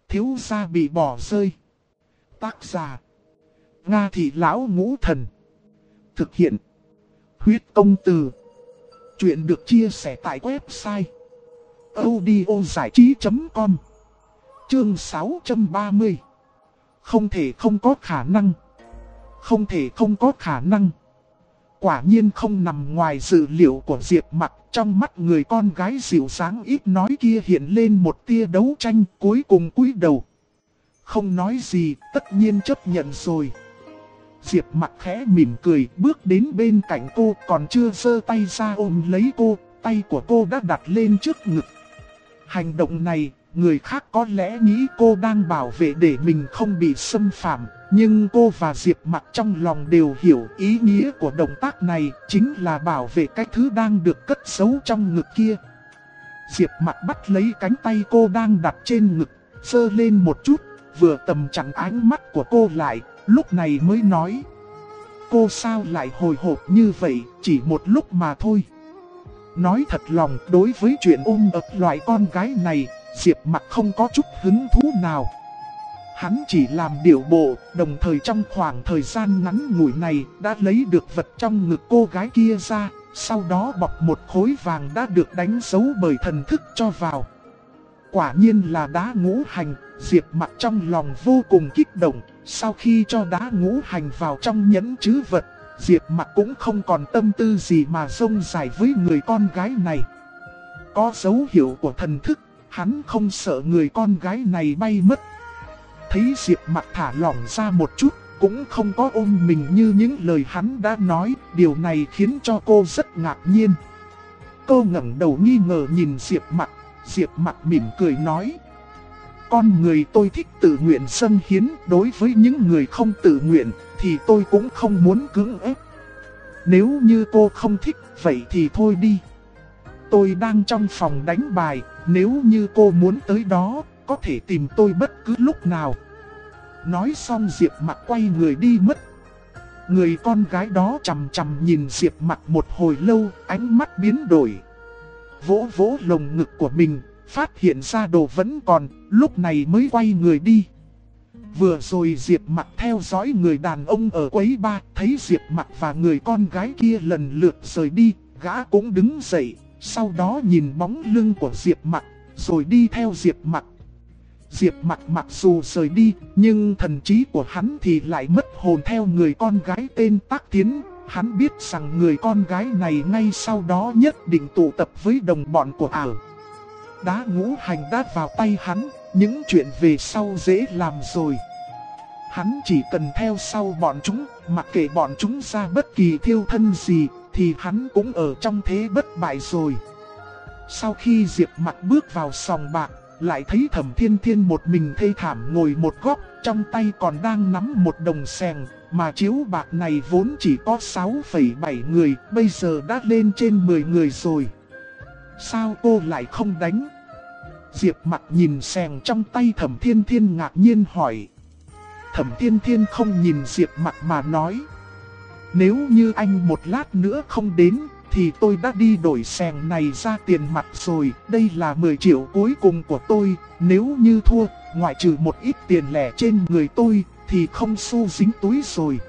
Thiếu gia bị bỏ rơi. Tác giả: Nga Thị Lão Ngũ Thần. Thực hiện: Huyết Công Từ. Chuyện được chia sẻ tại website audiozảichí.com. Chương 630. Không thể không có khả năng. Không thể không có khả năng. Quả nhiên không nằm ngoài dự liệu của Diệp Mặc. Trong mắt người con gái dịu dàng ít nói kia hiện lên một tia đấu tranh, cuối cùng cúi đầu. Không nói gì, tất nhiên chấp nhận rồi. Diệp Mặc khẽ mỉm cười, bước đến bên cạnh cô, còn chưa giơ tay ra ôm lấy cô, tay của cô đã đặt lên trước ngực. Hành động này, người khác có lẽ nghĩ cô đang bảo vệ để mình không bị xâm phạm, nhưng cô và Diệp Mặc trong lòng đều hiểu ý nghĩa của động tác này chính là bảo vệ cái thứ đang được cất giấu trong ngực kia. Diệp Mặc bắt lấy cánh tay cô đang đặt trên ngực, giơ lên một chút, vừa tầm chặn ánh mắt của cô lại, lúc này mới nói: cô sao lại hồi hộp như vậy, chỉ một lúc mà thôi. Nói thật lòng, đối với chuyện ôm ấp loại con gái này, Diệp Mặc không có chút hứng thú nào. Hắn chỉ làm điệu bộ, đồng thời trong khoảng thời gian ngắn ngủi này đã lấy được vật trong ngực cô gái kia ra, sau đó bọc một khối vàng đã được đánh dấu bởi thần thức cho vào. Quả nhiên là đá ngũ hành, Diệp Mặc trong lòng vô cùng kích động. Sau khi cho đá ngũ hành vào trong nhẫn trữ vật, Diệp Mặc cũng không còn tâm tư gì mà rông dài với người con gái này. Có dấu hiệu của thần thức, hắn không sợ người con gái này bay mất. Thấy Diệp Mặc thả lỏng ra một chút, cũng không có ôm mình như những lời hắn đã nói, điều này khiến cho cô rất ngạc nhiên. Cô ngẩng đầu nghi ngờ nhìn Diệp Mặc mỉm cười nói: con người tôi thích tự nguyện dâng hiến, đối với những người không tự nguyện thì tôi cũng không muốn cưỡng ép. Nếu như cô không thích, vậy thì thôi đi. Tôi đang trong phòng đánh bài, nếu như cô muốn tới đó, có thể tìm tôi bất cứ lúc nào. Nói xong Diệp Mặc quay người đi mất. Người con gái đó chằm chằm nhìn Diệp Mặc một hồi lâu, ánh mắt biến đổi. Vỗ vỗ lồng ngực của mình, phát hiện ra đồ vẫn còn, lúc này mới quay người đi. Vừa rồi Diệp Mặc theo dõi người đàn ông ở quấy bar, thấy Diệp Mặc và người con gái kia lần lượt rời đi, gã cũng đứng dậy, sau đó nhìn bóng lưng của Diệp Mặc, rồi đi theo Diệp Mặc. Diệp Mặc mặc dù rời đi, nhưng thần trí của hắn thì lại mất hồn theo người con gái tên Tác Tiến. Hắn biết rằng người con gái này ngay sau đó nhất định tụ tập với đồng bọn của ảo. Đá ngũ hành đã vào tay hắn, những chuyện về sau dễ làm rồi. Hắn chỉ cần theo sau bọn chúng, mặc kệ bọn chúng ra bất kỳ thiêu thân gì, thì hắn cũng ở trong thế bất bại rồi. Sau khi Diệp Mặc bước vào sòng bạc, lại thấy Thẩm Thiên Thiên một mình thê thảm ngồi một góc, trong tay còn đang nắm một đồng xèng, mà chiếu bạc này vốn chỉ có 6,7 người, bây giờ đã lên trên 10 người rồi. Sao cô lại không đánh? Diệp Mặc nhìn xèng trong tay Thẩm Thiên Thiên ngạc nhiên hỏi. Thẩm Thiên Thiên không nhìn Diệp Mặc mà nói: nếu như anh một lát nữa không đến, thì tôi đã đi đổi xèng này ra tiền mặt rồi. Đây là 10 triệu cuối cùng của tôi, nếu như thua, ngoại trừ một ít tiền lẻ trên người tôi, thì không xu dính túi rồi.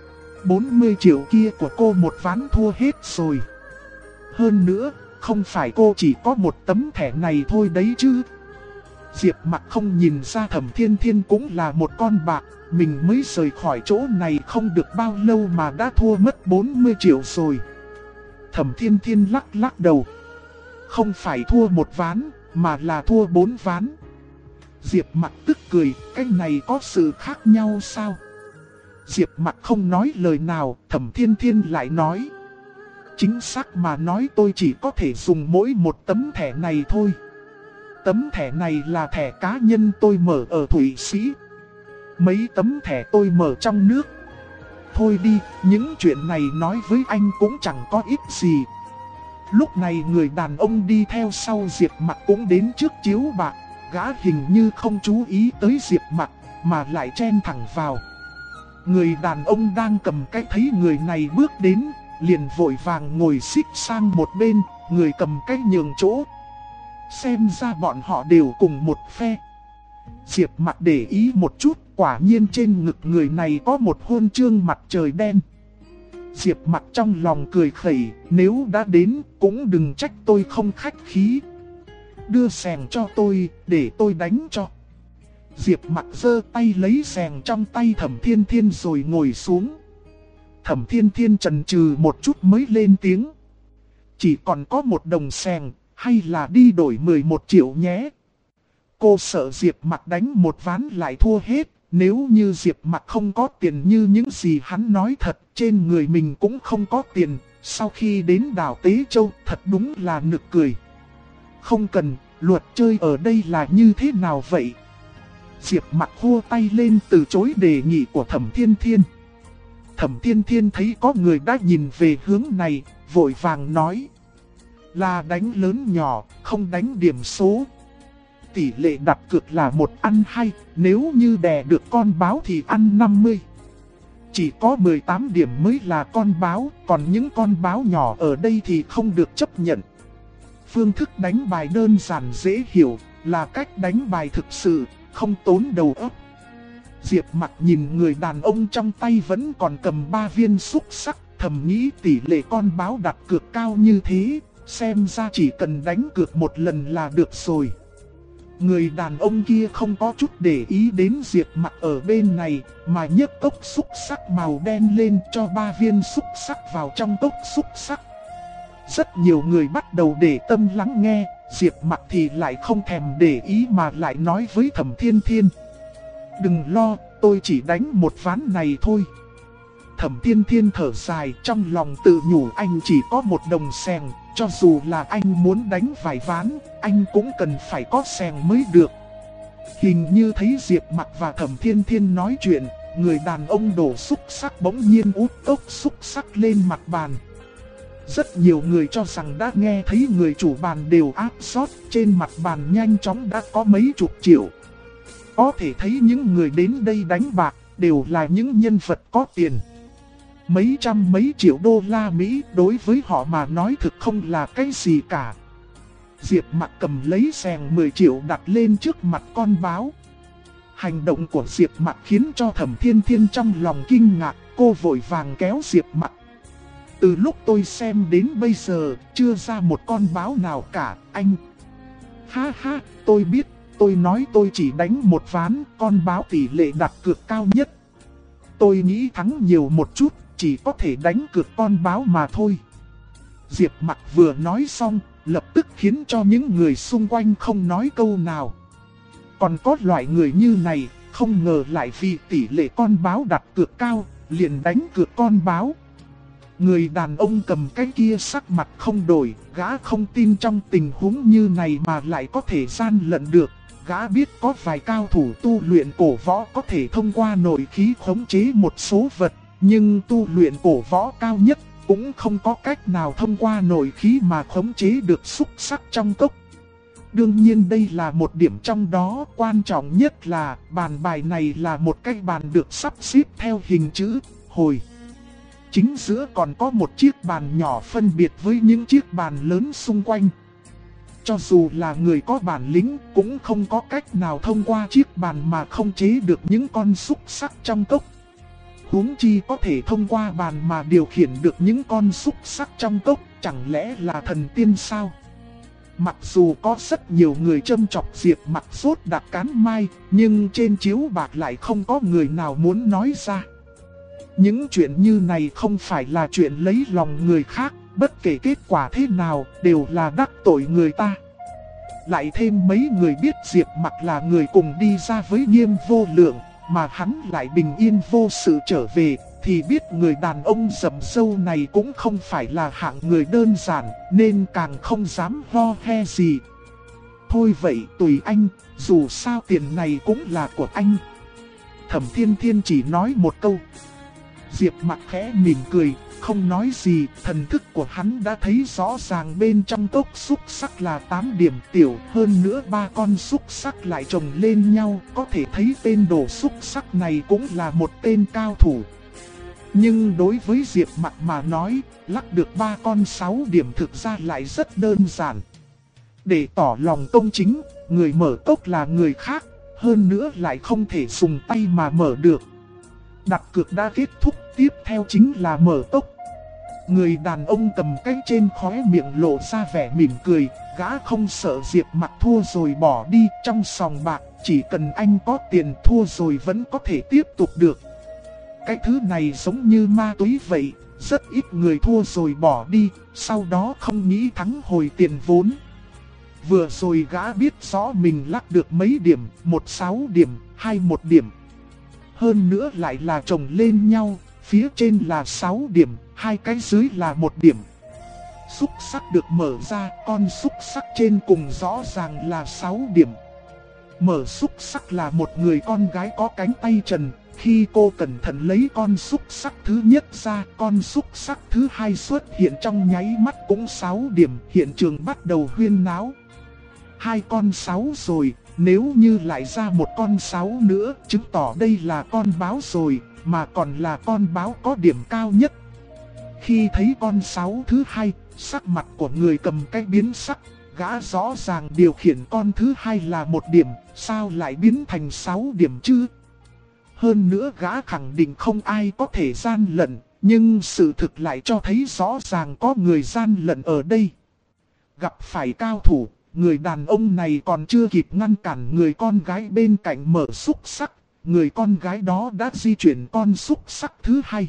40 triệu kia của cô một ván thua hết rồi. Hơn nữa, không phải cô chỉ có một tấm thẻ này thôi đấy chứ. Diệp Mặc không nhìn ra Thẩm Thiên Thiên cũng là một con bạc, mình mới rời khỏi chỗ này không được bao lâu mà đã thua mất 40 triệu rồi. Thẩm Thiên Thiên lắc đầu. Không phải thua một ván, mà là thua 4 ván. Diệp Mặc tức cười, cái này có sự khác nhau sao? Diệp Mặc không nói lời nào, Thẩm Thiên Thiên lại nói: chính xác mà nói tôi chỉ có thể dùng mỗi một tấm thẻ này thôi. Tấm thẻ này là thẻ cá nhân tôi mở ở Thụy Sĩ. Mấy tấm thẻ tôi mở trong nước. Thôi đi, những chuyện này nói với anh cũng chẳng có ích gì. Lúc này người đàn ông đi theo sau Diệp Mặc cũng đến trước chiếu bạc. Gã hình như không chú ý tới Diệp Mặc, mà lại chen thẳng vào. Người đàn ông đang cầm cái thấy người này bước đến, liền vội vàng ngồi xích sang một bên, người cầm cái nhường chỗ. Xem ra bọn họ đều cùng một phe. Diệp Mặc để ý một chút, quả nhiên trên ngực người này có một huân chương mặt trời đen. Diệp Mặc trong lòng cười khẩy, nếu đã đến cũng đừng trách tôi không khách khí. Đưa xèng cho tôi, để tôi đánh cho. Diệp Mặc giơ tay lấy xèng trong tay Thẩm Thiên Thiên rồi ngồi xuống. Thẩm Thiên Thiên chần chừ một chút mới lên tiếng. Chỉ còn có một đồng xèng, hay là đi đổi 11 triệu nhé. Cô sợ Diệp Mặc đánh một ván lại thua hết. Nếu như Diệp Mặc không có tiền như những gì hắn nói thật, trên người mình cũng không có tiền. Sau khi đến đảo Tế Châu thật đúng là nực cười. Không cần, luật chơi ở đây là như thế nào vậy? Diệp Mặc khua tay lên từ chối đề nghị của Thẩm Thiên Thiên. Thẩm Thiên Thiên thấy có người đã nhìn về hướng này, vội vàng nói. Là đánh lớn nhỏ, không đánh điểm số. Tỷ lệ đặt cược là 1 ăn 2, nếu như đè được con báo thì ăn 50. Chỉ có 18 điểm mới là con báo, còn những con báo nhỏ ở đây thì không được chấp nhận. Phương thức đánh bài đơn giản dễ hiểu, là cách đánh bài thực sự, không tốn đầu óc. Diệp Mặc nhìn người đàn ông trong tay vẫn còn cầm 3 viên xúc xắc, thầm nghĩ tỷ lệ con báo đặt cược cao như thế, xem ra chỉ cần đánh cược một lần là được rồi. Người đàn ông kia không có chút để ý đến Diệp Mặc ở bên này, mà nhấc cốc xúc xắc màu đen lên cho 3 viên xúc xắc vào trong cốc xúc xắc. Rất nhiều người bắt đầu để tâm lắng nghe, Diệp Mặc thì lại không thèm để ý mà lại nói với Thẩm Thiên Thiên. Đừng lo, tôi chỉ đánh một ván này thôi. Thẩm Thiên Thiên thở dài, trong lòng tự nhủ anh chỉ có một đồng xèng, cho dù là anh muốn đánh vài ván, anh cũng cần phải có xèng mới được. Hình như thấy Diệp Mặc và Thẩm Thiên Thiên nói chuyện, người đàn ông đổ xúc xắc bỗng nhiên úp cốc xúc xắc lên mặt bàn. Rất nhiều người cho rằng đã nghe thấy người chủ bàn đều áp sót, trên mặt bàn nhanh chóng đã có mấy chục triệu. Có thể thấy những người đến đây đánh bạc đều là những nhân vật có tiền. Mấy trăm mấy triệu đô la Mỹ đối với họ mà nói thực không là cái gì cả. Diệp Mặc cầm lấy xèng 10 triệu đặt lên trước mặt con báo. Hành động của Diệp Mặc khiến cho Thẩm Thiên Thiên trong lòng kinh ngạc, cô vội vàng kéo Diệp Mặc. Từ lúc tôi xem đến bây giờ, chưa ra một con báo nào cả, anh. Ha ha, tôi biết, tôi nói tôi chỉ đánh một ván, con báo tỷ lệ đặt cược cao nhất. Tôi nghĩ thắng nhiều một chút, chỉ có thể đánh cược con báo mà thôi. Diệp Mặc vừa nói xong, lập tức khiến cho những người xung quanh không nói câu nào. Còn có loại người như này, không ngờ lại vì tỷ lệ con báo đặt cược cao, liền đánh cược con báo. Người đàn ông cầm cái kia sắc mặt không đổi, gã không tin trong tình huống như này mà lại có thể gian lận được. Gã biết có vài cao thủ tu luyện cổ võ có thể thông qua nội khí khống chế một số vật, nhưng tu luyện cổ võ cao nhất cũng không có cách nào thông qua nội khí mà khống chế được xúc xắc trong cốc. Đương nhiên đây là một điểm trong đó, quan trọng nhất là bàn bài này là một cái bàn được sắp xếp theo hình chữ hồi. Chính giữa còn có một chiếc bàn nhỏ phân biệt với những chiếc bàn lớn xung quanh. Cho dù là người có bản lĩnh cũng không có cách nào thông qua chiếc bàn mà không chế được những con xúc xắc trong cốc. Huống chi có thể thông qua bàn mà điều khiển được những con xúc xắc trong cốc, chẳng lẽ là thần tiên sao? Mặc dù có rất nhiều người châm chọc Diệp Mặc sốt đặc cán mai, nhưng trên chiếu bạc lại không có người nào muốn nói ra. Những chuyện như này không phải là chuyện lấy lòng người khác, bất kể kết quả thế nào đều là đắc tội người ta. Lại thêm mấy người biết Diệp Mặc là người cùng đi ra với Nghiêm Vô Lượng, mà hắn lại bình yên vô sự trở về, thì biết người đàn ông rậm râu này cũng không phải là hạng người đơn giản, nên càng không dám ho he gì. Thôi vậy tùy anh, dù sao tiền này cũng là của anh. Thẩm Thiên Thiên chỉ nói một câu. Diệp Mặc khẽ mỉm cười, không nói gì, thần thức của hắn đã thấy rõ ràng bên trong cốc xúc xắc là 8 điểm tiểu, hơn nữa 3 con xúc xắc lại chồng lên nhau, có thể thấy tên đồ xúc xắc này cũng là một tên cao thủ. Nhưng đối với Diệp Mặc mà nói, lắc được 3 con 6 điểm thực ra lại rất đơn giản. Để tỏ lòng công chính, người mở cốc là người khác, Hơn nữa lại không thể dùng tay mà mở được. Đặt cược đã kết thúc, tiếp theo chính là mở cốc. Người đàn ông cầm cái trên khóe miệng lộ ra vẻ mỉm cười, gã không sợ Diệp Mặc thua rồi bỏ đi. Trong sòng bạc, chỉ cần anh có tiền thua rồi vẫn có thể tiếp tục được. Cái thứ này giống như ma túy vậy, rất ít người thua rồi bỏ đi, sau đó không nghĩ thắng hồi tiền vốn. Vừa rồi gã biết rõ mình lắc được mấy điểm, 16 điểm, 21 điểm. Hơn nữa lại là chồng lên nhau, phía trên là 6 điểm, hai cái dưới là 1 điểm. Xúc sắc được mở ra, con xúc sắc trên cùng rõ ràng là 6 điểm. Mở xúc sắc là một người con gái có cánh tay trần. Khi cô cẩn thận lấy con xúc sắc thứ nhất ra, con xúc sắc thứ hai xuất hiện trong nháy mắt cũng 6 điểm, hiện trường bắt đầu huyên náo. Hai con 6 rồi, nếu như lại ra một con 6 nữa, chứng tỏ đây là con báo rồi, mà còn là con báo có điểm cao nhất. Khi thấy con 6 thứ hai, sắc mặt của người cầm cái biến sắc, gã rõ ràng điều khiển con thứ hai là 1 điểm, sao lại biến thành 6 điểm chứ? Hơn nữa gã khẳng định không ai có thể gian lận, nhưng sự thực lại cho thấy rõ ràng có người gian lận ở đây. Gặp phải cao thủ, người đàn ông này còn chưa kịp ngăn cản người con gái bên cạnh mở xúc sắc, người con gái đó đã di chuyển con xúc sắc thứ hai.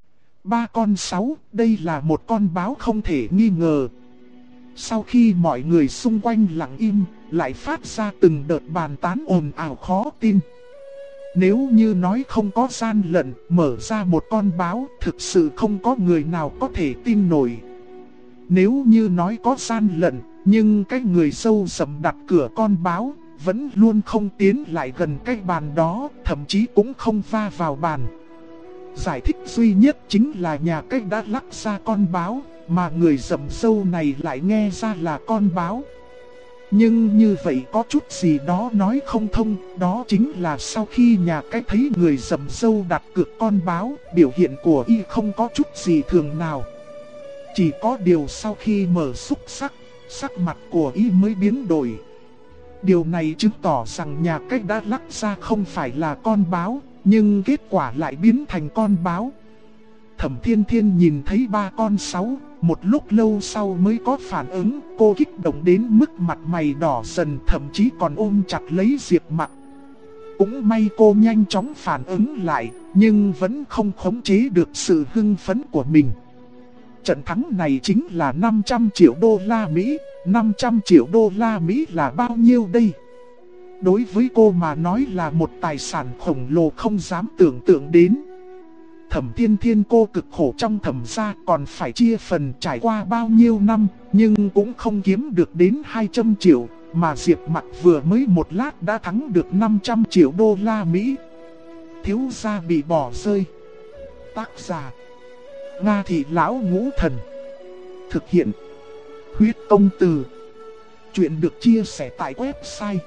3 con 6, đây là một con báo không thể nghi ngờ. Sau khi mọi người xung quanh lặng im, lại phát ra từng đợt bàn tán ồn ào khó tin. Nếu như nói không có gian lận, mở ra một con báo, thực sự không có người nào có thể tin nổi. Nếu như nói có gian lận, nhưng cái người sâu sầm đặt cửa con báo, vẫn luôn không tiến lại gần cái bàn đó, thậm chí cũng không va vào bàn. Giải thích duy nhất chính là nhà cách đã lắc ra con báo, mà người sầm sâu này lại nghe ra là con báo. Nhưng như vậy có chút gì đó nói không thông, đó chính là sau khi nhà cách thấy người sầm sâu đặt cược con báo, biểu hiện của y không có chút gì thường nào. Chỉ có điều sau khi mở xúc sắc, sắc mặt của y mới biến đổi. Điều này chứng tỏ rằng nhà cách đã lắc ra không phải là con báo, nhưng kết quả lại biến thành con báo. Thẩm Thiên Thiên nhìn thấy 3 con 6, một lúc lâu sau mới có phản ứng, cô kích động đến mức mặt mày đỏ dần, thậm chí còn ôm chặt lấy Diệp Mặc. Cũng may cô nhanh chóng phản ứng lại, nhưng vẫn không khống chế được sự hưng phấn của mình. Trận thắng này chính là 500 triệu đô la Mỹ, 500 triệu đô la Mỹ là bao nhiêu đây? Đối với cô mà nói là một tài sản khổng lồ không dám tưởng tượng đến. Thẩm Thiên Thiên cô cực khổ trong thẩm gia còn phải chia phần trải qua bao nhiêu năm, nhưng cũng không kiếm được đến 200 triệu, mà Diệp Mặc vừa mới một lát đã thắng được 500 triệu đô la Mỹ. Thiếu gia bị bỏ rơi. Tác giả Nga Thị Lão Ngũ Thần. Thực hiện Huyết Công Từ. Chuyện được chia sẻ tại website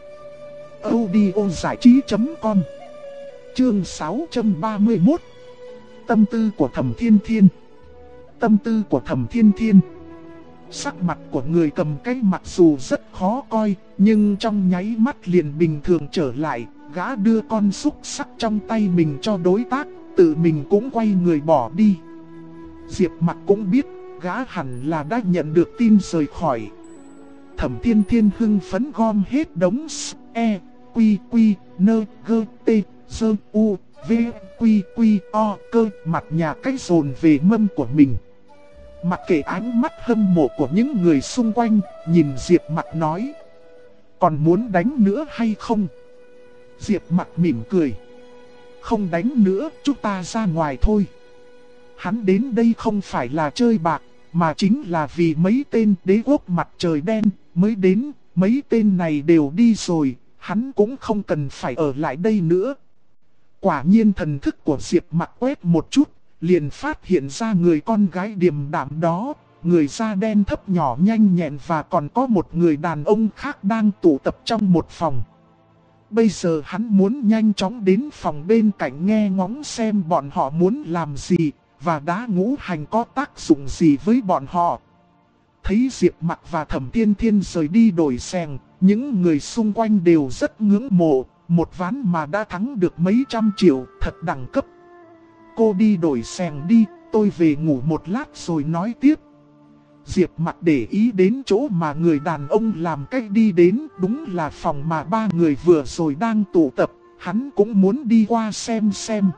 audiozảichí.com. Chương 631. Tâm tư của Thẩm Thiên Thiên. Tâm tư của Thẩm Thiên Thiên. Sắc mặt của người cầm cái mặc dù rất khó coi, nhưng trong nháy mắt liền bình thường trở lại. Gã đưa con xúc sắc trong tay mình cho đối tác, tự mình cũng quay người bỏ đi. Diệp Mặc cũng biết, gã hẳn là đã nhận được tin rời khỏi. Thẩm Thiên Thiên hưng phấn gom hết đống E, Quy, Quy, Nơ, Gơ, Tê, Sơ, U, V, Quy, Quy, O, Cơ, mặt nhà cái dồn về mâm của mình. Mặc kệ ánh mắt hâm mộ của những người xung quanh, nhìn Diệp Mặc nói: còn muốn đánh nữa hay không? Diệp Mặc mỉm cười: không đánh nữa, chúng ta ra ngoài thôi. Hắn đến đây không phải là chơi bạc, mà chính là vì mấy tên đế quốc mặt trời đen mới đến. Mấy tên này đều đi rồi, hắn cũng không cần phải ở lại đây nữa. Quả nhiên thần thức của Diệp Mặc quét một chút, liền phát hiện ra người con gái điềm đạm đó, người da đen thấp nhỏ nhanh nhẹn, và còn có một người đàn ông khác đang tụ tập trong một phòng. Bây giờ hắn muốn nhanh chóng đến phòng bên cạnh nghe ngóng xem bọn họ muốn làm gì, và đá ngũ hành có tác dụng gì với bọn họ. Thấy Diệp Mặc và Thẩm Thiên Thiên rời đi đổi sèng, những người xung quanh đều rất ngưỡng mộ, một ván mà đã thắng được mấy trăm triệu, thật đẳng cấp. Cô đi đổi xèng đi, tôi về ngủ một lát rồi nói tiếp. Diệp Mặc để ý đến chỗ mà người đàn ông làm cách đi đến, đúng là phòng mà ba người vừa rồi đang tụ tập, hắn cũng muốn đi qua xem.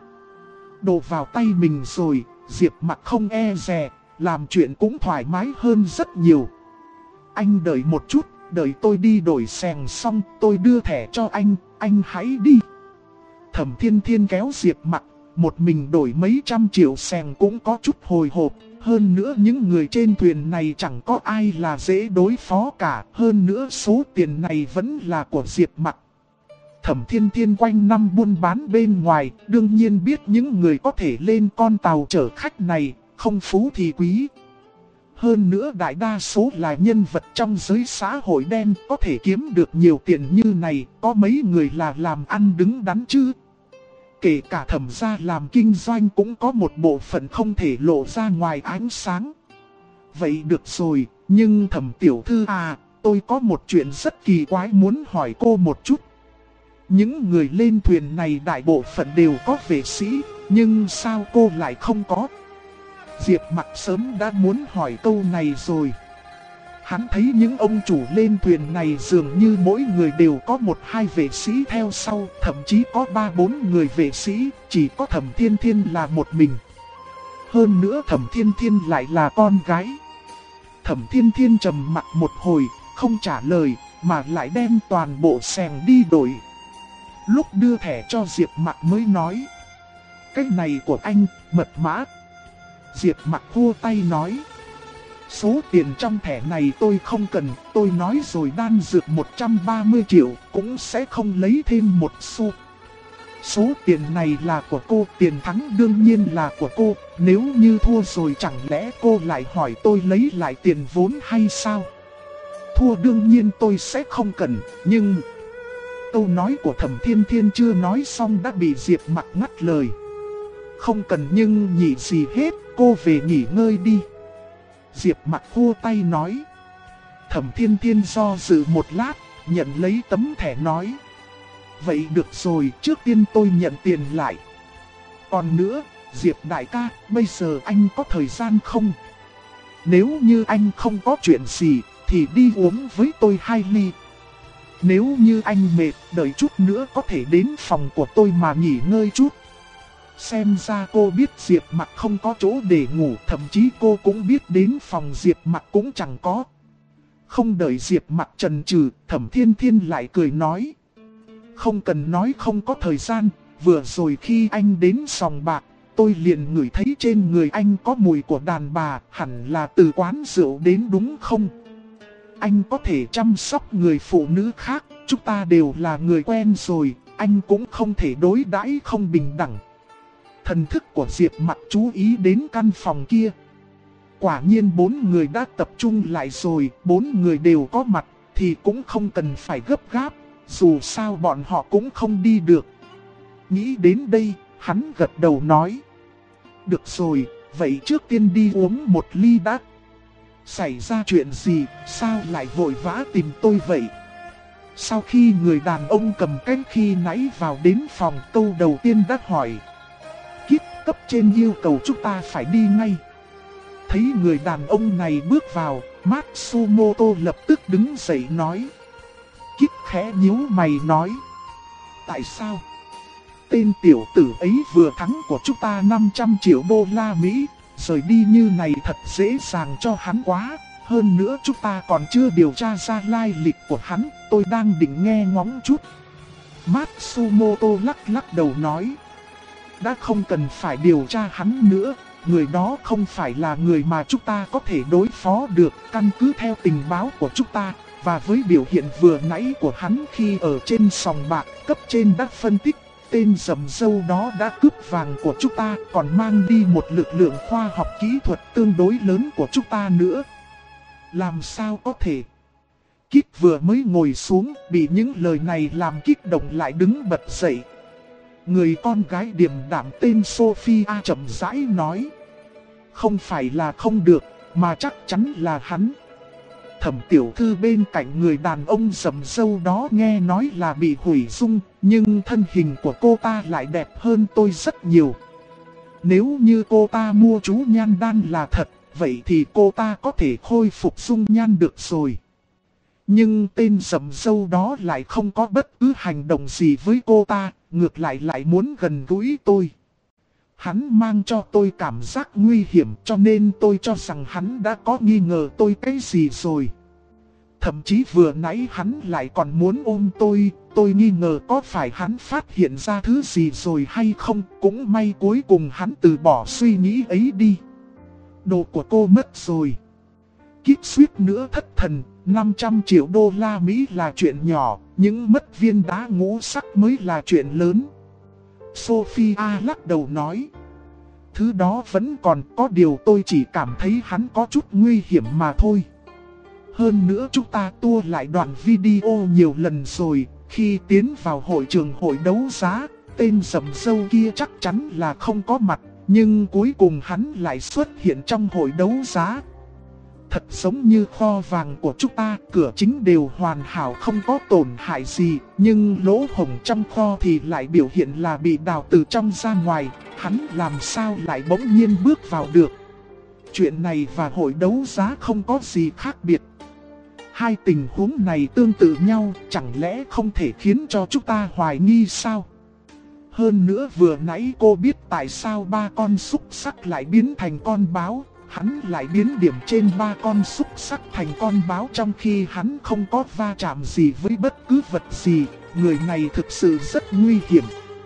Đồ vào tay mình rồi, Diệp Mặc không e dè, làm chuyện cũng thoải mái hơn rất nhiều. Anh đợi một chút, đợi tôi đi đổi xèng xong, tôi đưa thẻ cho anh hãy đi. Thẩm Thiên Thiên kéo Diệp Mặc, một mình đổi mấy trăm triệu xèng cũng có chút hồi hộp. Hơn nữa những người trên thuyền này chẳng có ai là dễ đối phó cả. Hơn nữa số tiền này vẫn là của Diệp Mặc. Thẩm Thiên Thiên quanh năm buôn bán bên ngoài, đương nhiên biết những người có thể lên con tàu chở khách này, không phú thì quý. Hơn nữa đại đa số là nhân vật trong giới xã hội đen, có thể kiếm được nhiều tiền như này, có mấy người là làm ăn đứng đắn chứ. Kể cả Thẩm gia làm kinh doanh cũng có một bộ phận không thể lộ ra ngoài ánh sáng. Vậy được rồi, nhưng Thẩm tiểu thư à, tôi có một chuyện rất kỳ quái muốn hỏi cô một chút. Những người lên thuyền này đại bộ phận đều có vệ sĩ, nhưng sao cô lại không có? Diệp Mặc sớm đã muốn hỏi câu này rồi. Hắn thấy những ông chủ lên thuyền này dường như mỗi người đều có một hai vệ sĩ theo sau, thậm chí có 3-4 người vệ sĩ, chỉ có Thẩm Thiên Thiên là một mình. Hơn nữa Thẩm Thiên Thiên lại là con gái. Thẩm Thiên Thiên trầm mặc một hồi, không trả lời, mà lại đem toàn bộ xèng đi đổi. Lúc đưa thẻ cho Diệp Mặc mới nói: "Cái này của anh, mật mã." Diệp Mặc khua tay nói: "Số tiền trong thẻ này tôi không cần, tôi nói rồi đan dược 130 triệu cũng sẽ không lấy thêm một xu. Số tiền này là của cô, tiền thắng đương nhiên là của cô, nếu như thua rồi chẳng lẽ cô lại hỏi tôi lấy lại tiền vốn hay sao? Thua đương nhiên tôi sẽ không cần, nhưng..." Câu nói của Thẩm Thiên Thiên chưa nói xong đã bị Diệp Mặc ngắt lời. "Không cần nhưng nhỉ gì hết, cô về nghỉ ngơi đi." Diệp Mặc khua tay nói. Thẩm Thiên Thiên do dự một lát, nhận lấy tấm thẻ nói: "Vậy được rồi, trước tiên tôi nhận tiền lại. Còn nữa, Diệp đại ca, bây giờ anh có thời gian không? Nếu như anh không có chuyện gì, thì đi uống với tôi 2 ly. Nếu như anh mệt, đợi chút nữa có thể đến phòng của tôi mà nghỉ ngơi chút." Xem ra cô biết Diệp Mặc không có chỗ để ngủ, thậm chí cô cũng biết đến phòng Diệp Mặc cũng chẳng có. Không đợi Diệp Mặc chần chừ, Thẩm Thiên Thiên lại cười nói: "Không cần nói không có thời gian, vừa rồi khi anh đến sòng bạc, tôi liền ngửi thấy trên người anh có mùi của đàn bà, hẳn là từ quán rượu đến đúng không? Anh có thể chăm sóc người phụ nữ khác, chúng ta đều là người quen rồi, anh cũng không thể đối đãi không bình đẳng." Thần thức của Diệp Mặc chú ý đến căn phòng kia. Quả nhiên 4 người đã tập trung lại rồi, 4 người đều có mặt, thì cũng không cần phải gấp gáp, dù sao bọn họ cũng không đi được. Nghĩ đến đây, hắn gật đầu nói: "Được rồi, vậy trước tiên đi uống một ly đã." "Xảy ra chuyện gì, sao lại vội vã tìm tôi vậy?" Sau khi người đàn ông cầm cái khi nãy vào đến phòng, câu đầu tiên đã hỏi: "Kíp cấp trên yêu cầu chúng ta phải đi ngay." Thấy người đàn ông này bước vào, Matsumoto lập tức đứng dậy nói. Kíp khẽ nhíu mày nói: "Tại sao? Tên tiểu tử ấy vừa thắng của chúng ta 500 triệu đô la Mỹ, rời đi như này thật dễ dàng cho hắn quá. Hơn nữa chúng ta còn chưa điều tra ra lai lịch của hắn, tôi đang định nghe ngóng chút." Matsumoto lắc đầu nói: "Đã không cần phải điều tra hắn nữa, người đó không phải là người mà chúng ta có thể đối phó được. Căn cứ theo tình báo của chúng ta, và với biểu hiện vừa nãy của hắn khi ở trên sòng bạc, cấp trên đã phân tích, tên rầm râu đó đã cướp vàng của chúng ta, còn mang đi một lực lượng khoa học kỹ thuật tương đối lớn của chúng ta nữa." "Làm sao có thể?" Kít vừa mới ngồi xuống, bị những lời này làm kích động lại đứng bật dậy. Người con gái điềm đạm tên Sophia chậm rãi nói: "Không phải là không được, mà chắc chắn là hắn." Thẩm tiểu thư bên cạnh người đàn ông rầm râu đó nghe nói là bị hủy dung, Nhưng thân hình của cô ta lại đẹp hơn tôi rất nhiều. Nếu như cô ta mua chú nhan đan là thật, vậy thì cô ta có thể khôi phục dung nhan được rồi. Nhưng tên rậm râu đó lại không có bất cứ hành động gì với cô ta, ngược lại lại muốn gần gũi tôi. Hắn mang cho tôi cảm giác nguy hiểm, cho nên tôi cho rằng hắn đã có nghi ngờ tôi cái gì rồi. Thậm chí vừa nãy hắn lại còn muốn ôm tôi nghi ngờ có phải hắn phát hiện ra thứ gì rồi hay không. Cũng may cuối cùng hắn từ bỏ suy nghĩ ấy đi. Đồ của cô mất rồi. Kít suýt nữa thất thần, 500 triệu đô la Mỹ là chuyện nhỏ, nhưng mất viên đá ngũ sắc mới là chuyện lớn. Sophia lắc đầu nói. Thứ đó vẫn còn, có điều tôi chỉ cảm thấy hắn có chút nguy hiểm mà thôi. Hơn nữa chúng ta tua lại đoạn video nhiều lần rồi, khi tiến vào hội trường hội đấu giá, tên rậm râu kia chắc chắn là không có mặt, nhưng cuối cùng hắn lại xuất hiện trong hội đấu giá. Thật giống như kho vàng của chúng ta, cửa chính đều hoàn hảo không có tổn hại gì, nhưng lỗ hổng trong kho thì lại biểu hiện là bị đào từ trong ra ngoài, hắn làm sao lại bỗng nhiên bước vào được. Chuyện này và hội đấu giá không có gì khác biệt. Hai tình huống này tương tự nhau, chẳng lẽ không thể khiến cho chúng ta hoài nghi sao? Hơn nữa vừa nãy cô biết tại sao ba con xúc sắc lại biến thành con báo, hắn lại biến điểm trên ba con xúc sắc thành con báo trong khi hắn không có va chạm gì với bất cứ vật gì, người này thực sự rất nguy hiểm.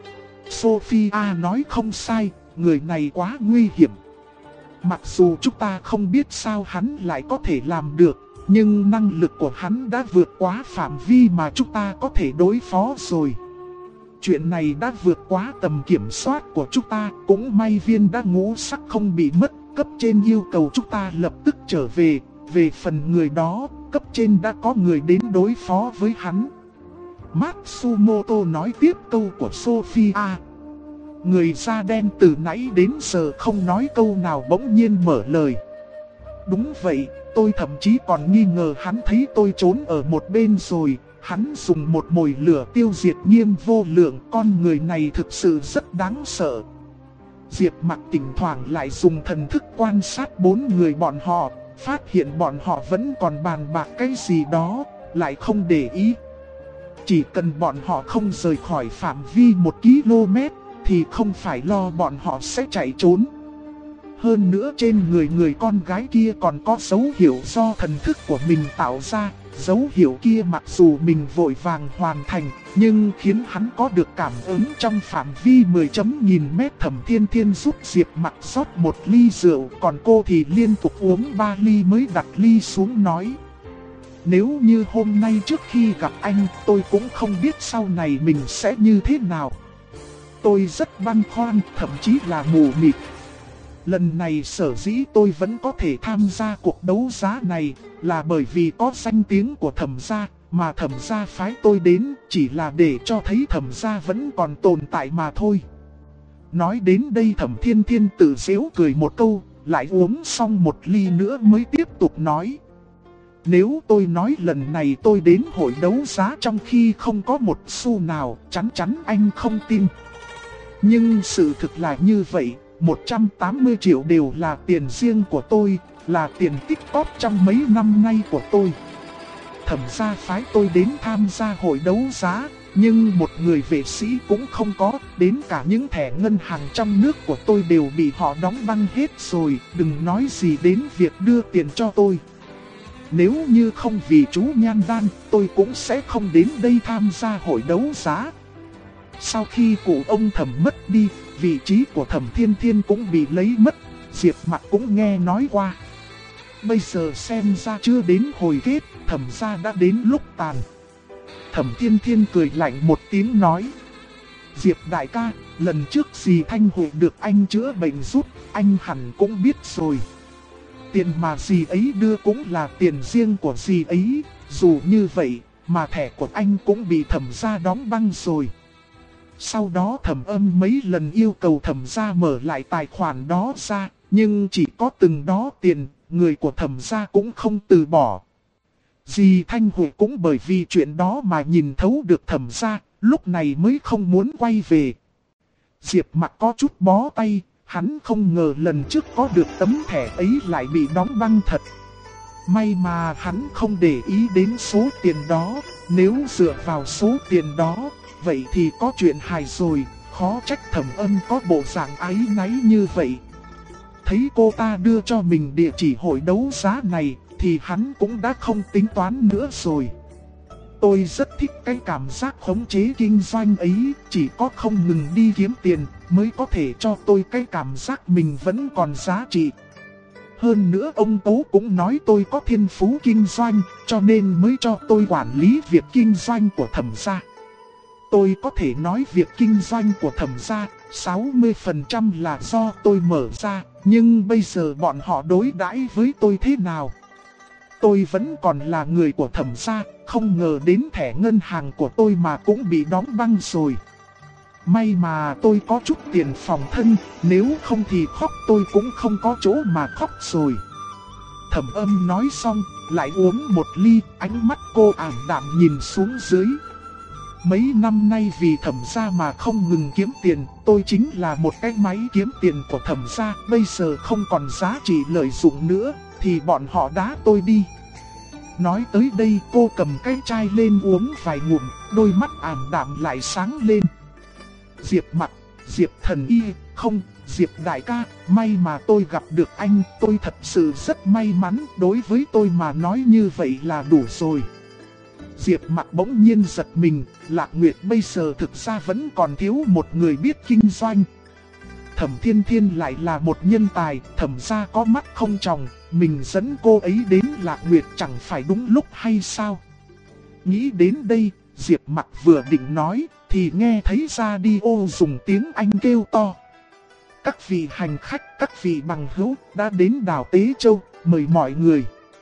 Sophia nói không sai, người này quá nguy hiểm. Mặc dù chúng ta không biết sao hắn lại có thể làm được, nhưng năng lực của hắn đã vượt quá phạm vi mà chúng ta có thể đối phó rồi. Chuyện này đã vượt quá tầm kiểm soát của chúng ta, cũng may viên đá ngũ sắc không bị mất, cấp trên yêu cầu chúng ta lập tức trở về. Về phần người đó, cấp trên đã có người đến đối phó với hắn. Matsumoto nói tiếp câu của Sophia. Người da đen từ nãy đến giờ không nói câu nào bỗng nhiên mở lời. Đúng vậy, tôi thậm chí còn nghi ngờ hắn thấy tôi trốn ở một bên rồi. Hắn dùng một mồi lửa tiêu diệt Nghiêm Vô Lượng, con người này thực sự rất đáng sợ. Diệp Mặc thỉnh thoảng lại dùng thần thức quan sát bốn người bọn họ, phát hiện bọn họ vẫn còn bàn bạc cái gì đó, lại không để ý. Chỉ cần bọn họ không rời khỏi phạm vi 1 km, thì không phải lo bọn họ sẽ chạy trốn. Hơn nữa trên người con gái kia còn có dấu hiệu do thần thức của mình tạo ra. Dấu hiệu kia mặc dù mình vội vàng hoàn thành, nhưng khiến hắn có được cảm ứng trong phạm vi 10.000 mét. Thẩm Thiên Thiên giúp Diệp Mặc rót 1 ly rượu, còn cô thì liên tục uống 3 ly mới đặt ly xuống nói. Nếu như hôm nay trước khi gặp anh, tôi cũng không biết sau này mình sẽ như thế nào. Tôi rất băn khoăn, thậm chí là mù mịt. Lần này sở dĩ tôi vẫn có thể tham gia cuộc đấu giá này là bởi vì có danh tiếng của Thẩm gia, mà Thẩm gia phái tôi đến chỉ là để cho thấy Thẩm gia vẫn còn tồn tại mà thôi. Nói đến đây Thẩm Thiên Thiên tự giễu cười một câu, lại uống xong 1 ly nữa mới tiếp tục nói. Nếu tôi nói lần này tôi đến hội đấu giá trong khi không có một xu nào, chắn chắn anh không tin. Nhưng sự thực là như vậy. 180 triệu đều là tiền riêng của tôi, là tiền tích cóp trong mấy năm nay của tôi. Thẩm gia phái tôi đến tham gia hội đấu giá, nhưng một người vệ sĩ cũng không có, đến cả những thẻ ngân hàng trong nước của tôi đều bị họ đóng băng hết rồi, đừng nói gì đến việc đưa tiền cho tôi. Nếu như không vì chú Nhan Đan, tôi cũng sẽ không đến đây tham gia hội đấu giá. Sau khi cụ ông Thẩm mất đi, vị trí của Thẩm Thiên Thiên cũng bị lấy mất, Diệp Mặc cũng nghe nói qua. Bây giờ xem ra chưa đến hồi kết, Thẩm gia đã đến lúc tàn. Thẩm Thiên Thiên cười lạnh một tiếng nói. Diệp đại ca, lần trước dì Thanh Huệ được anh chữa bệnh giúp, anh hẳn cũng biết rồi. Tiền mà dì ấy đưa cũng là tiền riêng của dì ấy, dù như vậy mà thẻ của anh cũng bị Thẩm gia đóng băng rồi. Sau đó Thẩm Âm mấy lần yêu cầu Thẩm gia mở lại tài khoản đó ra, nhưng chỉ có từng đó tiền, người của Thẩm gia cũng không từ bỏ. Dì Thanh Huệ cũng bởi vì chuyện đó mà nhìn thấu được Thẩm gia, lúc này mới không muốn quay về. Diệp Mặc có chút bó tay, hắn không ngờ lần trước có được tấm thẻ ấy lại bị đóng băng thật. May mà hắn không để ý đến số tiền đó, nếu dựa vào số tiền đó, vậy thì có chuyện hài rồi, khó trách Thẩm Âm có bộ dạng áy náy như vậy. Thấy cô ta đưa cho mình địa chỉ hội đấu giá này, thì hắn cũng đã không tính toán nữa rồi. Tôi rất thích cái cảm giác khống chế kinh doanh ấy, chỉ có không ngừng đi kiếm tiền mới có thể cho tôi cái cảm giác mình vẫn còn giá trị. Hơn nữa ông Tố cũng nói tôi có thiên phú kinh doanh, cho nên mới cho tôi quản lý việc kinh doanh của Thẩm gia. Tôi có thể nói việc kinh doanh của Thẩm gia 60% là do tôi mở ra, nhưng bây giờ bọn họ đối đãi với tôi thế nào? Tôi vẫn còn là người của Thẩm gia, không ngờ đến thẻ ngân hàng của tôi mà cũng bị đóng băng rồi. May mà tôi có chút tiền phòng thân, nếu không thì khóc tôi cũng không có chỗ mà khóc rồi. Thẩm Âm nói xong, lại uống một ly, ánh mắt cô ảm đạm nhìn xuống dưới. Mấy năm nay vì Thẩm gia mà không ngừng kiếm tiền, tôi chính là một cái máy kiếm tiền của Thẩm gia, bây giờ không còn giá trị lợi dụng nữa, thì bọn họ đá tôi đi. Nói tới đây cô cầm cái chai lên uống vài ngụm, đôi mắt ảm đạm lại sáng lên. Diệp Mặc, Diệp thần y, không, Diệp đại ca, may mà tôi gặp được anh, tôi thật sự rất may mắn, đối với tôi mà nói như vậy là đủ rồi. Diệp Mặc bỗng nhiên giật mình, Lạc Nguyệt bây giờ thực ra vẫn còn thiếu một người biết kinh doanh. Thẩm Thiên Thiên lại là một nhân tài, Thẩm gia có mắt không tròng, mình dẫn cô ấy đến Lạc Nguyệt chẳng phải đúng lúc hay sao? Nghĩ đến đây, Diệp Mặc vừa định nói, thì nghe thấy radio dùng tiếng Anh kêu to. Các vị hành khách, các vị bằng hữu đã đến đảo Tế Châu, mời mọi người.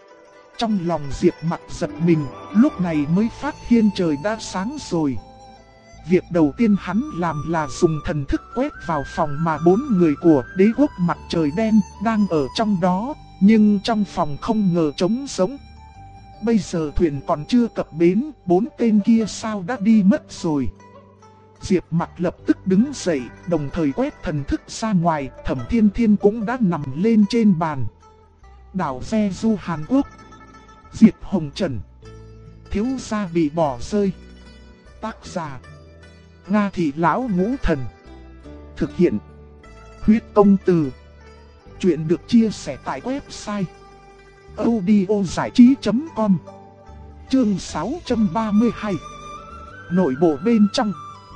Trong lòng Diệp Mặc giật mình, lúc này mới phát hiện trời đã sáng rồi. Việc đầu tiên hắn làm là dùng thần thức quét vào phòng mà 4 người của đế quốc mặt trời đen đang ở trong đó, nhưng trong phòng không ngờ trống rỗng. Bây giờ thuyền còn chưa cập bến, 4 tên kia sao đã đi mất rồi. Diệp Mặc lập tức đứng dậy, đồng thời quét thần thức ra ngoài, Thẩm Thiên Thiên cũng đã nằm lên trên bàn. Đảo Jeju Hàn Quốc. Diệp Hồng Trần. Thiếu gia bị bỏ rơi. Tác giả Nga Thị Lão Ngũ Thần. Thực hiện Huyết Công Từ. Chuyện được chia sẻ tại website audiozảichí.com. Chương 632. Nội bộ bên trong.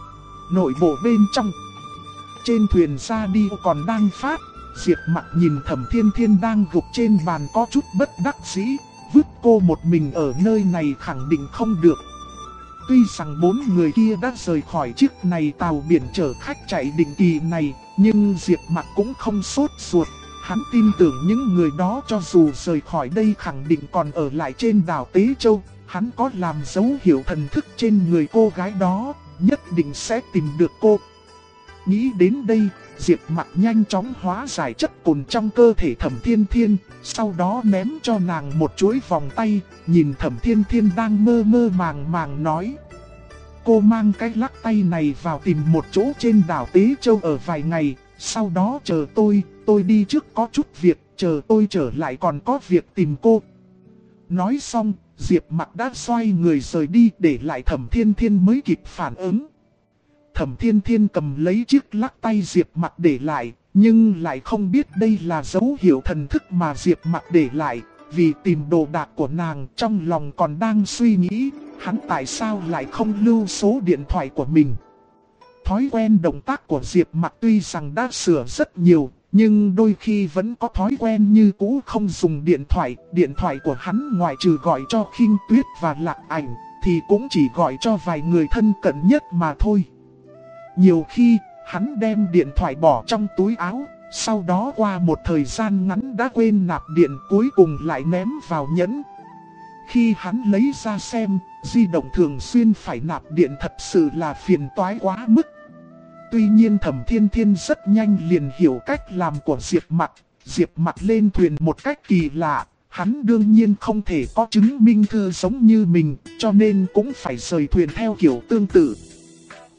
Nội bộ bên trong. Trên thuyền radio còn đang phát, Diệp Mặc nhìn Thẩm Thiên Thiên đang gục trên bàn có chút bất đắc dĩ, vứt cô một mình ở nơi này khẳng định không được. Tuy rằng 4 người kia đã rời khỏi chiếc này tàu biển chở khách chạy định kỳ này, nhưng Diệp Mặc cũng không sốt ruột. Hắn tin tưởng những người đó cho dù rời khỏi đây khẳng định còn ở lại trên đảo Tế Châu. Hắn có làm dấu hiệu thần thức trên người cô gái đó, nhất định sẽ tìm được cô. Nghĩ đến đây, Diệp Mặc nhanh chóng hóa giải chất cồn trong cơ thể Thẩm Thiên Thiên, sau đó ném cho nàng một chuỗi vòng tay, nhìn Thẩm Thiên Thiên đang mơ mơ màng màng nói. Cô mang cái lắc tay này vào tìm một chỗ trên đảo Tế Châu ở vài ngày, sau đó chờ tôi đi trước có chút việc, chờ tôi trở lại còn có việc tìm cô. Nói xong, Diệp Mặc đã xoay người rời đi, để lại Thẩm Thiên Thiên mới kịp phản ứng. Thẩm Thiên Thiên cầm lấy chiếc lắc tay Diệp Mặc để lại, nhưng lại không biết đây là dấu hiệu thần thức mà Diệp Mặc để lại. Vì tìm đồ đạc của nàng, trong lòng còn đang suy nghĩ, hắn tại sao lại không lưu số điện thoại của mình. Thói quen động tác của Diệp Mặc tuy rằng đã sửa rất nhiều, nhưng đôi khi vẫn có thói quen như cũ không dùng điện thoại. Điện thoại của hắn ngoại trừ gọi cho Khinh Tuyết và Lạc Ảnh, thì cũng chỉ gọi cho vài người thân cận nhất mà thôi. Nhiều khi, hắn đem điện thoại bỏ trong túi áo, sau đó qua một thời gian ngắn đã quên nạp điện, cuối cùng lại ném vào nhẫn. Khi hắn lấy ra xem, di động thường xuyên phải nạp điện thật sự là phiền toái quá mức. Tuy nhiên Thẩm Thiên Thiên rất nhanh liền hiểu cách làm của Diệp Mặc. Diệp Mặc lên thuyền một cách kỳ lạ, hắn đương nhiên không thể có chứng minh thư giống như mình, cho nên cũng phải rời thuyền theo kiểu tương tự.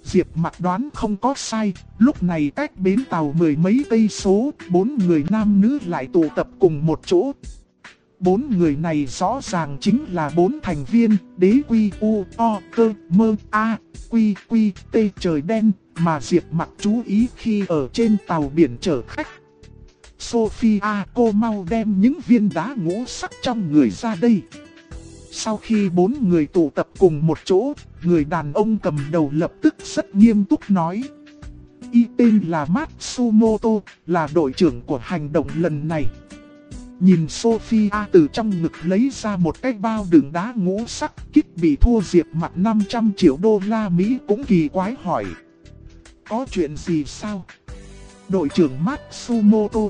Diệp Mặc đoán không có sai, lúc này cách bến tàu mười mấy cây số, 4 người nam nữ lại tụ tập cùng một chỗ. 4 người này rõ ràng chính là 4 thành viên đế quy u o cơ mơ a quy quy t trời đen mà Diệp Mặc chú ý khi ở trên tàu biển chở khách. Sophia, cô mau đem những viên đá ngũ sắc trong người ra đây. Sau khi 4 người tụ tập cùng một chỗ, người đàn ông cầm đầu lập tức rất nghiêm túc nói. Y tên là Matsumoto, là đội trưởng của hành động lần này. Nhìn Sophia từ trong ngực lấy ra một cái bao đựng đá ngũ sắc, Kit bị thua Diệp Mặc 500 triệu đô la Mỹ cũng kỳ quái hỏi. Có chuyện gì sao? Đội trưởng Matsumoto.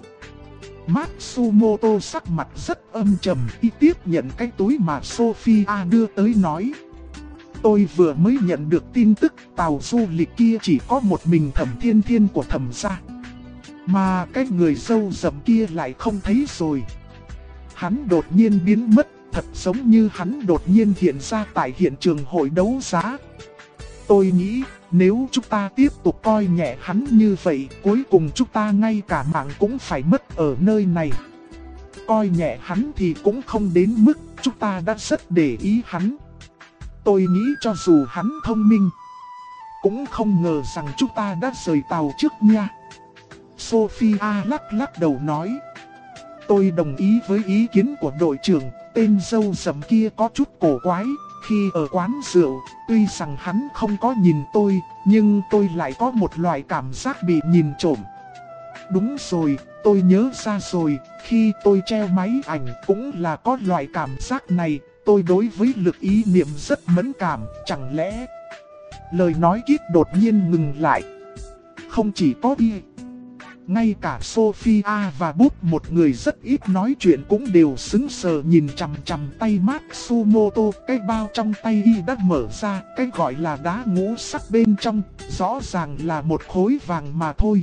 Matsumoto sắc mặt rất âm trầm, y tiếp nhận cái túi mà Sophia đưa tới nói. Tôi vừa mới nhận được tin tức tàu du lịch kia chỉ có một mình Thẩm Thiên Thiên của Thẩm gia. Mà cái người râu rậm kia lại không thấy rồi. Hắn đột nhiên biến mất, thật giống như hắn đột nhiên hiện ra tại hiện trường hội đấu giá. Tôi nghĩ, nếu chúng ta tiếp tục coi nhẹ hắn như vậy, cuối cùng chúng ta ngay cả mạng cũng phải mất ở nơi này. Coi nhẹ hắn thì cũng không đến mức, chúng ta đã rất để ý hắn. Tôi nghĩ cho dù hắn thông minh, cũng không ngờ rằng chúng ta đã rời tàu trước nha. Sophia lắc lắc đầu nói. Tôi đồng ý với ý kiến của đội trưởng, tên râu rậm kia có chút cổ quái. Khi ở quán rượu, tuy rằng hắn không có nhìn tôi, nhưng tôi lại có một loại cảm giác bị nhìn trộm. Đúng rồi, tôi nhớ ra rồi, khi tôi treo máy ảnh cũng là có loại cảm giác này, tôi đối với lực ý niệm rất mẫn cảm, chẳng lẽ... Lời nói Kit đột nhiên ngừng lại. Không chỉ có y, ngay cả Sophia và Bút, một người rất ít nói chuyện, cũng đều sững sờ nhìn chằm chằm tay Matsumoto. Cái bao trong tay y đã mở ra, cái gọi là đá ngũ sắc bên trong, rõ ràng là một khối vàng mà thôi.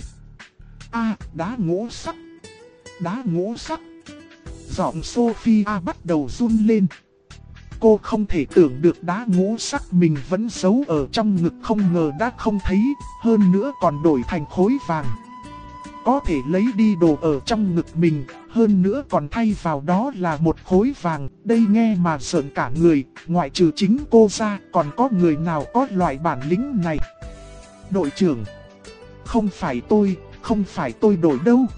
Đá ngũ sắc. Đá ngũ sắc. Giọng Sophia bắt đầu run lên. Cô không thể tưởng được đá ngũ sắc mình vẫn giấu ở trong ngực không ngờ đã không thấy, hơn nữa còn đổi thành khối vàng. Có thể lấy đi đồ ở trong ngực mình, hơn nữa còn thay vào đó là một khối vàng. Đây nghe mà sợn cả người, ngoại trừ chính cô ra, còn có người nào có loại bản lĩnh này? Đội trưởng, không phải tôi đổi đâu.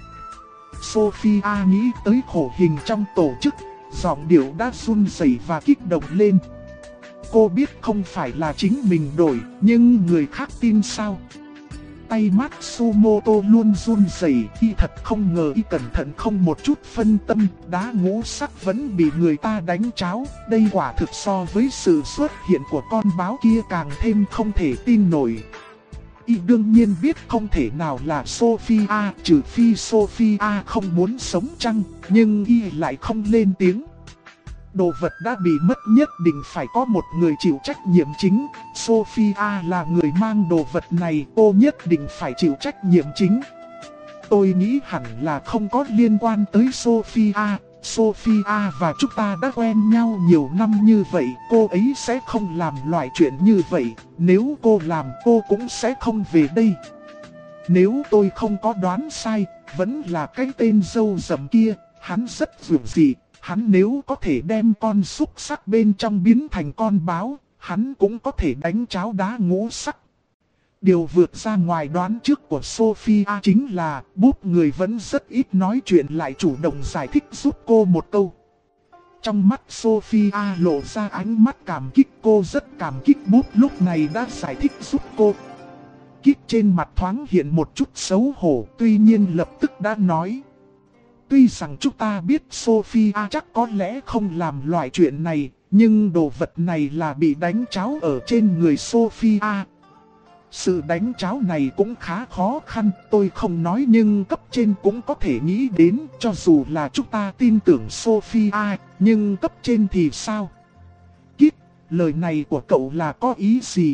Sophia nghĩ tới khổ hình trong tổ chức, giọng điệu đã run rẩy và kích động lên. Cô biết không phải là chính mình đổi, nhưng người khác tin sao? Tay Matsumoto luôn run rẩy, y thật không ngờ y cẩn thận không một chút phân tâm, đá ngũ sắc vẫn bị người ta đánh tráo. Đây quả thực so với sự xuất hiện của con báo kia càng thêm không thể tin nổi. Y đương nhiên biết không thể nào là Sophia, trừ phi Sophia không muốn sống chăng, nhưng y lại không lên tiếng. Đồ vật đã bị mất, nhất định phải có một người chịu trách nhiệm chính. Sophia là người mang đồ vật này, cô nhất định phải chịu trách nhiệm chính. Tôi nghĩ hẳn là không có liên quan tới Sophia. Sophia và chúng ta đã quen nhau nhiều năm như vậy, cô ấy sẽ không làm loại chuyện như vậy. Nếu cô làm, cô cũng sẽ không về đây. Nếu tôi không có đoán sai, vẫn là cái tên râu rậm kia, hắn rất dữ dị. Hắn nếu có thể đem con xúc sắc bên trong biến thành con báo, hắn cũng có thể đánh tráo đá ngũ sắc. Điều vượt ra ngoài đoán trước của Sophia chính là Bút, người vẫn rất ít nói chuyện, lại chủ động giải thích giúp cô một câu. Trong mắt Sophia lộ ra ánh mắt cảm kích, cô rất cảm kích Bút lúc này đã giải thích giúp cô. Kit trên mặt thoáng hiện một chút xấu hổ, tuy nhiên lập tức đã nói. Tuy rằng chúng ta biết Sophia chắc có lẽ không làm loại chuyện này, nhưng đồ vật này là bị đánh tráo ở trên người Sophia. Sự đánh tráo này cũng khá khó khăn, tôi không nói nhưng cấp trên cũng có thể nghĩ đến, cho dù là chúng ta tin tưởng Sophia, nhưng cấp trên thì sao? Kit, lời này của cậu là có ý gì?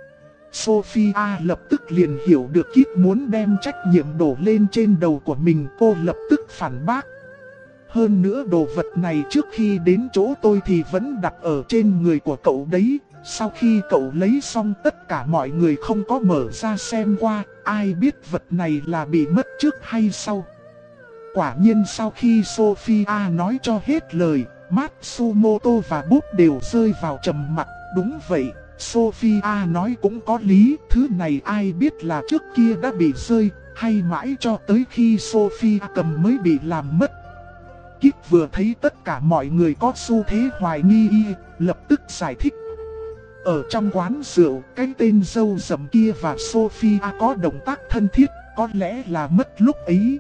Sophia lập tức liền hiểu được Kit muốn đem trách nhiệm đổ lên trên đầu của mình, cô lập tức phản bác. Hơn nữa đồ vật này trước khi đến chỗ tôi thì vẫn đặt ở trên người của cậu đấy, Sau khi cậu lấy xong tất cả mọi người không có mở ra xem qua, ai biết vật này là bị mất trước hay sau. Quả nhiên sau khi Sophia nói cho hết lời, Matsumoto và Búp đều rơi vào trầm mặc. Đúng vậy, Sophia nói cũng có lý, thứ này ai biết là trước kia đã bị rơi, hay mãi cho tới khi Sophia cầm mới bị làm mất. Kit vừa thấy tất cả mọi người có xu thế hoài nghi lập tức giải thích. Ở trong quán rượu, cái tên râu rậm kia và Sophia có động tác thân thiết, có lẽ là mất lúc ấy.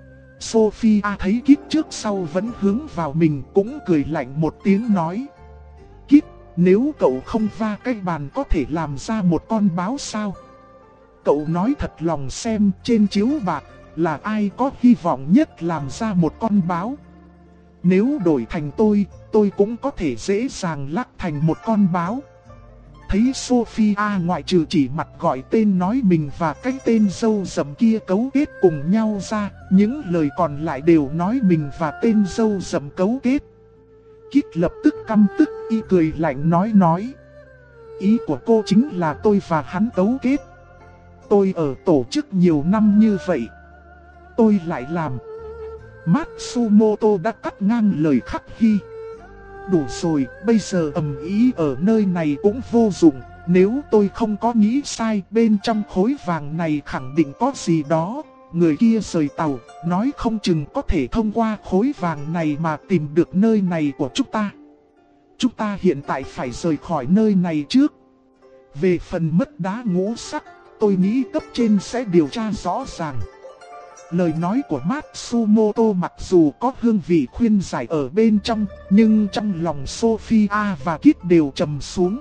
Sophia thấy Kit trước sau vẫn hướng vào mình cũng cười lạnh một tiếng nói. Kit, nếu cậu không va cái bàn có thể làm ra một con báo sao? Cậu nói thật lòng xem trên chiếu bạc là ai có hy vọng nhất làm ra một con báo. Nếu đổi thành tôi cũng có thể dễ dàng lắc thành một con báo. Thấy Sophia ngoại trừ chỉ mặt gọi tên nói mình và cái tên râu rậm kia cấu kết cùng nhau ra, những lời còn lại đều nói mình và tên râu rậm cấu kết. Kit lập tức căm tức cười lạnh nói. Ý của cô chính là tôi và hắn cấu kết. Tôi ở tổ chức nhiều năm như vậy, tôi lại làm. Matsumoto đã cắt ngang lời Khắc Hy. Đủ rồi, bây giờ ầm ĩ ở nơi này cũng vô dụng. Nếu tôi không có nghĩ sai, bên trong khối vàng này khẳng định có gì đó. Người kia rời tàu, nói không chừng có thể thông qua khối vàng này mà tìm được nơi này của chúng ta. Chúng ta hiện tại phải rời khỏi nơi này trước. Về phần mất đá ngũ sắc, tôi nghĩ cấp trên sẽ điều tra rõ ràng. Lời nói của Matsumoto mặc dù có hương vị khuyên giải ở bên trong, nhưng trong lòng Sophia và Kit đều trầm xuống.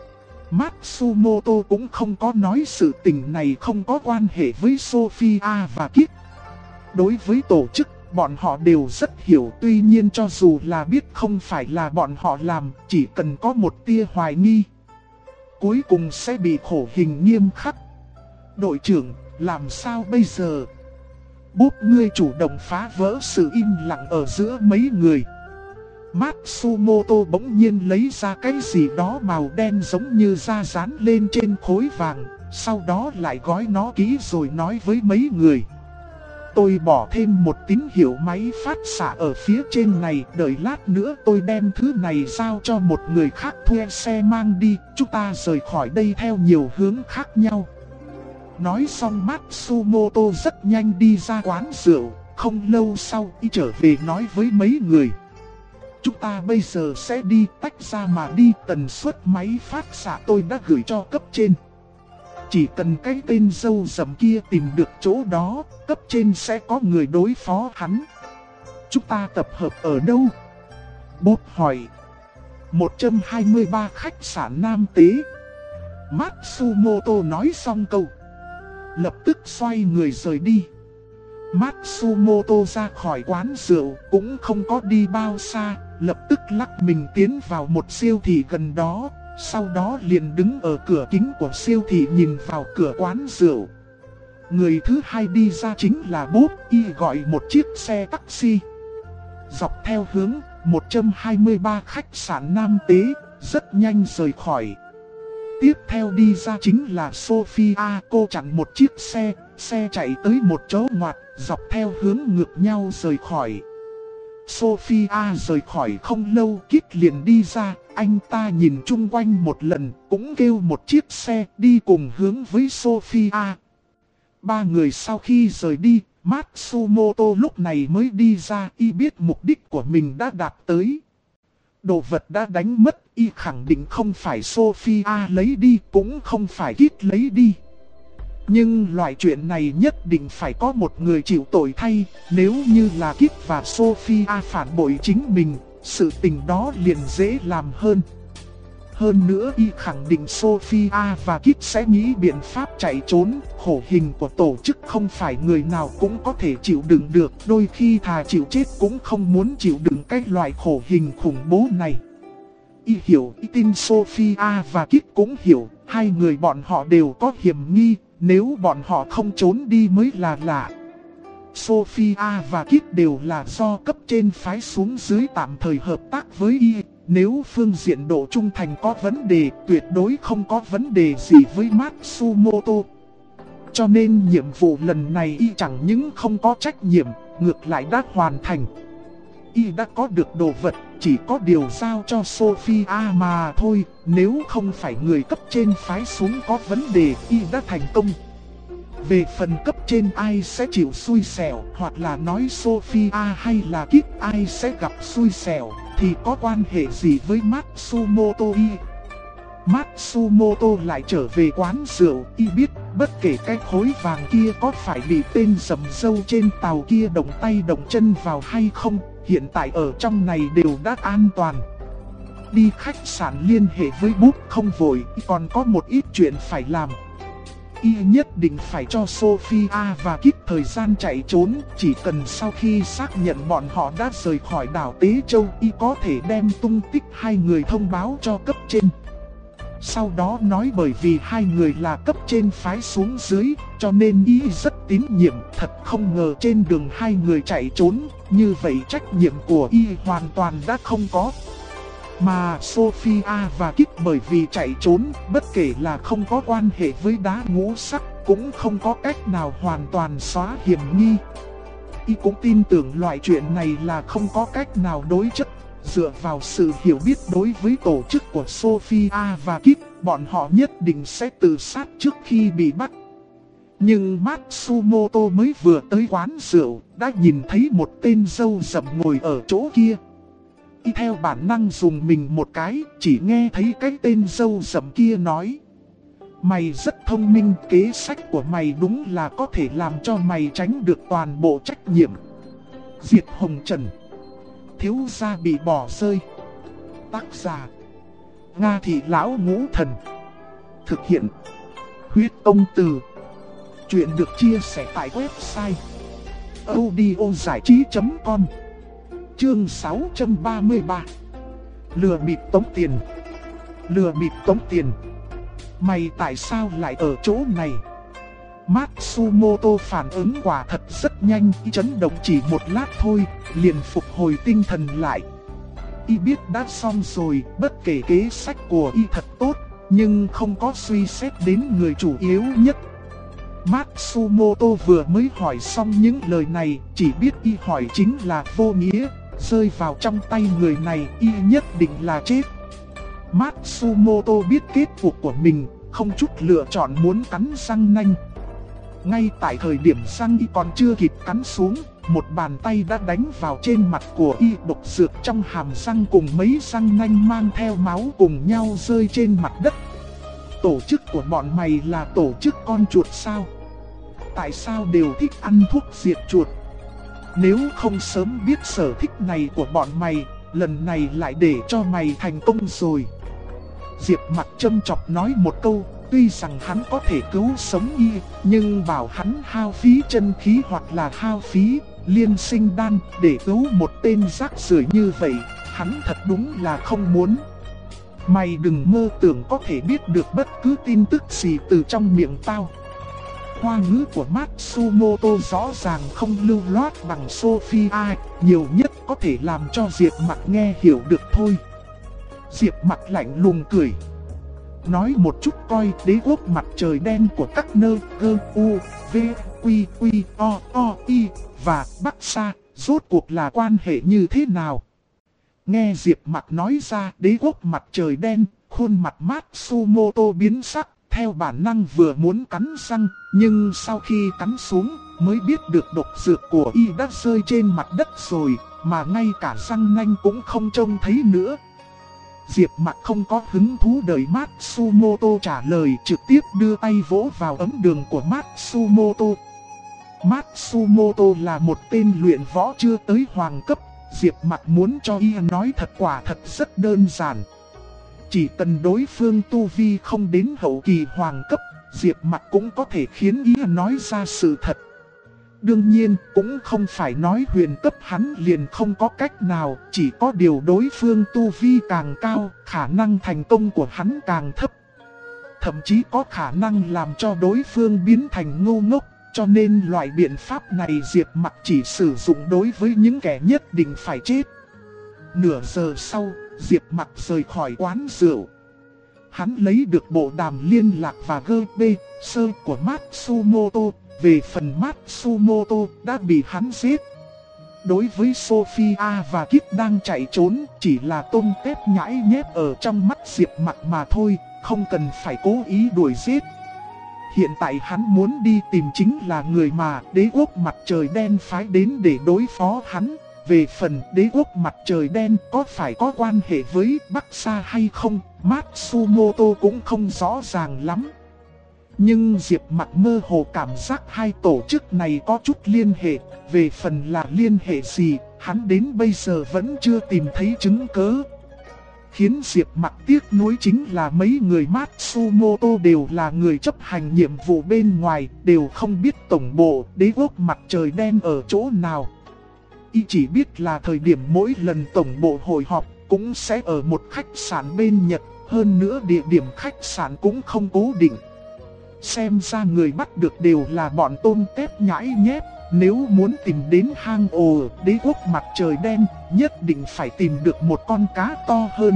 Matsumoto cũng không có nói sự tình này không có quan hệ với Sophia và Kit. Đối với tổ chức, bọn họ đều rất hiểu, tuy nhiên cho dù là biết không phải là bọn họ làm, chỉ cần có một tia hoài nghi, cuối cùng sẽ bị khổ hình nghiêm khắc. Đội trưởng, làm sao bây giờ? Búp ngươi chủ động phá vỡ sự im lặng ở giữa mấy người. Matsumoto bỗng nhiên lấy ra cái gì đó màu đen giống như da dán lên trên khối vàng, sau đó lại gói nó kỹ rồi nói với mấy người. Tôi bỏ thêm một tín hiệu máy phát xạ ở phía trên này, đợi lát nữa tôi đem thứ này giao cho một người khác thuê xe mang đi, chúng ta rời khỏi đây theo nhiều hướng khác nhau. Nói xong Matsumoto rất nhanh đi ra quán rượu, không lâu sau trở về nói với mấy người. Chúng ta bây giờ sẽ đi tách ra mà đi, tần suất máy phát xạ tôi đã gửi cho cấp trên. Chỉ cần cái tên râu rậm kia tìm được chỗ đó, cấp trên sẽ có người đối phó hắn. Chúng ta tập hợp ở đâu? Bốp hỏi. 123 khách sạn Nam Tế. Matsumoto nói xong câu, lập tức xoay người rời đi. Matsumoto ra khỏi quán rượu cũng không có đi bao xa, lập tức lắc mình tiến vào một siêu thị gần đó, sau đó liền đứng ở cửa kính của siêu thị nhìn vào cửa quán rượu. Người thứ hai đi ra chính là Bốp, gọi một chiếc xe taxi. Dọc theo hướng 123 khách sạn Nam Tế, rất nhanh rời khỏi. Tiếp theo đi ra chính là Sophia, cô chặn một chiếc xe chạy tới một chỗ ngoặt, dọc theo hướng ngược nhau rời khỏi. Sophia rời khỏi không lâu, Kit liền đi ra, anh ta nhìn chung quanh một lần, cũng kêu một chiếc xe đi cùng hướng với Sophia. Ba người sau khi rời đi, Matsumoto lúc này mới đi ra, biết mục đích của mình đã đạt tới. Đồ vật đã đánh mất, khẳng định không phải Sophia lấy đi, cũng không phải Kit lấy đi. Nhưng loại chuyện này nhất định phải có một người chịu tội thay, nếu như là Kit và Sophia phản bội chính mình, sự tình đó liền dễ làm hơn. Hơn nữa khẳng định Sophia và Kit sẽ nghĩ biện pháp chạy trốn, khổ hình của tổ chức không phải người nào cũng có thể chịu đựng được, đôi khi thà chịu chết cũng không muốn chịu đựng cái loại khổ hình khủng bố này. Hiểu, tin Sophia và Kit cũng hiểu, hai người bọn họ đều có hiểm nghi, nếu bọn họ không trốn đi mới là lạ. Sophia và Kit đều là do cấp trên phái xuống dưới tạm thời hợp tác với Nếu phương diện độ trung thành có vấn đề, tuyệt đối không có vấn đề gì với Matsumoto. Cho nên nhiệm vụ lần này y chẳng những không có trách nhiệm, ngược lại đã hoàn thành. Y đã có được đồ vật, chỉ có điều giao cho Sophia mà thôi. Nếu không phải người cấp trên phái xuống có vấn đề, y đã thành công. Về phần cấp trên ai sẽ chịu xui xẻo, hoặc là nói Sophia hay là Kit ai sẽ gặp xui xẻo, thì có quan hệ gì với Matsumoto y. Matsumoto lại trở về quán rượu, y biết bất kể cái khối vàng kia có phải bị tên rầm râu trên tàu kia động tay động chân vào hay không, hiện tại ở trong này đều đã an toàn. Đi khách sạn liên hệ với bút không vội, còn có một ít chuyện phải làm. Y nhất định phải cho Sophia và Kit thời gian chạy trốn, chỉ cần sau khi xác nhận bọn họ đã rời khỏi đảo Tế Châu, y có thể đem tung tích hai người thông báo cho cấp trên. Sau đó nói bởi vì hai người là cấp trên phái xuống dưới, cho nên y rất tín nhiệm, thật không ngờ trên đường hai người chạy trốn, như vậy trách nhiệm của y hoàn toàn đã không có. Mà Sophia và Kit bởi vì chạy trốn, bất kể là không có quan hệ với đá ngũ sắc, cũng không có cách nào hoàn toàn xóa hiểm nghi. Y cũng tin tưởng loại chuyện này là không có cách nào đối chất. Dựa vào sự hiểu biết đối với tổ chức của Sophia và Kit, bọn họ nhất định sẽ tự sát trước khi bị bắt. Nhưng Matsumoto mới vừa tới quán rượu, đã nhìn thấy một tên râu rậm ngồi ở chỗ kia. Y theo bản năng dùng mình một cái, chỉ nghe thấy cái tên râu rậm kia nói: "Mày rất thông minh, kế sách của mày đúng là có thể làm cho mày tránh được toàn bộ trách nhiệm." Diệt Hồng Trần. Thiếu gia bị bỏ rơi. Tác giả: Nga Thị Lão Ngũ Thần. Thực hiện: Huyết Công Từ. Chuyện được chia sẻ tại website audiozảichí.com. Chương 633. Lừa bịp tống tiền. Lừa bịp tống tiền. Mày tại sao lại ở chỗ này? Matsumoto phản ứng quả thật rất nhanh, chấn động chỉ một lát thôi, liền phục hồi tinh thần lại. Y biết đã xong rồi, bất kể kế sách của y thật tốt, nhưng không có suy xét đến người chủ yếu nhất. Matsumoto vừa mới hỏi xong những lời này, chỉ biết y hỏi chính là vô nghĩa, rơi vào trong tay người này y nhất định là chết. Matsumoto biết kết cục của mình, không chút lựa chọn muốn cắn răng nanh. Ngay tại thời điểm răng y còn chưa kịp cắn xuống, một bàn tay đã đánh vào trên mặt của y, độc dược trong hàm răng cùng mấy răng nanh mang theo máu cùng nhau rơi trên mặt đất. Tổ chức của bọn mày là tổ chức con chuột sao? Tại sao đều thích ăn thuốc diệt chuột? Nếu không sớm biết sở thích này của bọn mày, lần này lại để cho mày thành công rồi. Diệp Mặc châm chọc nói một câu, tuy rằng hắn có thể cứu sống y, nhưng bảo hắn hao phí chân khí hoặc là hao phí liên sinh đan để cứu một tên rác rưởi như vậy, hắn thật đúng là không muốn. Mày đừng mơ tưởng có thể biết được bất cứ tin tức gì từ trong miệng tao. Hoa ngữ của Matsumoto rõ ràng không lưu loát bằng Sophia, nhiều nhất có thể làm cho Diệp Mặc nghe hiểu được thôi. Diệp Mặc lạnh lùng cười. Nói một chút coi đế quốc mặt trời đen của các nơi G, U, V, Quy, Quy, O, I và Bắc Sa rốt cuộc là quan hệ như thế nào? Nghe Diệp Mặc nói ra đế quốc mặt trời đen, khuôn mặt Matsumoto biến sắc, theo bản năng vừa muốn cắn răng, nhưng sau khi cắn xuống mới biết được độc dược của y đã rơi trên mặt đất rồi, mà ngay cả răng nanh cũng không trông thấy nữa. Diệp Mặc không có hứng thú đợi Matsumoto trả lời, trực tiếp đưa tay vỗ vào ấm đường của Matsumoto. Matsumoto là một tên luyện võ chưa tới hoàng cấp, Diệp Mặc muốn cho y nói thật quả thật rất đơn giản. Chỉ cần đối phương tu vi không đến hậu kỳ hoàng cấp, Diệp Mặc cũng có thể khiến y nói ra sự thật. Đương nhiên, cũng không phải nói huyền cấp hắn liền không có cách nào, chỉ có điều đối phương tu vi càng cao, khả năng thành công của hắn càng thấp. Thậm chí có khả năng làm cho đối phương biến thành ngu ngốc, cho nên loại biện pháp này Diệp Mặc chỉ sử dụng đối với những kẻ nhất định phải chết. Nửa giờ sau, Diệp Mặc rời khỏi quán rượu. Hắn lấy được bộ đàm liên lạc và GB sơ của Matsumoto. Về phần Matsumoto đã bị hắn giết. Đối với Sophia và Kip đang chạy trốn, chỉ là tôm tép nhãi nhép ở trong mắt Diệp Mặc mà thôi, không cần phải cố ý đuổi giết. Hiện tại hắn muốn đi tìm chính là người mà đế quốc mặt trời đen phái đến để đối phó hắn. Về phần đế quốc mặt trời đen có phải có quan hệ với Bắc Sa hay không, Matsumoto cũng không rõ ràng lắm. Nhưng Diệp Mặc mơ hồ cảm giác hai tổ chức này có chút liên hệ. Về phần là liên hệ gì, hắn đến bây giờ vẫn chưa tìm thấy chứng cớ. Khiến Diệp Mặc tiếc nuối chính là mấy người Matsumoto đều là người chấp hành nhiệm vụ bên ngoài, đều không biết tổng bộ đế quốc mặt trời đen ở chỗ nào. Y chỉ biết là thời điểm mỗi lần tổng bộ hội họp cũng sẽ ở một khách sạn bên Nhật, hơn nữa địa điểm khách sạn cũng không cố định. Xem ra người bắt được đều là bọn tôm tép nhãi nhép. Nếu muốn tìm đến hang ổ đế quốc mặt trời đen, nhất định phải tìm được một con cá to hơn.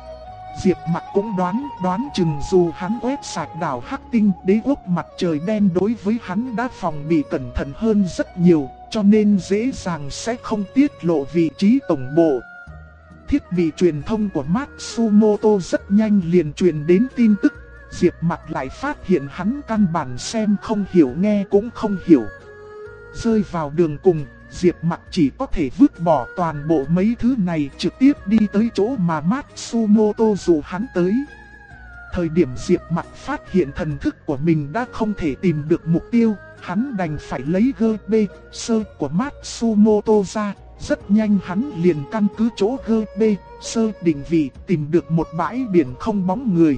Diệp Mặc cũng đoán chừng dù hắn quét sạch đảo Hắc Tinh, đế quốc mặt trời đen đối với hắn đã phòng bị cẩn thận hơn rất nhiều, cho nên dễ dàng sẽ không tiết lộ vị trí tổng bộ. Thiết bị truyền thông của Matsumoto rất nhanh liền truyền đến tin tức. Diệp Mặc lại phát hiện hắn căn bản xem không hiểu, nghe cũng không hiểu. Rơi vào đường cùng, Diệp Mặc chỉ có thể vứt bỏ toàn bộ mấy thứ này, trực tiếp đi tới chỗ mà Matsumoto dụ hắn tới. Thời điểm Diệp Mặc phát hiện thần thức của mình đã không thể tìm được mục tiêu, hắn đành phải lấy GB sơ của Matsumoto ra. Rất nhanh hắn liền căn cứ chỗ GB sơ định vị, tìm được một bãi biển không bóng người.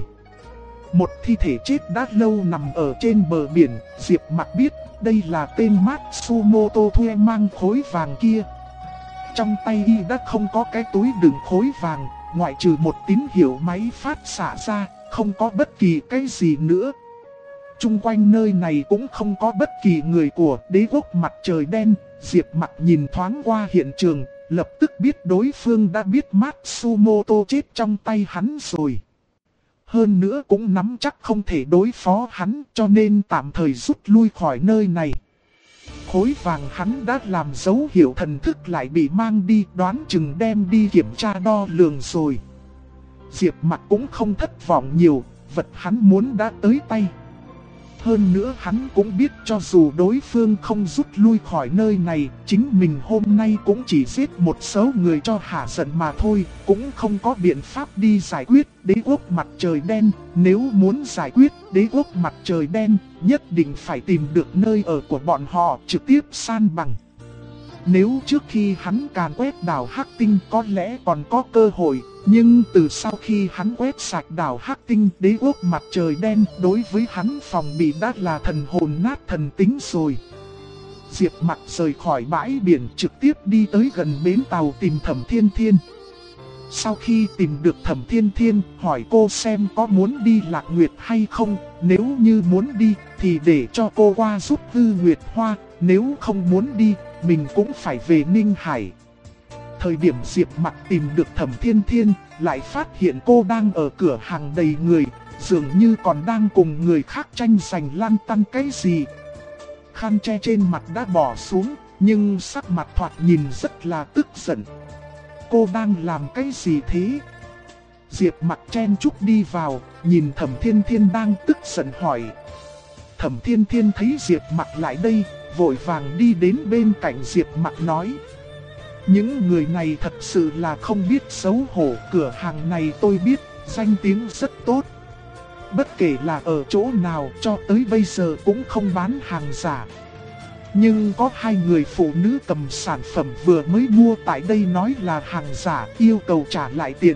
Một thi thể chết đã lâu nằm ở trên bờ biển. Diệp Mặc biết đây là tên Matsumoto thuê mang khối vàng kia. Trong tay y đã không có cái túi đựng khối vàng, ngoại trừ một tín hiệu máy phát xạ ra, không có bất kỳ cái gì nữa. Chung quanh nơi này cũng không có bất kỳ người của đế quốc mặt trời đen. Diệp Mặc nhìn thoáng qua hiện trường, lập tức biết đối phương đã biết Matsumoto chết trong tay hắn rồi. Hơn nữa cũng nắm chắc không thể đối phó hắn, cho nên tạm thời rút lui khỏi nơi này. Khối vàng hắn đã làm dấu hiệu thần thức lại bị mang đi, đoán chừng đem đi kiểm tra đo lường rồi. Diệp Mặc cũng không thất vọng nhiều, vật hắn muốn đã tới tay. Hơn nữa hắn cũng biết cho dù đối phương không rút lui khỏi nơi này, chính mình hôm nay cũng chỉ giết một số người cho hả giận mà thôi, cũng không có biện pháp đi giải quyết đế quốc mặt trời đen. Nếu muốn giải quyết đế quốc mặt trời đen, nhất định phải tìm được nơi ở của bọn họ, trực tiếp san bằng. Nếu trước khi hắn càn quét đảo Hắc Tinh có lẽ còn có cơ hội, nhưng từ sau khi hắn quét sạch đảo Hắc Tinh, đế quốc mặt trời đen đối với hắn phòng bị đã là thần hồn nát thần tính rồi. Diệp Mặc rời khỏi bãi biển, trực tiếp đi tới gần bến tàu tìm Thẩm Thiên Thiên. Sau khi tìm được Thẩm Thiên Thiên, hỏi cô xem có muốn đi Lạc Nguyệt hay không. Nếu như muốn đi thì để cho cô qua giúp Tư Nguyệt Hoa, nếu không muốn đi mình cũng phải về Ninh Hải. Thời điểm Diệp Mặc tìm được Thẩm Thiên Thiên, lại phát hiện cô đang ở cửa hàng đầy người, dường như còn đang cùng người khác tranh giành lăn tăn cái gì. Khăn che trên mặt đã bỏ xuống, nhưng sắc mặt thoạt nhìn rất là tức giận. Cô đang làm cái gì thế? Diệp Mặc chen chúc đi vào, nhìn Thẩm Thiên Thiên đang tức giận hỏi. Thẩm Thiên Thiên thấy Diệp Mặc lại đây, vội vàng đi đến bên cạnh Diệp Mặc nói. Những người này thật sự là không biết xấu hổ, cửa hàng này tôi biết, danh tiếng rất tốt. Bất kể là ở chỗ nào cho tới bây giờ cũng không bán hàng giả. Nhưng có hai người phụ nữ cầm sản phẩm vừa mới mua tại đây nói là hàng giả, yêu cầu trả lại tiền.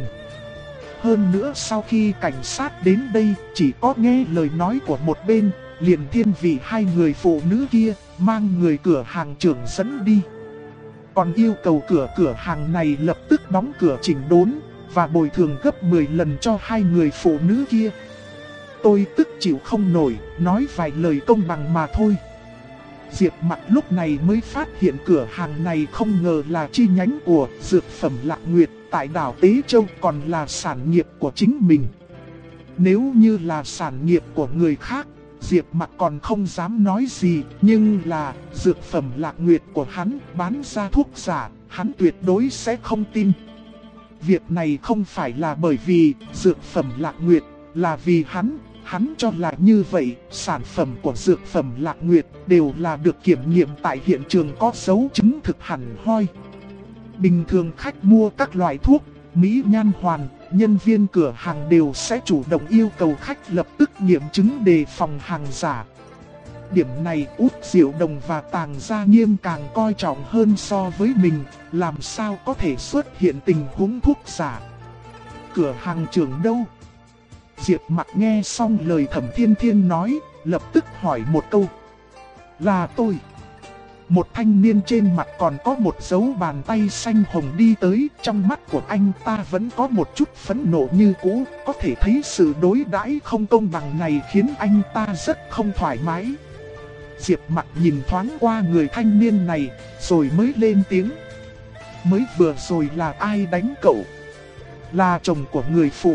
Hơn nữa sau khi cảnh sát đến đây, chỉ có nghe lời nói của một bên, liền thiên vị hai người phụ nữ kia, mang người cửa hàng trưởng dẫn đi. Còn yêu cầu cửa hàng này lập tức đóng cửa chỉnh đốn, và bồi thường gấp 10 lần cho hai người phụ nữ kia. Tôi tức chịu không nổi, nói vài lời công bằng mà thôi. Diệp Mặc lúc này mới phát hiện cửa hàng này không ngờ là chi nhánh của dược phẩm Lạc Nguyệt, tại đảo Tế Châu còn là sản nghiệp của chính mình. Nếu như là sản nghiệp của người khác, Diệp Mặc còn không dám nói gì, nhưng là dược phẩm Lạc Nguyệt của hắn bán ra thuốc giả, hắn tuyệt đối sẽ không tin. Việc này không phải là bởi vì dược phẩm Lạc Nguyệt, là vì hắn cho là như vậy, sản phẩm của dược phẩm Lạc Nguyệt đều là được kiểm nghiệm tại hiện trường có dấu chứng thực hẳn hoi. Bình thường khách mua các loại thuốc, mỹ nhan hoàn, nhân viên cửa hàng đều sẽ chủ động yêu cầu khách lập tức nghiệm chứng đề phòng hàng giả. Điểm này Út Diệu Đồng và Tàng Gia Nghiêm càng coi trọng hơn so với mình, làm sao có thể xuất hiện tình huống thuốc giả. Cửa hàng trưởng đâu? Diệp Mặc nghe xong lời Thẩm Thiên Thiên nói, lập tức hỏi một câu. Là tôi. Một thanh niên trên mặt còn có một dấu bàn tay xanh hồng đi tới, trong mắt của anh ta vẫn có một chút phẫn nộ như cũ, có thể thấy sự đối đãi không công bằng này khiến anh ta rất không thoải mái. Diệp Mặc nhìn thoáng qua người thanh niên này, rồi mới lên tiếng. Mới vừa rồi là ai đánh cậu? Là chồng của người phụ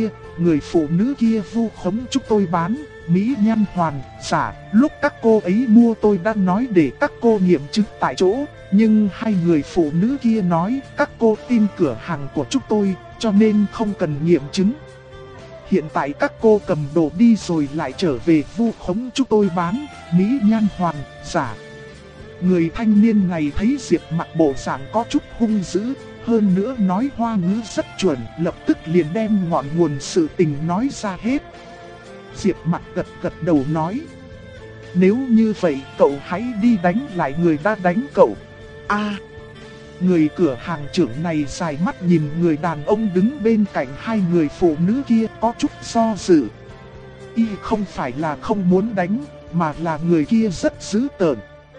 nữ kia vu khống chúng tôi bán mỹ nhan hoàn giả. Lúc các cô ấy mua tôi đã nói để các cô nghiệm chứng tại chỗ, nhưng hai người phụ nữ kia nói các cô tin cửa hàng của chúng tôi, cho nên không cần nghiệm chứng. Hiện tại các cô cầm đồ đi rồi lại trở về vu khống chúng tôi bán mỹ nhan hoàn giả. Người thanh niên này thấy Diệp Mặc bộ dạng có chút hung dữ, hơn nữa nói hoa ngữ rất chuẩn, lập tức liền đem ngọn nguồn sự tình nói ra hết. Diệp Mặc gật đầu nói. Nếu như vậy cậu hãy đi đánh lại người đã đánh cậu. Người cửa hàng trưởng này dài mắt nhìn người đàn ông đứng bên cạnh hai người phụ nữ kia có chút do dự. Y không phải là không muốn đánh, mà là người kia rất dữ tợn.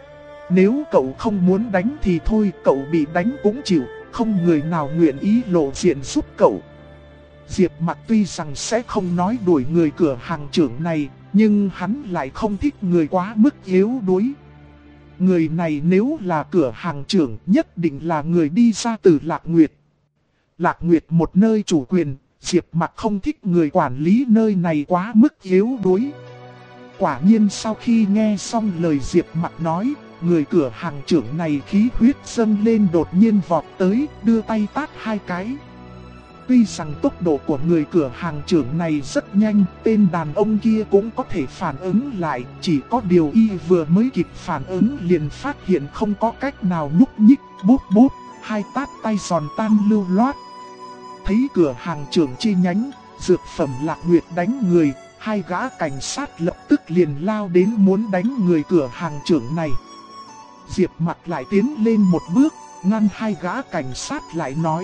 Nếu cậu không muốn đánh thì thôi, cậu bị đánh cũng chịu, không người nào nguyện ý lộ diện giúp cậu. Diệp Mặc tuy rằng sẽ không nói đuổi người cửa hàng trưởng này, nhưng hắn lại không thích người quá mức yếu đuối. Người này nếu là cửa hàng trưởng nhất định là người đi ra từ Lạc Nguyệt. Lạc Nguyệt một nơi chủ quyền, Diệp Mặc không thích người quản lý nơi này quá mức yếu đuối. Quả nhiên sau khi nghe xong lời Diệp Mặc nói, người cửa hàng trưởng này khí huyết dâng lên đột nhiên vọt tới, đưa tay tát hai cái. Tuy rằng tốc độ của người cửa hàng trưởng này rất nhanh, tên đàn ông kia cũng có thể phản ứng lại, chỉ có điều y vừa mới kịp phản ứng liền phát hiện không có cách nào nhúc nhích, bốp bốp, hai tát tay giòn tan lưu loát. Thấy cửa hàng trưởng chi nhánh, dược phẩm Lạc Nguyệt đánh người, hai gã cảnh sát lập tức liền lao đến muốn đánh người cửa hàng trưởng này. Diệp Mặc lại tiến lên một bước, ngăn hai gã cảnh sát lại nói.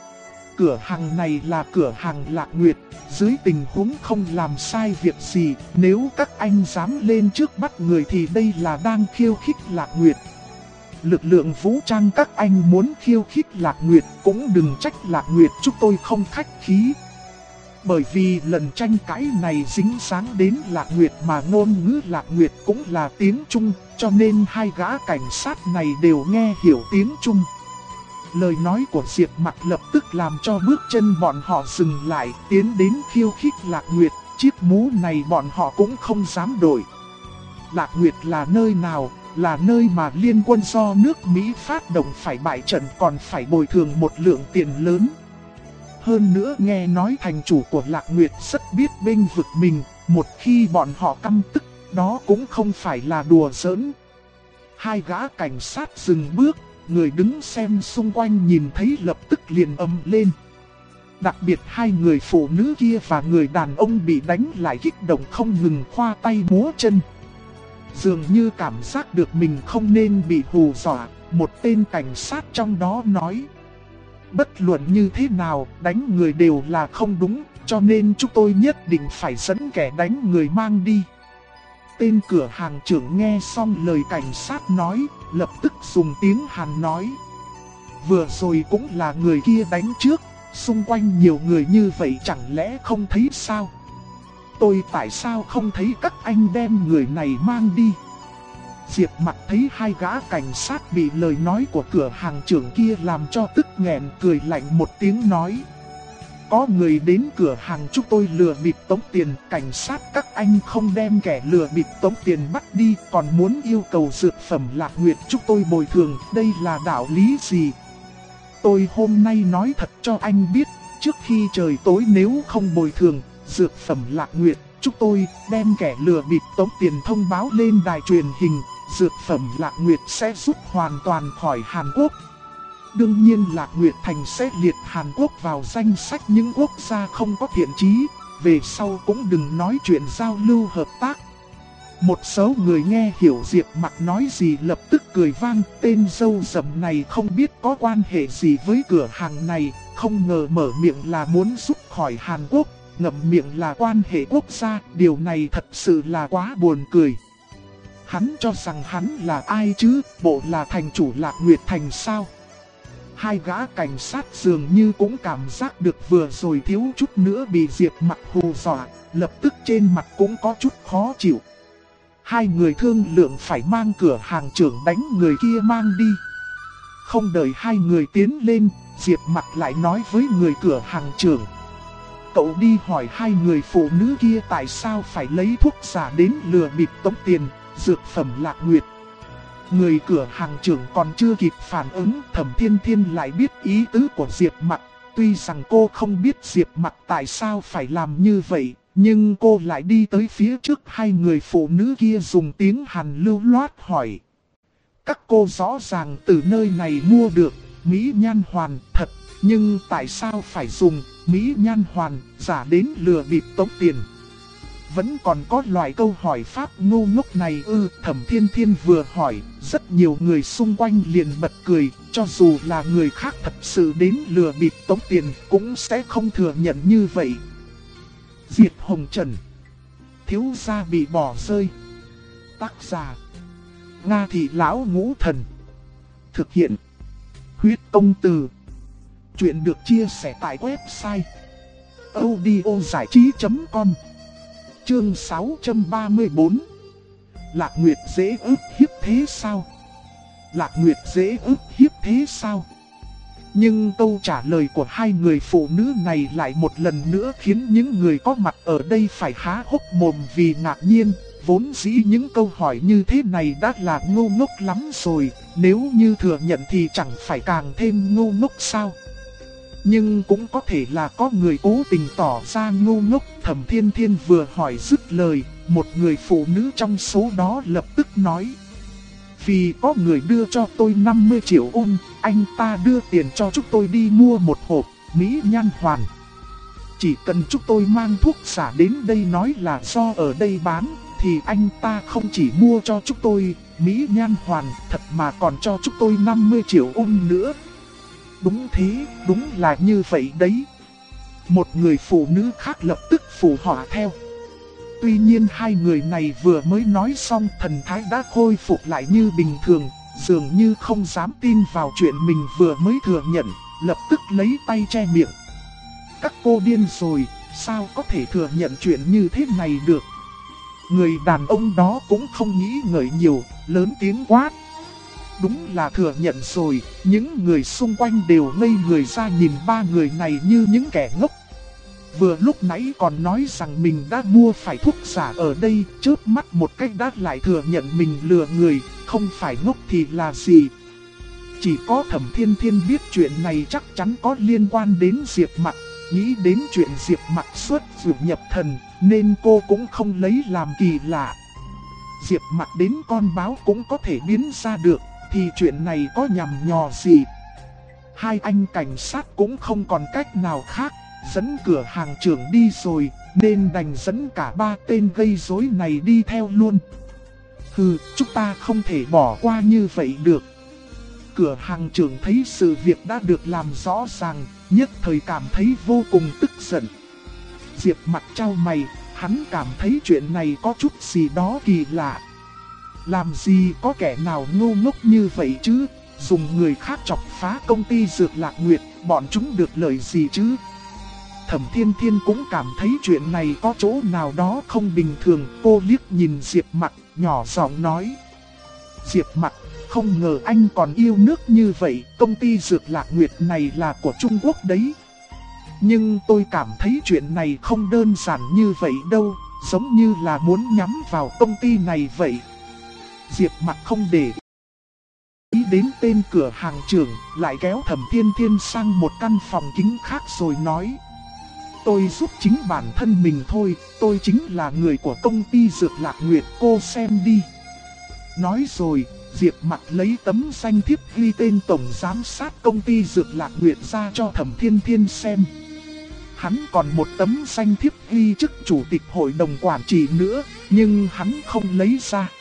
Cửa hàng này là cửa hàng Lạc Nguyệt, dưới tình huống không làm sai việc gì, nếu các anh dám lên trước bắt người thì đây là đang khiêu khích Lạc Nguyệt. Lực lượng vũ trang các anh muốn khiêu khích Lạc Nguyệt cũng đừng trách Lạc Nguyệt chúng tôi không khách khí. Bởi vì lần tranh cãi này dính dáng đến Lạc Nguyệt mà ngôn ngữ Lạc Nguyệt cũng là tiếng Trung, cho nên hai gã cảnh sát này đều nghe hiểu tiếng Trung. Lời nói của Diệp Mặc lập tức làm cho bước chân bọn họ dừng lại, tiến đến khiêu khích Lạc Nguyệt, chiếc mũ này bọn họ cũng không dám đổi. Lạc Nguyệt là nơi nào? Là nơi mà liên quân do nước Mỹ phát động phải bại trận còn phải bồi thường một lượng tiền lớn. Hơn nữa nghe nói thành chủ của Lạc Nguyệt rất biết bênh vực mình, một khi bọn họ căm tức, đó cũng không phải là đùa giỡn. Hai gã cảnh sát dừng bước, người đứng xem xung quanh nhìn thấy lập tức liền ầm lên. Đặc biệt hai người phụ nữ kia và người đàn ông bị đánh lại kích động không ngừng khoa tay múa chân. Dường như cảm giác được mình không nên bị hù dọa, một tên cảnh sát trong đó nói. Bất luận như thế nào, đánh người đều là không đúng, cho nên chúng tôi nhất định phải dẫn kẻ đánh người mang đi. Tên cửa hàng trưởng nghe xong lời cảnh sát nói, lập tức dùng tiếng Hàn nói. Vừa rồi cũng là người kia đánh trước, xung quanh nhiều người như vậy chẳng lẽ không thấy sao? Tôi tại sao không thấy các anh đem người này mang đi? Diệp Mặc thấy hai gã cảnh sát bị lời nói của cửa hàng trưởng kia làm cho tức nghẹn, cười lạnh một tiếng nói. Có người đến cửa hàng chúng tôi lừa bịp tống tiền, cảnh sát các anh không đem kẻ lừa bịp tống tiền bắt đi, còn muốn yêu cầu dược phẩm Lạc Nguyệt chúng tôi bồi thường, đây là đạo lý gì? Tôi hôm nay nói thật cho anh biết, trước khi trời tối nếu không bồi thường, dược phẩm Lạc Nguyệt, chúng tôi đem kẻ lừa bịp tống tiền thông báo lên đài truyền hình, dược phẩm Lạc Nguyệt sẽ rút hoàn toàn khỏi Hàn Quốc. Đương nhiên Lạc Nguyệt Thành sẽ liệt Hàn Quốc vào danh sách những quốc gia không có thiện chí, về sau cũng đừng nói chuyện giao lưu hợp tác. Một số người nghe hiểu Diệp Mặc nói gì lập tức cười vang, tên râu rậm này không biết có quan hệ gì với cửa hàng này, không ngờ mở miệng là muốn rút khỏi Hàn Quốc, ngậm miệng là quan hệ quốc gia, điều này thật sự là quá buồn cười. Hắn cho rằng hắn là ai chứ, bộ là thành chủ Lạc Nguyệt Thành sao? Hai gã cảnh sát dường như cũng cảm giác được vừa rồi thiếu chút nữa bị Diệp Mặc hù dọa, lập tức trên mặt cũng có chút khó chịu. Hai người thương lượng phải mang cửa hàng trưởng đánh người kia mang đi. Không đợi hai người tiến lên, Diệp Mặc lại nói với người cửa hàng trưởng. Cậu đi hỏi hai người phụ nữ kia tại sao phải lấy thuốc giả đến lừa bịp tống tiền, dược phẩm Lạc Nguyệt. Người cửa hàng trưởng còn chưa kịp phản ứng, Thẩm Thiên Thiên lại biết ý tứ của Diệp Mặc. Tuy rằng cô không biết Diệp Mặc tại sao phải làm như vậy, nhưng cô lại đi tới phía trước hai người phụ nữ kia dùng tiếng Hàn lưu loát hỏi. Các cô rõ ràng từ nơi này mua được Mỹ Nhan Hoàn thật, nhưng tại sao phải dùng Mỹ Nhan Hoàn giả đến lừa bịp tống tiền? Vẫn còn có loại câu hỏi pháp ngu ngốc này ư? Thẩm Thiên Thiên vừa hỏi, rất nhiều người xung quanh liền bật cười, cho dù là người khác thật sự đến lừa bịp tống tiền cũng sẽ không thừa nhận như vậy. Diệt Hồng Trần, thiếu gia bị bỏ rơi. Tác giả Nga Thị Lão Ngũ Thần. Thực hiện Huyết Công Từ. Chuyện được chia sẻ tại website audiozảichí.com. Chương 634. Lạc Nguyệt dễ ức hiếp thế sao? Lạc Nguyệt dễ ức hiếp thế sao? Nhưng câu trả lời của hai người phụ nữ này lại một lần nữa khiến những người có mặt ở đây phải há hốc mồm vì ngạc nhiên. Vốn dĩ những câu hỏi như thế này đã là ngu ngốc lắm rồi, nếu như thừa nhận thì chẳng phải càng thêm ngu ngốc sao? Nhưng cũng có thể là có người cố tình tỏ ra ngu ngốc. Thẩm Thiên Thiên vừa hỏi dứt lời, một người phụ nữ trong số đó lập tức nói. Vì có người đưa cho tôi 50 triệu won, anh ta đưa tiền cho chúng tôi đi mua một hộp Mỹ Nhan Hoàn. Chỉ cần chúng tôi mang thuốc giả đến đây nói là do ở đây bán, thì anh ta không chỉ mua cho chúng tôi Mỹ Nhan Hoàn thật mà còn cho chúng tôi 50 triệu won nữa. Đúng thế, đúng là như vậy đấy. Một người phụ nữ khác lập tức phụ họa theo. Tuy nhiên hai người này vừa mới nói xong thần thái đã khôi phục lại như bình thường, dường như không dám tin vào chuyện mình vừa mới thừa nhận, lập tức lấy tay che miệng. Các cô điên rồi, sao có thể thừa nhận chuyện như thế này được? Người đàn ông đó cũng không nghĩ ngợi nhiều, lớn tiếng quát. Đúng là thừa nhận rồi, những người xung quanh đều ngây người ra nhìn ba người này như những kẻ ngốc. Vừa lúc nãy còn nói rằng mình đã mua phải thuốc giả ở đây, chớp mắt một cách đã lại thừa nhận mình lừa người, không phải ngốc thì là gì. Chỉ có Thẩm Thiên Thiên biết chuyện này chắc chắn có liên quan đến Diệp Mặc, nghĩ đến chuyện Diệp Mặc xuất dụ nhập thần, nên cô cũng không lấy làm kỳ lạ. Diệp Mặc đến con báo cũng có thể biến ra được, thì chuyện này có nhằm nhò gì? Hai anh cảnh sát cũng không còn cách nào khác, dẫn cửa hàng trưởng đi rồi, nên đành dẫn cả ba tên gây rối này đi theo luôn. Hừ, chúng ta không thể bỏ qua như vậy được. Cửa hàng trưởng thấy sự việc đã được làm rõ ràng, nhất thời cảm thấy vô cùng tức giận. Diệp Mặc chau mày, hắn cảm thấy chuyện này có chút gì đó kỳ lạ. Làm gì có kẻ nào ngu ngốc như vậy chứ, dùng người khác chọc phá công ty dược Lạc Nguyệt, bọn chúng được lợi gì chứ? Thẩm Thiên Thiên cũng cảm thấy chuyện này có chỗ nào đó không bình thường, cô liếc nhìn Diệp Mặc, nhỏ giọng nói. Diệp Mặc, không ngờ anh còn yêu nước như vậy, công ty Dược Lạc Nguyệt này là của Trung Quốc đấy. Nhưng tôi cảm thấy chuyện này không đơn giản như vậy đâu, giống như là muốn nhắm vào công ty này vậy. Diệp Mặc không để ý đến tên cửa hàng trưởng, lại kéo Thẩm Thiên Thiên sang một căn phòng kính khác rồi nói: tôi giúp chính bản thân mình thôi, tôi chính là người của công ty Dược Lạc Nguyệt, cô xem đi. Nói rồi, Diệp Mặc lấy tấm danh thiếp ghi tên tổng giám sát công ty Dược Lạc Nguyệt ra cho Thẩm Thiên Thiên xem. Hắn còn một tấm danh thiếp ghi chức chủ tịch hội đồng quản trị nữa, nhưng hắn không lấy ra.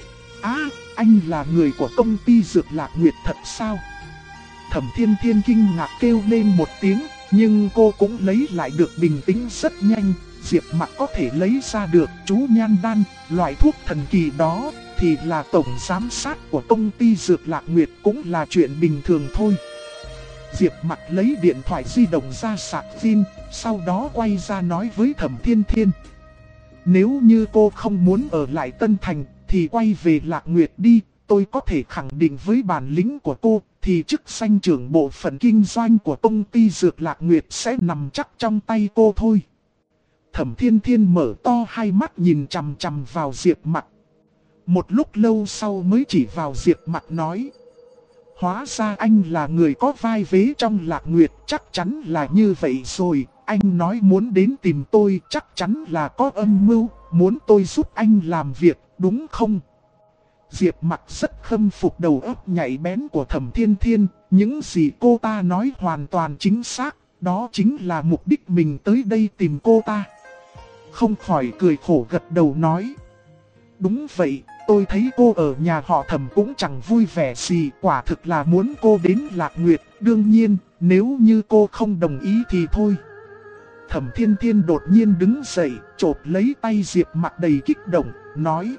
Anh là người của công ty Dược Lạc Nguyệt thật sao? Thẩm Thiên Thiên kinh ngạc kêu lên một tiếng, nhưng cô cũng lấy lại được bình tĩnh rất nhanh. Diệp Mặc có thể lấy ra được chú nhan đan, loại thuốc thần kỳ đó, thì là tổng giám sát của công ty Dược Lạc Nguyệt cũng là chuyện bình thường thôi. Diệp Mặc lấy điện thoại di động ra sạc pin, sau đó quay ra nói với Thẩm Thiên Thiên: nếu như cô không muốn ở lại Tân Thành, thì quay về Lạc Nguyệt đi. Tôi có thể khẳng định với bản lĩnh của cô, thì chức danh trưởng bộ phận kinh doanh của công ty Dược Lạc Nguyệt sẽ nằm chắc trong tay cô thôi. Thẩm Thiên Thiên mở to hai mắt nhìn chằm chằm vào Diệp Mặc. Một lúc lâu sau mới chỉ vào Diệp Mặc nói: hóa ra anh là người có vai vế trong Lạc Nguyệt, chắc chắn là như vậy rồi. Anh nói muốn đến tìm tôi, chắc chắn là có âm mưu, muốn tôi giúp anh làm việc, đúng không? Diệp Mặc rất khâm phục đầu óc nhạy bén của Thẩm Thiên Thiên, những gì cô ta nói hoàn toàn chính xác, đó chính là mục đích mình tới đây tìm cô ta. Không khỏi cười khổ gật đầu nói: đúng vậy, tôi thấy cô ở nhà họ Thẩm cũng chẳng vui vẻ gì, quả thực là muốn cô đến Lạc Nguyệt, đương nhiên, nếu như cô không đồng ý thì thôi. Thẩm Thiên Thiên đột nhiên đứng dậy, chộp lấy tay Diệp Mặc đầy kích động, nói: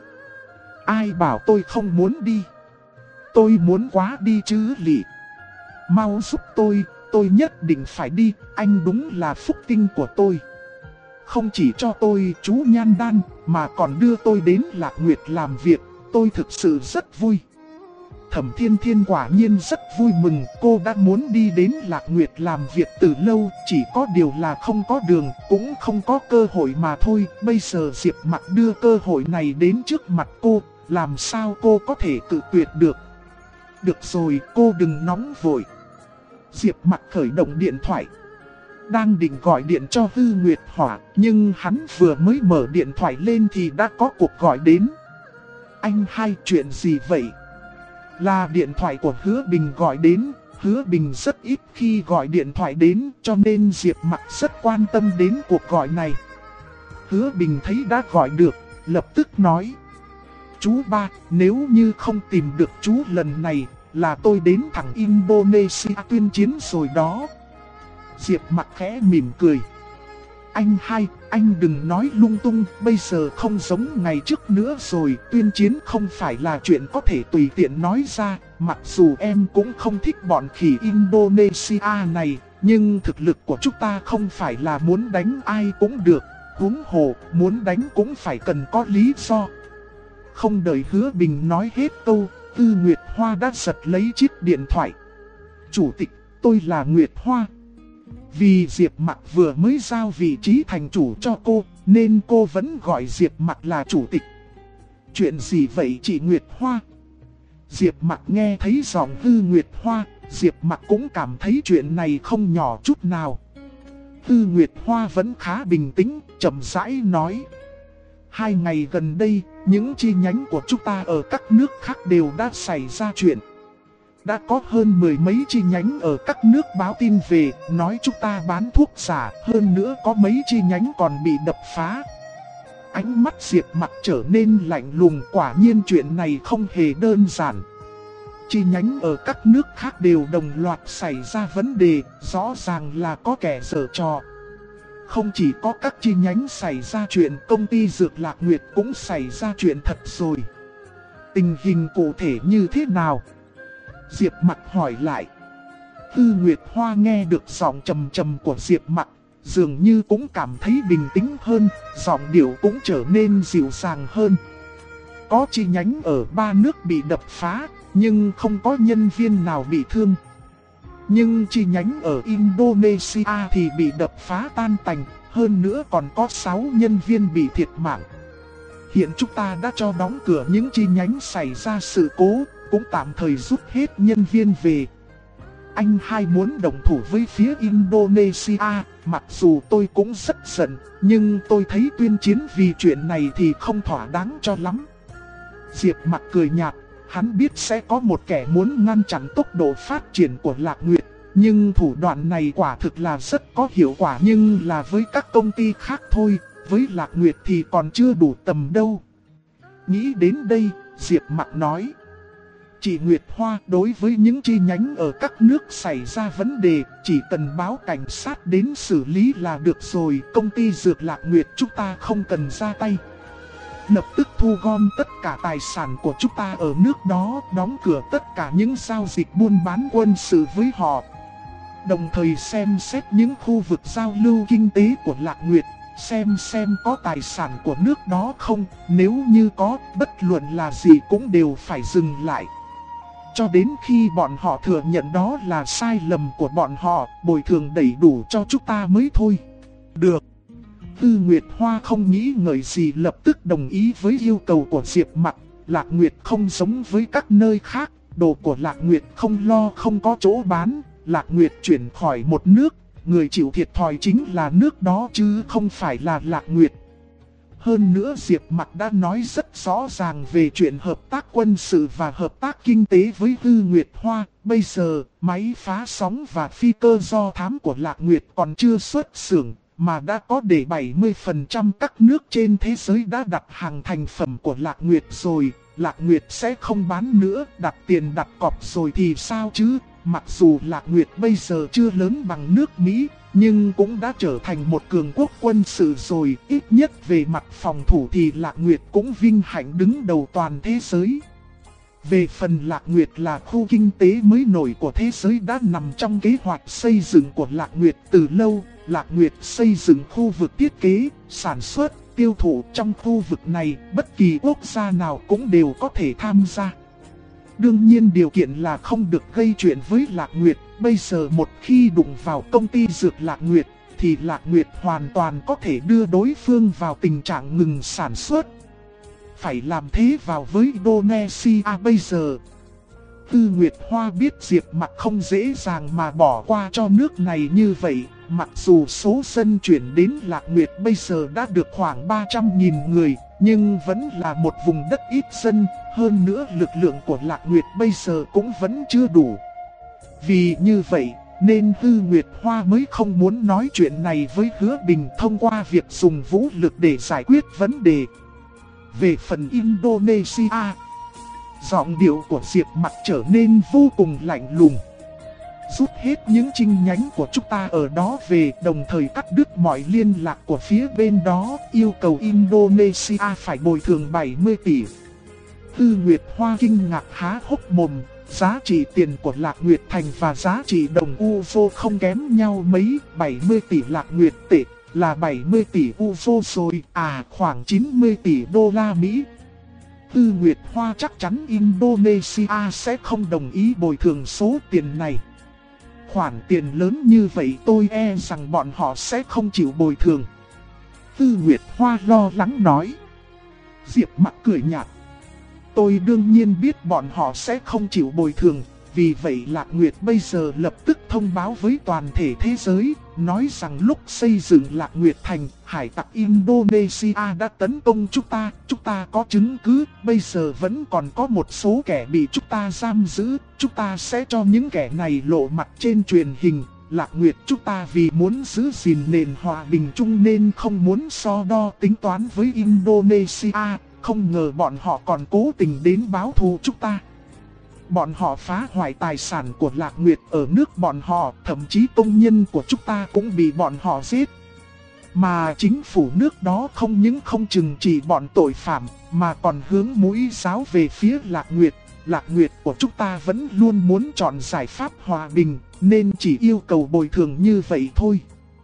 ai bảo tôi không muốn đi? Tôi muốn quá đi chứ lị. Mau giúp tôi nhất định phải đi, anh đúng là phúc tinh của tôi. Không chỉ cho tôi chú nhan đan, mà còn đưa tôi đến Lạc Nguyệt làm việc, tôi thực sự rất vui. Thẩm Thiên Thiên quả nhiên rất vui mừng, cô đã muốn đi đến Lạc Nguyệt làm việc từ lâu, chỉ có điều là không có đường, cũng không có cơ hội mà thôi. Bây giờ Diệp Mặc đưa cơ hội này đến trước mặt cô, làm sao cô có thể cự tuyệt được. Được rồi, cô đừng nóng vội. Diệp Mặc khởi động điện thoại, đang định gọi điện cho Hư Nguyệt Hỏa, nhưng hắn vừa mới mở điện thoại lên thì đã có cuộc gọi đến. Anh hai, chuyện gì vậy? Là điện thoại của Hứa Bình gọi đến. Hứa Bình rất ít khi gọi điện thoại đến, cho nên Diệp Mặc rất quan tâm đến cuộc gọi này. Hứa Bình thấy đã gọi được, lập tức nói: chú ba, nếu như không tìm được chú lần này, là tôi đến thẳng Indonesia tuyên chiến rồi đó. Diệp Mặc khẽ mỉm cười: anh hai, anh đừng nói lung tung, bây giờ không giống ngày trước nữa rồi, tuyên chiến không phải là chuyện có thể tùy tiện nói ra, mặc dù em cũng không thích bọn khỉ Indonesia này, nhưng thực lực của chúng ta không phải là muốn đánh ai cũng được, huống hồ, muốn đánh cũng phải cần có lý do. Không đợi Hứa Bình nói hết câu, Tư Nguyệt Hoa đã giật lấy chiếc điện thoại. Chủ tịch, tôi là Nguyệt Hoa. Vì Diệp Mặc vừa mới giao vị trí thành chủ cho cô, nên cô vẫn gọi Diệp Mặc là chủ tịch. Chuyện gì vậy chị Nguyệt Hoa? Diệp Mặc nghe thấy giọng Tư Nguyệt Hoa, Diệp Mặc cũng cảm thấy chuyện này không nhỏ chút nào. Tư Nguyệt Hoa vẫn khá bình tĩnh, chậm rãi nói: 2 ngày gần đây, những chi nhánh của chúng ta ở các nước khác đều đã xảy ra chuyện. Đã có hơn 10 mấy chi nhánh ở các nước báo tin về, nói chúng ta bán thuốc giả, hơn nữa có mấy chi nhánh còn bị đập phá. Ánh mắt Diệp Mặc trở nên lạnh lùng, quả nhiên chuyện này không hề đơn giản. Chi nhánh ở các nước khác đều đồng loạt xảy ra vấn đề, rõ ràng là có kẻ giở trò. Không chỉ có các chi nhánh xảy ra chuyện, công ty Dược Lạc Nguyệt cũng xảy ra chuyện thật rồi. Tình hình cụ thể như thế nào? Diệp Mặc hỏi lại. Tư Nguyệt Hoa nghe được giọng trầm trầm của Diệp Mặc, dường như cũng cảm thấy bình tĩnh hơn, giọng điệu cũng trở nên dịu dàng hơn. có chi nhánh ở 3 nước bị đập phá, nhưng không có nhân viên nào bị thương. Nhưng chi nhánh ở Indonesia thì bị đập phá tan tành, hơn nữa còn có 6 nhân viên bị thiệt mạng. Hiện chúng ta đã cho đóng cửa những chi nhánh xảy ra sự cố, cũng tạm thời rút hết nhân viên về. Anh hai muốn đồng thủ với phía Indonesia, mặc dù tôi cũng rất giận, nhưng tôi thấy tuyên chiến vì chuyện này thì không thỏa đáng cho lắm. Diệp Mặc cười nhạt, hắn biết sẽ có một kẻ muốn ngăn chặn tốc độ phát triển của Lạc Nguyệt, nhưng thủ đoạn này quả thực là rất có hiệu quả, nhưng là với các công ty khác thôi, với Lạc Nguyệt thì còn chưa đủ tầm đâu. Nghĩ đến đây, Diệp Mặc nói: chị Nguyệt Hoa, đối với những chi nhánh ở các nước xảy ra vấn đề, chỉ cần báo cảnh sát đến xử lý là được rồi, công ty dược Lạc Nguyệt chúng ta không cần ra tay. Lập tức thu gom tất cả tài sản của chúng ta ở nước đó, đóng cửa tất cả những giao dịch buôn bán quân sự với họ. Đồng thời xem xét những khu vực giao lưu kinh tế của Lạc Nguyệt, xem có tài sản của nước đó không, nếu như có, bất luận là gì cũng đều phải dừng lại. Cho đến khi bọn họ thừa nhận đó là sai lầm của bọn họ, bồi thường đầy đủ cho chúng ta mới thôi. Được. Tư Nguyệt Hoa không nghĩ ngợi gì lập tức đồng ý với yêu cầu của Diệp Mặc. Lạc Nguyệt không giống với các nơi khác, đồ của Lạc Nguyệt không lo không có chỗ bán. Lạc Nguyệt chuyển khỏi một nước, người chịu thiệt thòi chính là nước đó chứ không phải là Lạc Nguyệt. Hơn nữa Diệp Mặc đã nói rất rõ ràng về chuyện hợp tác quân sự và hợp tác kinh tế với Tư Nguyệt Hoa. Bây giờ, máy phá sóng và phi cơ do thám của Lạc Nguyệt còn chưa xuất xưởng, mà đã có để 70% các nước trên thế giới đã đặt hàng thành phẩm của Lạc Nguyệt rồi. Lạc Nguyệt sẽ không bán nữa, đặt tiền đặt cọc rồi thì sao chứ? Mặc dù Lạc Nguyệt bây giờ chưa lớn bằng nước Mỹ, nhưng cũng đã trở thành một cường quốc quân sự rồi. Ít nhất về mặt phòng thủ thì Lạc Nguyệt cũng vinh hạnh đứng đầu toàn thế giới. Về phần Lạc Nguyệt là khu kinh tế mới nổi của thế giới đã nằm trong kế hoạch xây dựng của Lạc Nguyệt từ lâu. Lạc Nguyệt xây dựng khu vực thiết kế, sản xuất, tiêu thụ trong khu vực này, bất kỳ quốc gia nào cũng đều có thể tham gia. Đương nhiên điều kiện là không được gây chuyện với Lạc Nguyệt. Bây giờ một khi đụng vào công ty dược Lạc Nguyệt, thì Lạc Nguyệt hoàn toàn có thể đưa đối phương vào tình trạng ngừng sản xuất. Phải làm thế vào với Indonesia bây giờ. Tư Nguyệt Hoa biết Diệp Mặc không dễ dàng mà bỏ qua cho nước này như vậy. Mặc dù số dân chuyển đến Lạc Nguyệt bây giờ đã được khoảng 300.000 người, nhưng vẫn là một vùng đất ít dân. Hơn nữa lực lượng của Lạc Nguyệt bây giờ cũng vẫn chưa đủ. Vì như vậy, nên Tư Nguyệt Hoa mới không muốn nói chuyện này với Hứa Bình thông qua việc dùng vũ lực để giải quyết vấn đề. Về phần Indonesia, giọng điệu của Diệp Mặc trở nên vô cùng lạnh lùng. Rút hết những chi nhánh của chúng ta ở đó về, đồng thời cắt đứt mọi liên lạc của phía bên đó, yêu cầu Indonesia phải bồi thường 70 tỷ. Tư Nguyệt Hoa kinh ngạc há hốc mồm, giá trị tiền của Lạc Nguyệt Thành và giá trị đồng UFO không kém nhau mấy, 70 tỷ Lạc Nguyệt tệ là 70 tỷ UFO rồi, khoảng 90 tỷ đô la Mỹ. Tư Nguyệt Hoa chắc chắn Indonesia sẽ không đồng ý bồi thường số tiền này. Khoản tiền lớn như vậy tôi e rằng bọn họ sẽ không chịu bồi thường. Tư Nguyệt Hoa lo lắng nói. Diệp Mặc cười nhạt. Tôi đương nhiên biết bọn họ sẽ không chịu bồi thường. Vì vậy Lạc Nguyệt bây giờ lập tức thông báo với toàn thể thế giới, nói rằng lúc xây dựng Lạc Nguyệt Thành, hải tặc Indonesia đã tấn công chúng ta có chứng cứ, bây giờ vẫn còn có một số kẻ bị chúng ta giam giữ, chúng ta sẽ cho những kẻ này lộ mặt trên truyền hình. Lạc Nguyệt chúng ta vì muốn giữ gìn nền hòa bình chung nên không muốn so đo tính toán với Indonesia, không ngờ bọn họ còn cố tình đến báo thù chúng ta. Bọn họ phá hoại tài sản của Lạc Nguyệt ở nước bọn họ, thậm chí công nhân của chúng ta cũng bị bọn họ giết. Mà chính phủ nước đó không những không trừng trị bọn tội phạm, mà còn hướng mũi giáo về phía Lạc Nguyệt. Lạc Nguyệt của chúng ta vẫn luôn muốn chọn giải pháp hòa bình, nên chỉ yêu cầu bồi thường như vậy thôi.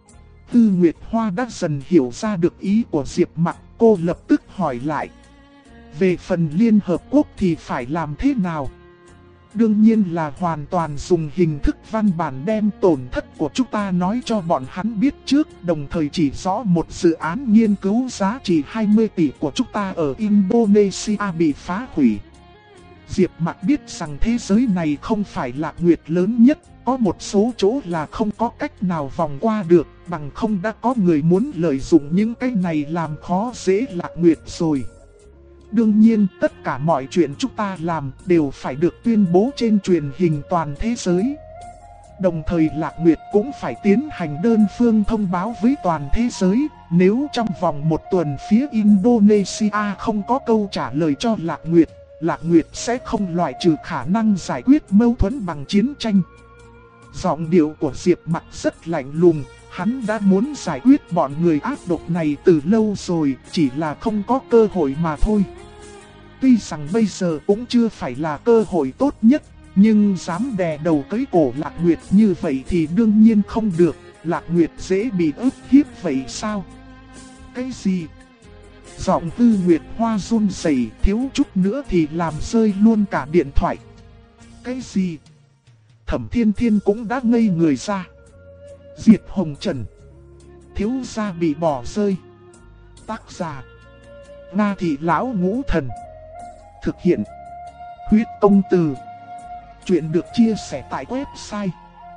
Tư Nguyệt Hoa đã dần hiểu ra được ý của Diệp Mặc, cô lập tức hỏi lại. Về phần Liên Hợp Quốc thì phải làm thế nào? Đương nhiên là hoàn toàn dùng hình thức văn bản đem tổn thất của chúng ta nói cho bọn hắn biết trước, đồng thời chỉ rõ một dự án nghiên cứu giá trị 20 tỷ của chúng ta ở Indonesia bị phá hủy. Diệp Mạc biết rằng thế giới này không phải Lạc Nguyệt lớn nhất, có một số chỗ là không có cách nào vòng qua được, bằng không đã có người muốn lợi dụng những cái này làm khó dễ Lạc Nguyệt rồi. Đương nhiên tất cả mọi chuyện chúng ta làm đều phải được tuyên bố trên truyền hình toàn thế giới. Đồng thời Lạc Nguyệt cũng phải tiến hành đơn phương thông báo với toàn thế giới. Nếu trong vòng một tuần phía Indonesia không có câu trả lời cho Lạc Nguyệt sẽ không loại trừ khả năng giải quyết mâu thuẫn bằng chiến tranh. Giọng điệu của Diệp Mạc rất lạnh lùng. Hắn đã muốn giải quyết bọn người ác độc này từ lâu rồi, chỉ là không có cơ hội mà thôi. Tuy rằng bây giờ cũng chưa phải là cơ hội tốt nhất, nhưng dám đè đầu cưỡi cổ Lạc Nguyệt như vậy thì đương nhiên không được. Lạc Nguyệt dễ bị ức hiếp vậy sao? Cái gì? Giọng Tư Nguyệt Hoa run rẩy, thiếu chút nữa thì làm rơi luôn cả điện thoại. Cái gì? Thẩm Thiên Thiên cũng đã ngây người ra. Diệt Hồng Trần, thiếu gia bị bỏ rơi. Tác giả Nga Thị Lão Ngũ Thần. Thực hiện Huyết Công Từ. Chuyện được chia sẻ tại website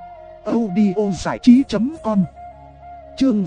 audiozảichí.com. Chương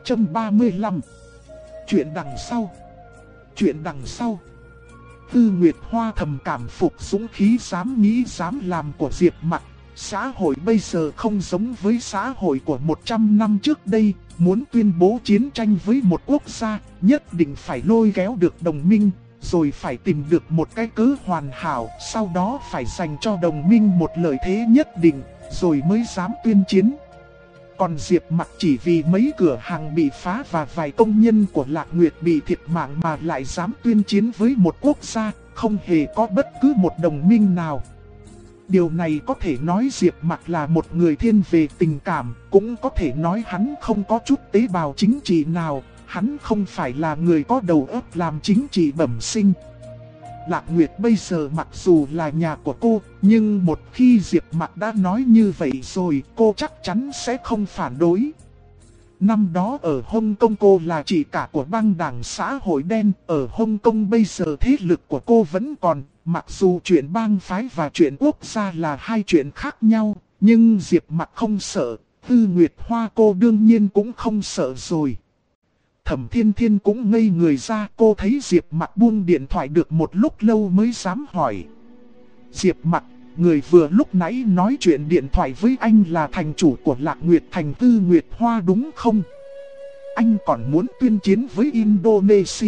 635. Chuyện đằng sau. Chuyện đằng sau. Tư Nguyệt Hoa thầm cảm phục dũng khí dám nghĩ dám làm của Diệp Mạc. Xã hội bây giờ không giống với xã hội của 100 năm trước đây, muốn tuyên bố chiến tranh với một quốc gia, nhất định phải lôi kéo được đồng minh, rồi phải tìm được một cái cớ hoàn hảo, sau đó phải dành cho đồng minh một lợi thế nhất định, rồi mới dám tuyên chiến. Còn Diệp Mạc chỉ vì mấy cửa hàng bị phá và vài công nhân của Lạc Nguyệt bị thiệt mạng mà lại dám tuyên chiến với một quốc gia, không hề có bất cứ một đồng minh nào. Điều này có thể nói Diệp Mạc là một người thiên về tình cảm, cũng có thể nói hắn không có chút tế bào chính trị nào, hắn không phải là người có đầu óc làm chính trị bẩm sinh. Lạc Nguyệt bây giờ mặc dù là nhà của cô, nhưng một khi Diệp Mạc đã nói như vậy rồi, cô chắc chắn sẽ không phản đối. Năm đó ở Hồng Kông cô là chị cả của băng đảng xã hội đen, ở Hồng Kông bây giờ thế lực của cô vẫn còn, mặc dù chuyện bang phái và chuyện quốc gia là hai chuyện khác nhau, nhưng Diệp Mạc không sợ, Tư Nguyệt Hoa cô đương nhiên cũng không sợ rồi. Thẩm Thiên Thiên cũng ngây người ra, cô thấy Diệp Mạc buông điện thoại được một lúc lâu mới dám hỏi. Diệp Mạc, người vừa lúc nãy nói chuyện điện thoại với anh là thành chủ của Lạc Nguyệt thành Tư Nguyệt Hoa đúng không? Anh còn muốn tuyên chiến với Indonesia.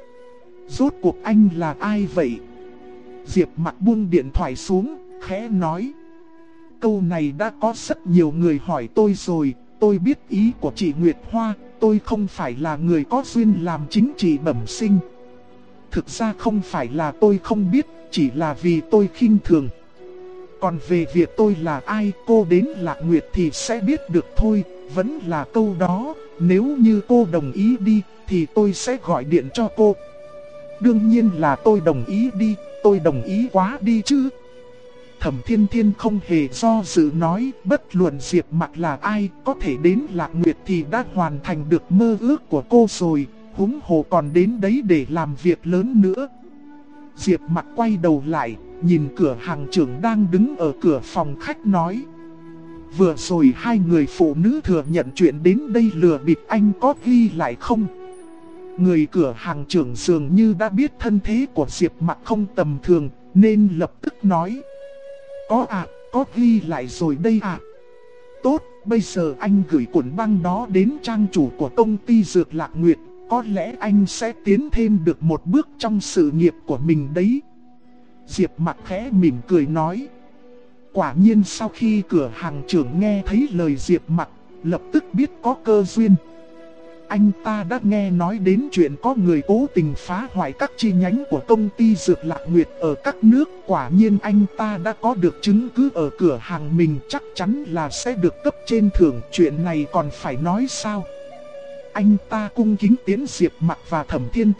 Rốt cuộc anh là ai vậy? Diệp Mạc buông điện thoại xuống, khẽ nói. Câu này đã có rất nhiều người hỏi tôi rồi, tôi biết ý của chị Nguyệt Hoa, tôi không phải là người có duyên làm chính trị bẩm sinh. Thực ra không phải là tôi không biết, chỉ là vì tôi khinh thường. Còn về việc tôi là ai, cô đến Lạc Nguyệt thì sẽ biết được thôi, vẫn là câu đó, nếu như cô đồng ý đi, thì tôi sẽ gọi điện cho cô. Đương nhiên là tôi đồng ý đi, tôi đồng ý quá đi chứ. Thẩm Thiên Thiên không hề do dự nói, bất luận Diệp Mạc là ai, có thể đến Lạc Nguyệt thì đã hoàn thành được mơ ước của cô rồi, huống hồ còn đến đấy để làm việc lớn nữa. Diệp Mạc quay đầu lại, nhìn cửa hàng trưởng đang đứng ở cửa phòng khách nói. Vừa rồi hai người phụ nữ thừa nhận chuyện đến đây lừa bịp anh có ghi lại không? Người cửa hàng trưởng dường như đã biết thân thế của Diệp Mạc không tầm thường, nên lập tức nói. Có ạ, có ghi lại rồi đây ạ. Tốt, bây giờ anh gửi cuộn băng đó đến trang chủ của công ty Dược Lạc Nguyệt, có lẽ anh sẽ tiến thêm được một bước trong sự nghiệp của mình đấy. Diệp Mạc khẽ mỉm cười nói. Quả nhiên sau khi cửa hàng trưởng nghe thấy lời Diệp Mạc, lập tức biết có cơ duyên. Anh ta đã nghe nói đến chuyện có người cố tình phá hoại các chi nhánh của công ty Dược Lạc Nguyệt ở các nước. Quả nhiên anh ta đã có được chứng cứ ở cửa hàng mình, chắc chắn là sẽ được cấp trên thưởng. Chuyện này còn phải nói sao? Anh ta cung kính tiến Diệp Mạc và Thẩm Thiên Thiên,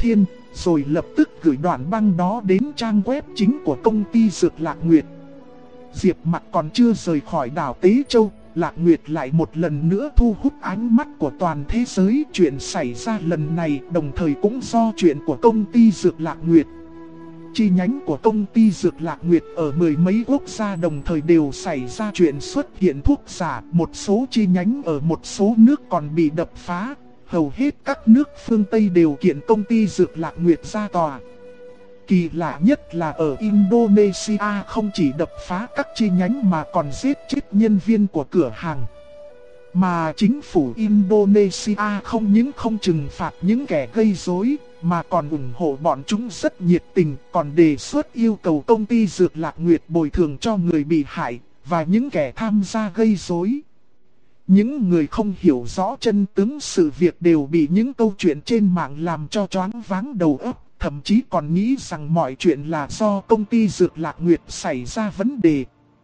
rồi lập tức gửi đoạn băng đó đến trang web chính của công ty Dược Lạc Nguyệt. Diệp Mặc còn chưa rời khỏi đảo Tế Châu, Lạc Nguyệt lại một lần nữa thu hút ánh mắt của toàn thế giới. Chuyện xảy ra lần này đồng thời cũng do chuyện của công ty Dược Lạc Nguyệt. Chi nhánh của công ty Dược Lạc Nguyệt ở mười mấy quốc gia đồng thời đều xảy ra chuyện xuất hiện thuốc giả. Một số chi nhánh ở một số nước còn bị đập phá. Hầu hết các nước phương Tây đều kiện công ty Dược Lạc Nguyệt ra tòa. Kỳ lạ nhất là ở Indonesia không chỉ đập phá các chi nhánh mà còn giết chết nhân viên của cửa hàng. Mà chính phủ Indonesia không những không trừng phạt những kẻ gây rối mà còn ủng hộ bọn chúng rất nhiệt tình, còn đề xuất yêu cầu công ty Dược Lạc Nguyệt bồi thường cho người bị hại và những kẻ tham gia gây rối. Những người không hiểu rõ chân tướng sự việc đều bị những câu chuyện trên mạng làm cho choáng váng đầu óc, thậm chí còn nghĩ rằng mọi chuyện là do công ty Dược Lạc Nguyệt xảy ra vấn đề.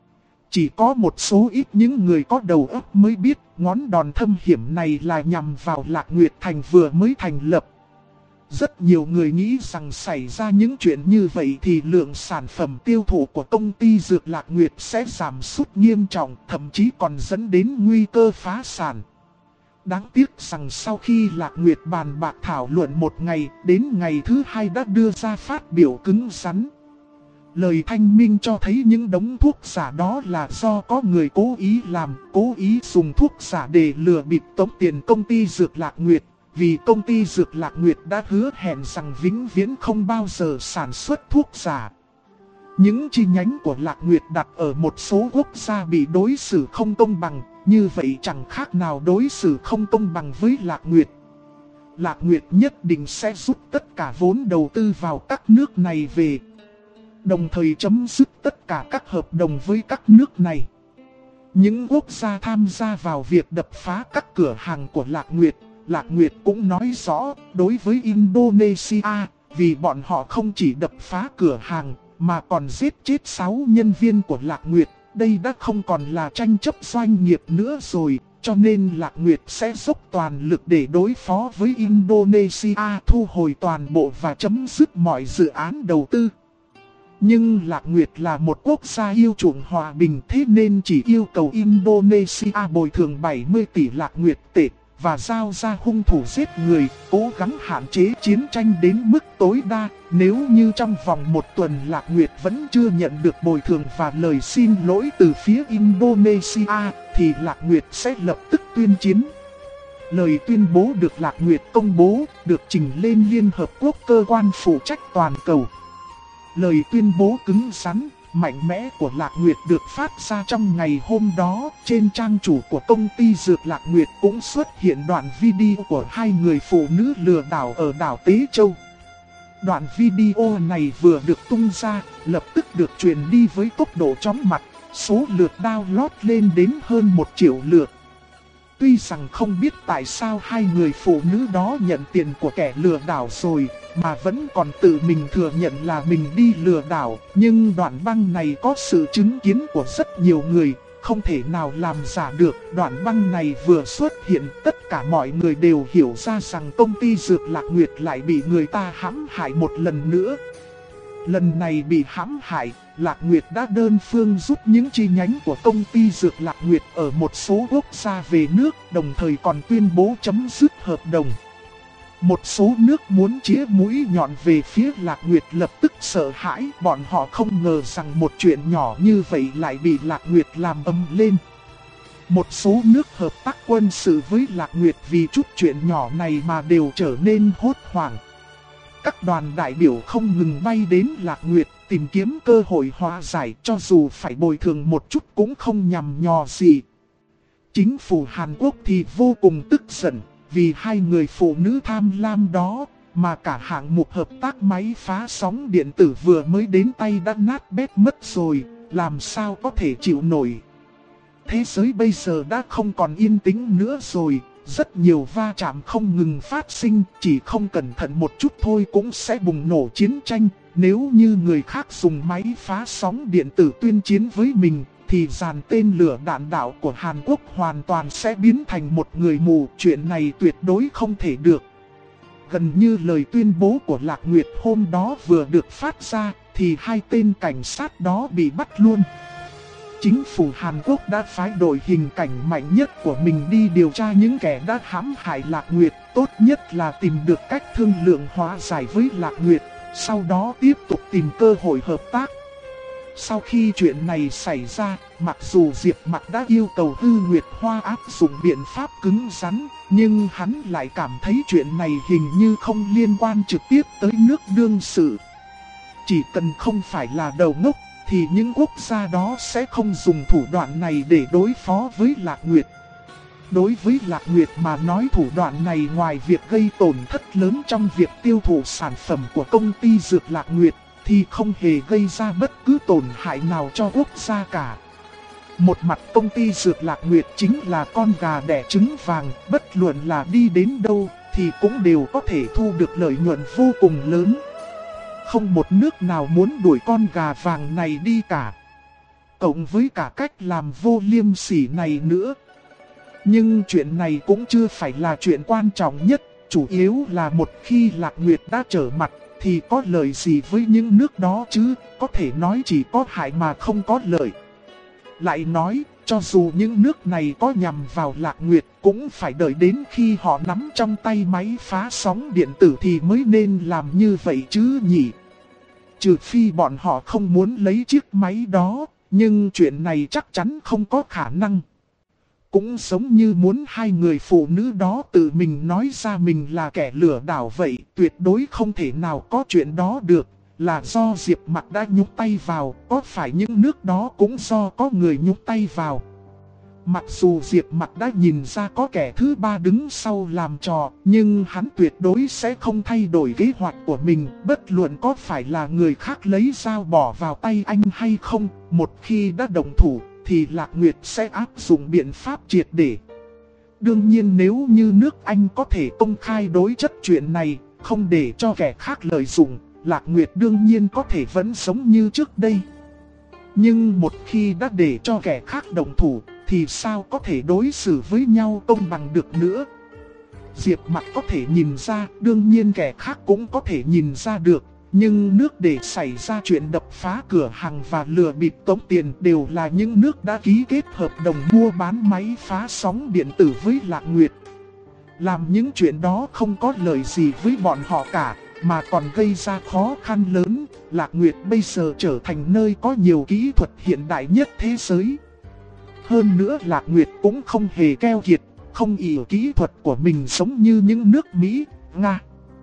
Chỉ có một số ít những người có đầu óc mới biết ngón đòn thâm hiểm này là nhằm vào Lạc Nguyệt Thành vừa mới thành lập. Rất nhiều người nghĩ rằng xảy ra những chuyện như vậy thì lượng sản phẩm tiêu thụ của công ty Dược Lạc Nguyệt sẽ giảm sút nghiêm trọng, thậm chí còn dẫn đến nguy cơ phá sản. Đáng tiếc rằng sau khi Lạc Nguyệt bàn bạc thảo luận một ngày, đến ngày thứ hai đã đưa ra phát biểu cứng rắn. Lời thanh minh cho thấy những đống thuốc giả đó là do có người cố ý làm, cố ý dùng thuốc giả để lừa bịp tống tiền công ty Dược Lạc Nguyệt. Vì công ty Dược Lạc Nguyệt đã hứa hẹn rằng vĩnh viễn không bao giờ sản xuất thuốc giả. Những chi nhánh của Lạc Nguyệt đặt ở một số quốc gia bị đối xử không công bằng, như vậy chẳng khác nào đối xử không công bằng với Lạc Nguyệt. Lạc Nguyệt nhất định sẽ rút tất cả vốn đầu tư vào các nước này về, đồng thời chấm dứt tất cả các hợp đồng với các nước này. Những quốc gia tham gia vào việc đập phá các cửa hàng của Lạc Nguyệt cũng nói rõ đối với Indonesia, vì bọn họ không chỉ đập phá cửa hàng mà còn giết chết 6 nhân viên của Lạc Nguyệt. Đây đã không còn là tranh chấp doanh nghiệp nữa rồi, cho nên Lạc Nguyệt sẽ dốc toàn lực để đối phó với Indonesia, thu hồi toàn bộ và chấm dứt mọi dự án đầu tư. Nhưng Lạc Nguyệt là một quốc gia yêu chuộng hòa bình, thế nên chỉ yêu cầu Indonesia bồi thường 70 tỷ Lạc Nguyệt tệ và giao ra hung thủ giết người, cố gắng hạn chế chiến tranh đến mức tối đa. Nếu như trong vòng một tuần Lạc Nguyệt vẫn chưa nhận được bồi thường và lời xin lỗi từ phía Indonesia, thì Lạc Nguyệt sẽ lập tức tuyên chiến. Lời tuyên bố được Lạc Nguyệt công bố, được trình lên Liên Hợp Quốc cơ quan phụ trách toàn cầu. Lời tuyên bố cứng rắn, mạnh mẽ của Lạc Nguyệt được phát ra trong ngày hôm đó. Trên trang chủ của công ty Dược Lạc Nguyệt cũng xuất hiện đoạn video của hai người phụ nữ lừa đảo ở đảo Tế Châu. Đoạn video này vừa được tung ra, lập tức được truyền đi với tốc độ chóng mặt, số lượt download lên đến hơn 1 triệu lượt. Tuy rằng không biết tại sao hai người phụ nữ đó nhận tiền của kẻ lừa đảo rồi, mà vẫn còn tự mình thừa nhận là mình đi lừa đảo, nhưng đoạn băng này có sự chứng kiến của rất nhiều người, không thể nào làm giả được. Đoạn băng này vừa xuất hiện, tất cả mọi người đều hiểu ra rằng công ty Dược Lạc Nguyệt lại bị người ta hãm hại một lần nữa. Lần này bị hãm hại, Lạc Nguyệt đã đơn phương rút những chi nhánh của công ty Dược Lạc Nguyệt ở một số quốc gia về nước, đồng thời còn tuyên bố chấm dứt hợp đồng. Một số nước muốn chĩa mũi nhọn về phía Lạc Nguyệt lập tức sợ hãi, bọn họ không ngờ rằng một chuyện nhỏ như vậy lại bị Lạc Nguyệt làm ầm lên. Một số nước hợp tác quân sự với Lạc Nguyệt vì chút chuyện nhỏ này mà đều trở nên hốt hoảng. Các đoàn đại biểu không ngừng bay đến Lạc Nguyệt tìm kiếm cơ hội hòa giải, cho dù phải bồi thường một chút cũng không nhằm nhò gì. Chính phủ Hàn Quốc thì vô cùng tức giận, vì hai người phụ nữ tham lam đó mà cả hạng mục hợp tác máy phá sóng điện tử vừa mới đến tay đã nát bét mất rồi, làm sao có thể chịu nổi. Thế giới bây giờ đã không còn yên tĩnh nữa rồi. Rất nhiều va chạm không ngừng phát sinh, chỉ không cẩn thận một chút thôi cũng sẽ bùng nổ chiến tranh. Nếu như người khác dùng máy phá sóng điện tử tuyên chiến với mình, thì dàn tên lửa đạn đạo của Hàn Quốc hoàn toàn sẽ biến thành một người mù. Chuyện này tuyệt đối không thể được. Gần như lời tuyên bố của Lạc Nguyệt hôm đó vừa được phát ra, thì hai tên cảnh sát đó bị bắt luôn. Chính phủ Hàn Quốc đã phái đội hình cảnh mạnh nhất của mình đi điều tra những kẻ đã hãm hại Lạc Nguyệt, tốt nhất là tìm được cách thương lượng hóa giải với Lạc Nguyệt, sau đó tiếp tục tìm cơ hội hợp tác. Sau khi chuyện này xảy ra, mặc dù Diệp Mặc đã yêu cầu Hư Nguyệt Hoa áp dụng biện pháp cứng rắn, nhưng hắn lại cảm thấy chuyện này hình như không liên quan trực tiếp tới nước đương sự. Chỉ cần không phải là đầu ngốc, thì những quốc gia đó sẽ không dùng thủ đoạn này để đối phó với Lạc Nguyệt. Đối với Lạc Nguyệt mà nói, thủ đoạn này ngoài việc gây tổn thất lớn trong việc tiêu thụ sản phẩm của công ty dược Lạc Nguyệt, thì không hề gây ra bất cứ tổn hại nào cho quốc gia cả. Một mặt công ty dược Lạc Nguyệt chính là con gà đẻ trứng vàng, bất luận là đi đến đâu thì cũng đều có thể thu được lợi nhuận vô cùng lớn. Không một nước nào muốn đuổi con gà vàng này đi cả. Cộng với cả cách làm vô liêm sỉ này nữa. Nhưng chuyện này cũng chưa phải là chuyện quan trọng nhất. Chủ yếu là một khi Lạc Nguyệt đã trở mặt thì có lợi gì với những nước đó chứ. Có thể nói chỉ có hại mà không có lợi. Lại nói, cho dù những nước này có nhằm vào Lạc Nguyệt cũng phải đợi đến khi họ nắm trong tay máy phá sóng điện tử thì mới nên làm như vậy chứ nhỉ. Trừ phi bọn họ không muốn lấy chiếc máy đó, nhưng chuyện này chắc chắn không có khả năng. Cũng giống như muốn hai người phụ nữ đó tự mình nói ra mình là kẻ lừa đảo vậy, tuyệt đối không thể nào có chuyện đó được. Là do Diệp Mặc đã nhúng tay vào, có phải những nước đó cũng do có người nhúng tay vào. Mặc dù Diệp Mặc đã nhìn ra có kẻ thứ ba đứng sau làm trò, nhưng hắn tuyệt đối sẽ không thay đổi kế hoạch của mình, bất luận có phải là người khác lấy dao bỏ vào tay anh hay không. Một khi đã động thủ, thì Lạc Nguyệt sẽ áp dụng biện pháp triệt để. Đương nhiên nếu như nước Anh có thể công khai đối chất chuyện này, không để cho kẻ khác lợi dụng, Lạc Nguyệt đương nhiên có thể vẫn sống như trước đây. Nhưng một khi đã để cho kẻ khác động thủ, thì sao có thể đối xử với nhau công bằng được nữa. Diệp Mặc có thể nhìn ra, đương nhiên kẻ khác cũng có thể nhìn ra được. Nhưng nước để xảy ra chuyện đập phá cửa hàng và lừa bịp tống tiền đều là những nước đã ký kết hợp đồng mua bán máy phá sóng điện tử với Lạc Nguyệt. Làm những chuyện đó không có lợi gì với bọn họ cả, mà còn gây ra khó khăn lớn. Lạc Nguyệt bây giờ trở thành nơi có nhiều kỹ thuật hiện đại nhất thế giới. Hơn nữa Lạc Nguyệt cũng không hề keo kiệt, không ỷ kỹ thuật của mình giống như những nước Mỹ, Nga.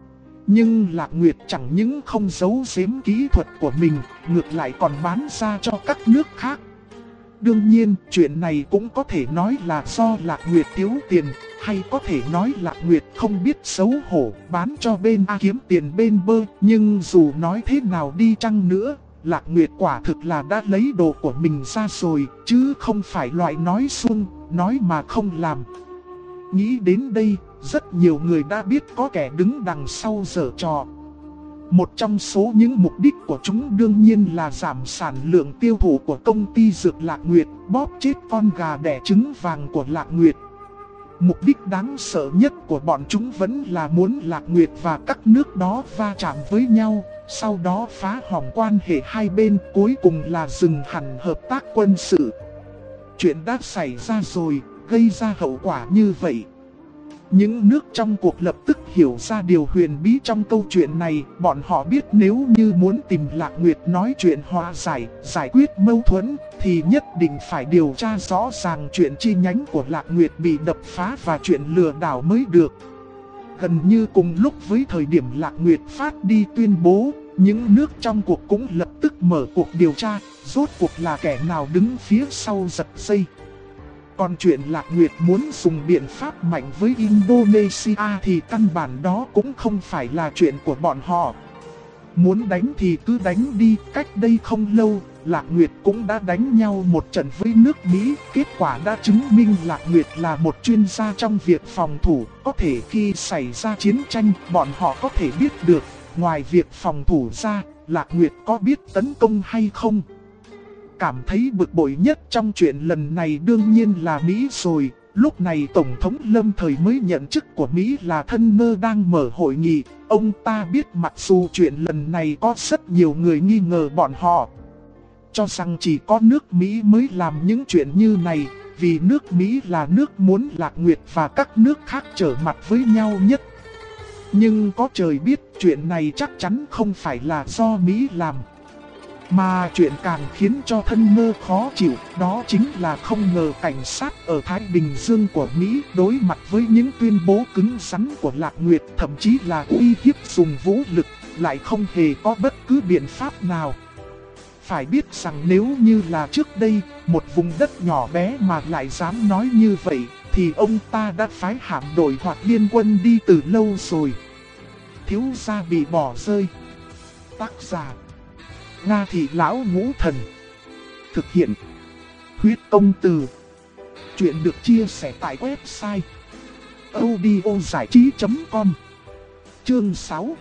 Nhưng Lạc Nguyệt chẳng những không giấu giếm kỹ thuật của mình, ngược lại còn bán ra cho các nước khác. Đương nhiên, chuyện này cũng có thể nói là do Lạc Nguyệt thiếu tiền, hay có thể nói Lạc Nguyệt không biết xấu hổ, bán cho bên A kiếm tiền bên B. Nhưng dù nói thế nào đi chăng nữa, Lạc Nguyệt quả thực là đã lấy đồ của mình ra rồi, chứ không phải loại nói suông, nói mà không làm. Nghĩ đến đây, rất nhiều người đã biết có kẻ đứng đằng sau giở trò. Một trong số những mục đích của chúng đương nhiên là giảm sản lượng tiêu thụ của công ty dược Lạc Nguyệt, bóp chết con gà đẻ trứng vàng của Lạc Nguyệt. Mục đích đáng sợ nhất của bọn chúng vẫn là muốn Lạc Nguyệt và các nước đó va chạm với nhau, sau đó phá hỏng quan hệ hai bên, cuối cùng là dừng hẳn hợp tác quân sự. Chuyện đã xảy ra rồi, gây ra hậu quả như vậy. Những nước trong cuộc lập tức hiểu ra điều huyền bí trong câu chuyện này. Bọn họ biết nếu như muốn tìm Lạc Nguyệt nói chuyện hóa giải, giải quyết mâu thuẫn, thì nhất định phải điều tra rõ ràng chuyện chi nhánh của Lạc Nguyệt bị đập phá và chuyện lừa đảo mới được. Gần như cùng lúc với thời điểm Lạc Nguyệt phát đi tuyên bố, những nước trong cuộc cũng lập tức mở cuộc điều tra, rốt cuộc là kẻ nào đứng phía sau giật dây. Còn chuyện Lạc Nguyệt muốn dùng biện pháp mạnh với Indonesia thì căn bản đó cũng không phải là chuyện của bọn họ. Muốn đánh thì cứ đánh đi, cách đây không lâu, Lạc Nguyệt cũng đã đánh nhau một trận với nước Mỹ. Kết quả đã chứng minh Lạc Nguyệt là một chuyên gia trong việc phòng thủ, có thể khi xảy ra chiến tranh, bọn họ có thể biết được, ngoài việc phòng thủ ra, Lạc Nguyệt có biết tấn công hay không. Cảm thấy bực bội nhất trong chuyện lần này đương nhiên là Mỹ rồi, Lúc này Tổng thống lâm thời mới nhận chức của Mỹ là thân nơ đang mở hội nghị. Ông ta biết mặc dù chuyện lần này có rất nhiều người nghi ngờ bọn họ, cho rằng chỉ có nước Mỹ mới làm những chuyện như này, vì nước Mỹ là nước muốn Lạc Nguyệt và các nước khác trở mặt với nhau nhất. Nhưng có trời biết chuyện này chắc chắn không phải là do Mỹ làm. Mà chuyện càng khiến cho thân nơ khó chịu, đó chính là không ngờ cảnh sát ở Thái Bình Dương của Mỹ đối mặt với những tuyên bố cứng rắn của Lạc Nguyệt, thậm chí là uy hiếp dùng vũ lực, lại không hề có bất cứ biện pháp nào. Phải biết rằng nếu như là trước đây, một vùng đất nhỏ bé mà lại dám nói như vậy, thì ông ta đã phái hạm đội hoặc liên quân đi từ lâu rồi. Thiếu gia bị bỏ rơi. Tác giả Nga Thị Lão Ngũ Thần. Thực hiện Huyết Công Từ. Chuyện được chia sẻ tại website audiozảichí.com. Chương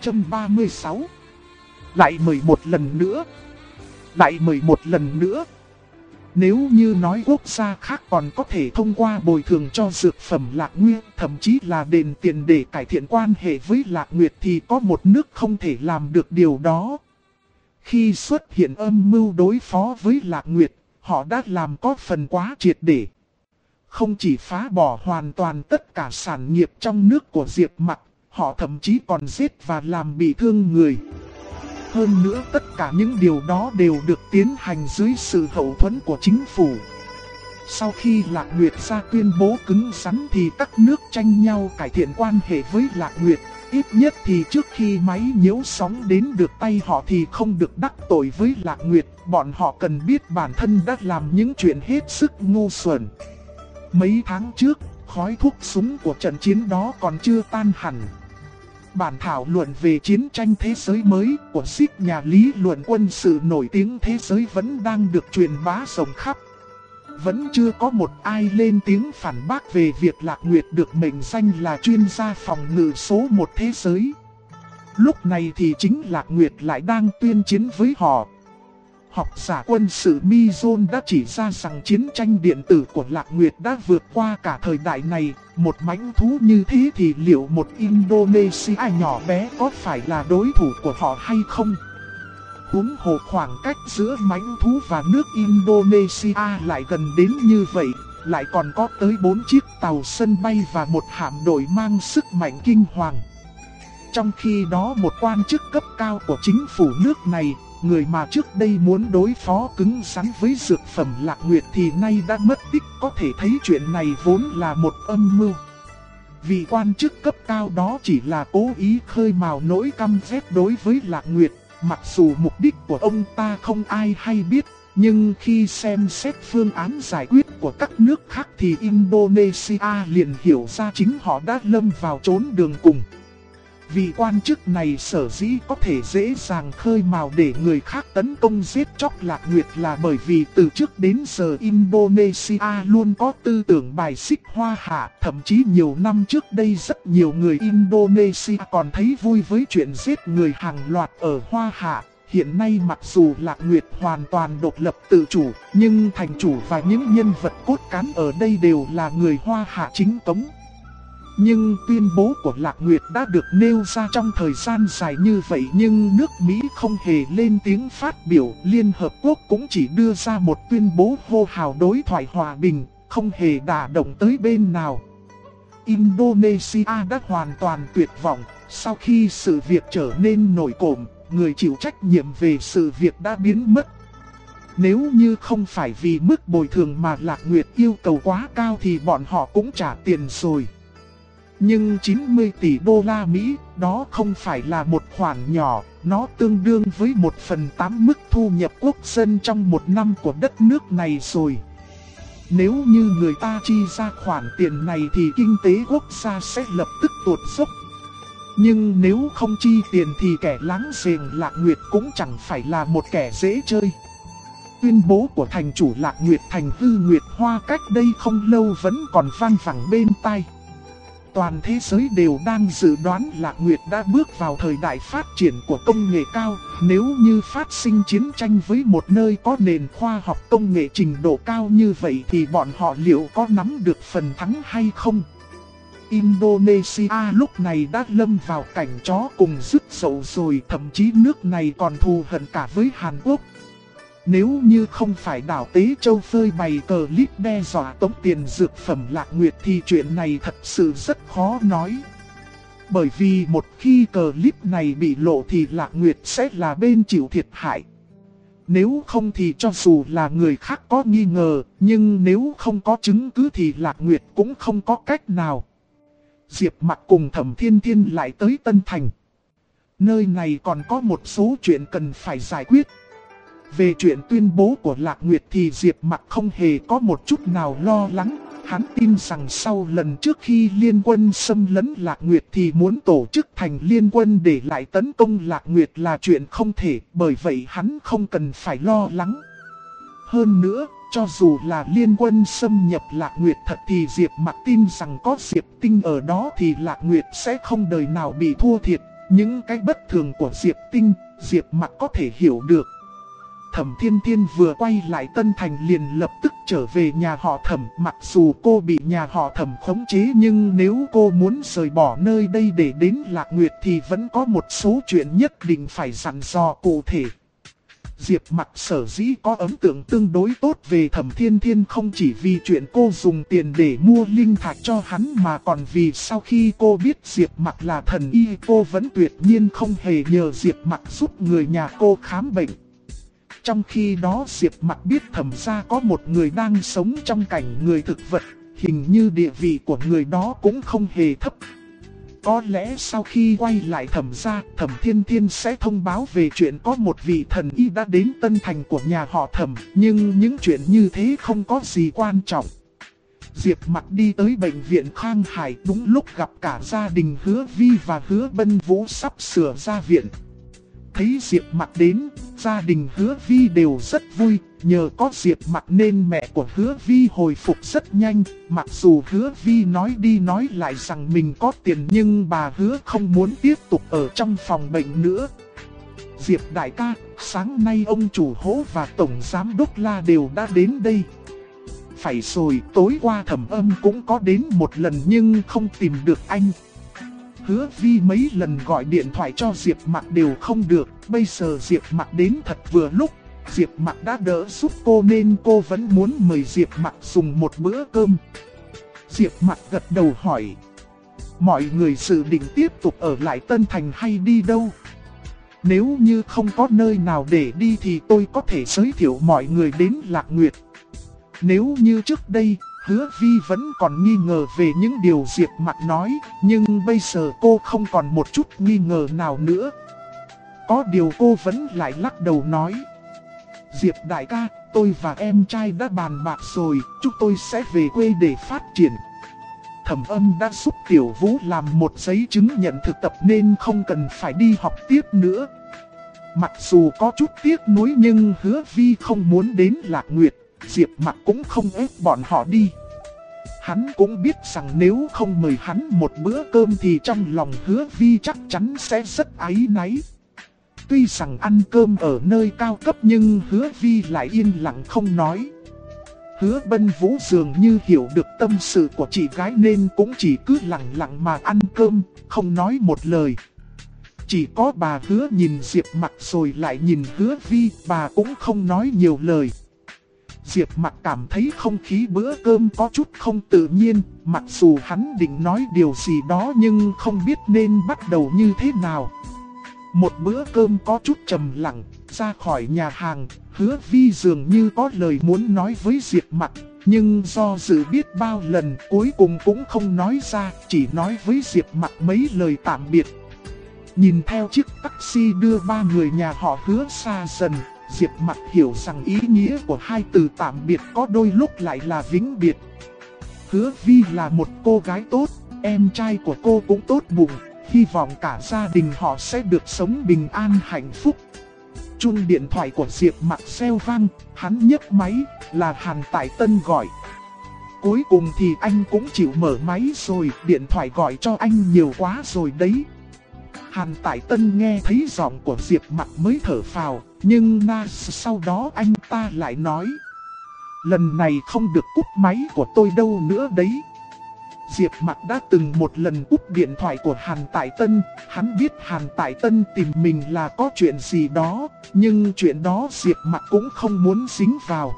636. Lại mời một lần nữa. Lại mời một lần nữa. Nếu như nói quốc gia khác còn có thể thông qua bồi thường cho dược phẩm Lạc Nguyệt, thậm chí là đền tiền để cải thiện quan hệ với Lạc Nguyệt, thì có một nước không thể làm được điều đó. Khi xuất hiện âm mưu đối phó với Lạc Nguyệt, họ đã làm có phần quá triệt để. Không chỉ phá bỏ hoàn toàn tất cả sản nghiệp trong nước của Diệp Mặc, họ thậm chí còn giết và làm bị thương người. Hơn nữa tất cả những điều đó đều được tiến hành dưới sự hậu thuẫn của chính phủ. Sau khi Lạc Nguyệt ra tuyên bố cứng rắn thì các nước tranh nhau cải thiện quan hệ với Lạc Nguyệt. Ít nhất thì trước khi máy nhiễu sóng đến được tay họ thì không được đắc tội với Lạc Nguyệt. Bọn họ cần biết bản thân đã làm những chuyện hết sức ngu xuẩn. Mấy tháng trước, khói thuốc súng của trận chiến đó còn chưa tan hẳn. Bản thảo luận về chiến tranh thế giới mới của Xích, nhà lý luận quân sự nổi tiếng thế giới, vẫn đang được truyền bá rộng khắp. Vẫn chưa có một ai lên tiếng phản bác về việc Lạc Nguyệt được mệnh danh là chuyên gia phòng ngự số 1 thế giới. Lúc này thì chính Lạc Nguyệt lại đang tuyên chiến với họ. Học giả quân sự Mizon đã chỉ ra rằng chiến tranh điện tử của Lạc Nguyệt đã vượt qua cả thời đại này. Một mãnh thú như thế thì liệu một Indonesia nhỏ bé có phải là đối thủ của họ hay không? Huống hồ khoảng cách giữa mãnh thú và nước Indonesia lại gần đến như vậy, lại còn có tới 4 chiếc tàu sân bay và một hạm đội mang sức mạnh kinh hoàng. Trong khi đó một quan chức cấp cao của chính phủ nước này, người mà trước đây muốn đối phó cứng rắn với dược phẩm Lạc Nguyệt thì nay đã mất tích, có thể thấy chuyện này vốn là một âm mưu. Vị quan chức cấp cao đó chỉ là cố ý khơi mào nỗi căm ghét đối với Lạc Nguyệt. Mặc dù mục đích của ông ta không ai hay biết, nhưng khi xem xét phương án giải quyết của các nước khác thì Indonesia liền hiểu ra chính họ đã lâm vào chốn đường cùng. Vị quan chức này sở dĩ có thể dễ dàng khơi mào để người khác tấn công giết chóc Lạc Nguyệt là bởi vì từ trước đến giờ Indonesia luôn có tư tưởng bài xích Hoa Hạ. Thậm chí nhiều năm trước đây rất nhiều người Indonesia còn thấy vui với chuyện giết người hàng loạt ở Hoa Hạ. Hiện nay mặc dù Lạc Nguyệt hoàn toàn độc lập tự chủ, nhưng thành chủ và những nhân vật cốt cán ở đây đều là người Hoa Hạ chính thống. Nhưng tuyên bố của Lạc Nguyệt đã được nêu ra trong thời gian dài như vậy, nhưng nước Mỹ không hề lên tiếng phát biểu. Liên Hợp Quốc cũng chỉ đưa ra một tuyên bố hô hào đối thoại hòa bình, không hề đả động tới bên nào. Indonesia đã hoàn toàn tuyệt vọng. Sau khi sự việc trở nên nổi cộm, người chịu trách nhiệm về sự việc đã biến mất. Nếu như không phải vì mức bồi thường mà Lạc Nguyệt yêu cầu quá cao thì bọn họ cũng trả tiền rồi. Nhưng 90 tỷ đô la Mỹ, đó không phải là một khoản nhỏ, nó tương đương với 1/8 mức thu nhập quốc dân trong một năm của đất nước này rồi. Nếu như người ta chi ra khoản tiền này thì kinh tế quốc gia sẽ lập tức tuột dốc. Nhưng nếu không chi tiền thì kẻ láng giềng Lạc Nguyệt cũng chẳng phải là một kẻ dễ chơi. Tuyên bố của thành chủ Lạc Nguyệt Thành Hư Nguyệt Hoa cách đây không lâu vẫn còn vang vẳng bên tai. Toàn thế giới đều đang dự đoán Lạc Nguyệt đã bước vào thời đại phát triển của công nghệ cao. Nếu như phát sinh chiến tranh với một nơi có nền khoa học công nghệ trình độ cao như vậy thì bọn họ liệu có nắm được phần thắng hay không? Indonesia lúc này đã lâm vào cảnh chó cùng rứt dậu rồi, thậm chí nước này còn thù hận cả với Hàn Quốc. Nếu như không phải đảo Tế Châu phơi bày clip đe dọa tống tiền dược phẩm Lạc Nguyệt thì chuyện này thật sự rất khó nói. Bởi vì một khi clip này bị lộ thì Lạc Nguyệt sẽ là bên chịu thiệt hại. Nếu không thì cho dù là người khác có nghi ngờ, nhưng nếu không có chứng cứ thì Lạc Nguyệt cũng không có cách nào. Diệp Mặc cùng Thẩm Thiên Thiên lại tới Tân Thành. Nơi này còn có một số chuyện cần phải giải quyết. Về chuyện tuyên bố của Lạc Nguyệt thì Diệp Mặc không hề có một chút nào lo lắng. Hắn tin rằng sau lần trước khi liên quân xâm lấn Lạc Nguyệt thì muốn tổ chức thành liên quân để lại tấn công Lạc Nguyệt là chuyện không thể, bởi vậy hắn không cần phải lo lắng. Hơn nữa, cho dù là liên quân xâm nhập Lạc Nguyệt thật thì Diệp Mặc tin rằng có Diệp Tinh ở đó thì Lạc Nguyệt sẽ không đời nào bị thua thiệt. Những cái bất thường của Diệp Tinh, Diệp Mặc có thể hiểu được. Thẩm Thiên Thiên vừa quay lại Tân Thành liền lập tức trở về nhà họ Thẩm. Mặc dù cô bị nhà họ Thẩm khống chế nhưng nếu cô muốn rời bỏ nơi đây để đến Lạc Nguyệt thì vẫn có một số chuyện nhất định phải dặn dò cụ thể. Diệp Mặc sở dĩ có ấn tượng tương đối tốt về Thẩm Thiên Thiên không chỉ vì chuyện cô dùng tiền để mua linh thạch cho hắn mà còn vì sau khi cô biết Diệp Mặc là thần y cô vẫn tuyệt nhiên không hề nhờ Diệp Mặc giúp người nhà cô khám bệnh. Trong khi đó Diệp Mặc biết Thẩm gia có một người đang sống trong cảnh người thực vật, hình như địa vị của người đó cũng không hề thấp. Có lẽ sau khi quay lại Thẩm gia, Thẩm Thiên Thiên sẽ thông báo về chuyện có một vị thần y đã đến Tân Thành của nhà họ Thẩm, nhưng những chuyện như thế không có gì quan trọng. Diệp Mặc đi tới bệnh viện Khang Hải đúng lúc gặp cả gia đình Hứa Vi và Hứa Bân Vũ sắp sửa ra viện. Thấy Diệp Mặc đến, gia đình Hứa Vi đều rất vui, nhờ có Diệp Mặc nên mẹ của Hứa Vi hồi phục rất nhanh. Mặc dù Hứa Vi nói đi nói lại rằng mình có tiền nhưng bà Hứa không muốn tiếp tục ở trong phòng bệnh nữa. Diệp đại ca, sáng nay ông chủ Hỗ và Tổng Giám Đốc La đều đã đến đây. Phải rồi, tối qua Thẩm Âm cũng có đến một lần nhưng không tìm được anh. Hứa Vi mấy lần gọi điện thoại cho Diệp Mặc đều không được, bây giờ Diệp Mặc đến thật vừa lúc. Diệp Mặc đã đỡ giúp cô nên cô vẫn muốn mời Diệp Mặc dùng một bữa cơm. Diệp Mặc gật đầu hỏi, mọi người dự định tiếp tục ở lại Tân Thành hay đi đâu? Nếu như không có nơi nào để đi thì tôi có thể giới thiệu mọi người đến Lạc Nguyệt. Nếu như trước đây, Hứa Vi vẫn còn nghi ngờ về những điều Diệp Mặc nói, nhưng bây giờ cô không còn một chút nghi ngờ nào nữa. Có điều cô vẫn lại lắc đầu nói, Diệp đại ca, tôi và em trai đã bàn bạc rồi, chúng tôi sẽ về quê để phát triển. Thẩm Âm đã giúp Tiểu Vũ làm một giấy chứng nhận thực tập nên không cần phải đi học tiếp nữa. Mặc dù có chút tiếc nuối nhưng Hứa Vi không muốn đến Lạc Nguyệt, Diệp Mặc cũng không ép bọn họ đi. Hắn cũng biết rằng nếu không mời hắn một bữa cơm thì trong lòng Hứa Vi chắc chắn sẽ rất áy náy. Tuy rằng ăn cơm ở nơi cao cấp nhưng Hứa Vi lại yên lặng không nói. Hứa Bân Vũ dường như hiểu được tâm sự của chị gái nên cũng chỉ cứ lặng lặng mà ăn cơm, không nói một lời. Chỉ có bà Hứa nhìn Diệp Mặc rồi lại nhìn Hứa Vi, bà cũng không nói nhiều lời. Diệp Mặc cảm thấy không khí bữa cơm có chút không tự nhiên, mặc dù hắn định nói điều gì đó nhưng không biết nên bắt đầu như thế nào. Một bữa cơm có chút trầm lặng, ra khỏi nhà hàng, Hứa Vi dường như có lời muốn nói với Diệp Mặc, nhưng do dự biết bao lần cuối cùng cũng không nói ra, chỉ nói với Diệp Mặc mấy lời tạm biệt. Nhìn theo chiếc taxi đưa ba người nhà họ Hứa xa dần, Diệp Mặc hiểu rằng ý nghĩa của hai từ tạm biệt có đôi lúc lại là vĩnh biệt. Hứa Vi là một cô gái tốt, em trai của cô cũng tốt bụng, hy vọng cả gia đình họ sẽ được sống bình an hạnh phúc. Chuông điện thoại của Diệp Mặc reo vang, hắn nhấc máy, là Hàn Tại Tân gọi. Cuối cùng thì anh cũng chịu mở máy rồi, điện thoại gọi cho anh nhiều quá rồi đấy. Hàn Tại Tân nghe thấy giọng của Diệp Mặc mới thở phào, nhưng sau đó anh ta lại nói: lần này không được cúp máy của tôi đâu nữa đấy. Diệp Mặc đã từng một lần cúp điện thoại của Hàn Tại Tân, hắn biết Hàn Tại Tân tìm mình là có chuyện gì đó, nhưng chuyện đó Diệp Mặc cũng không muốn dính vào.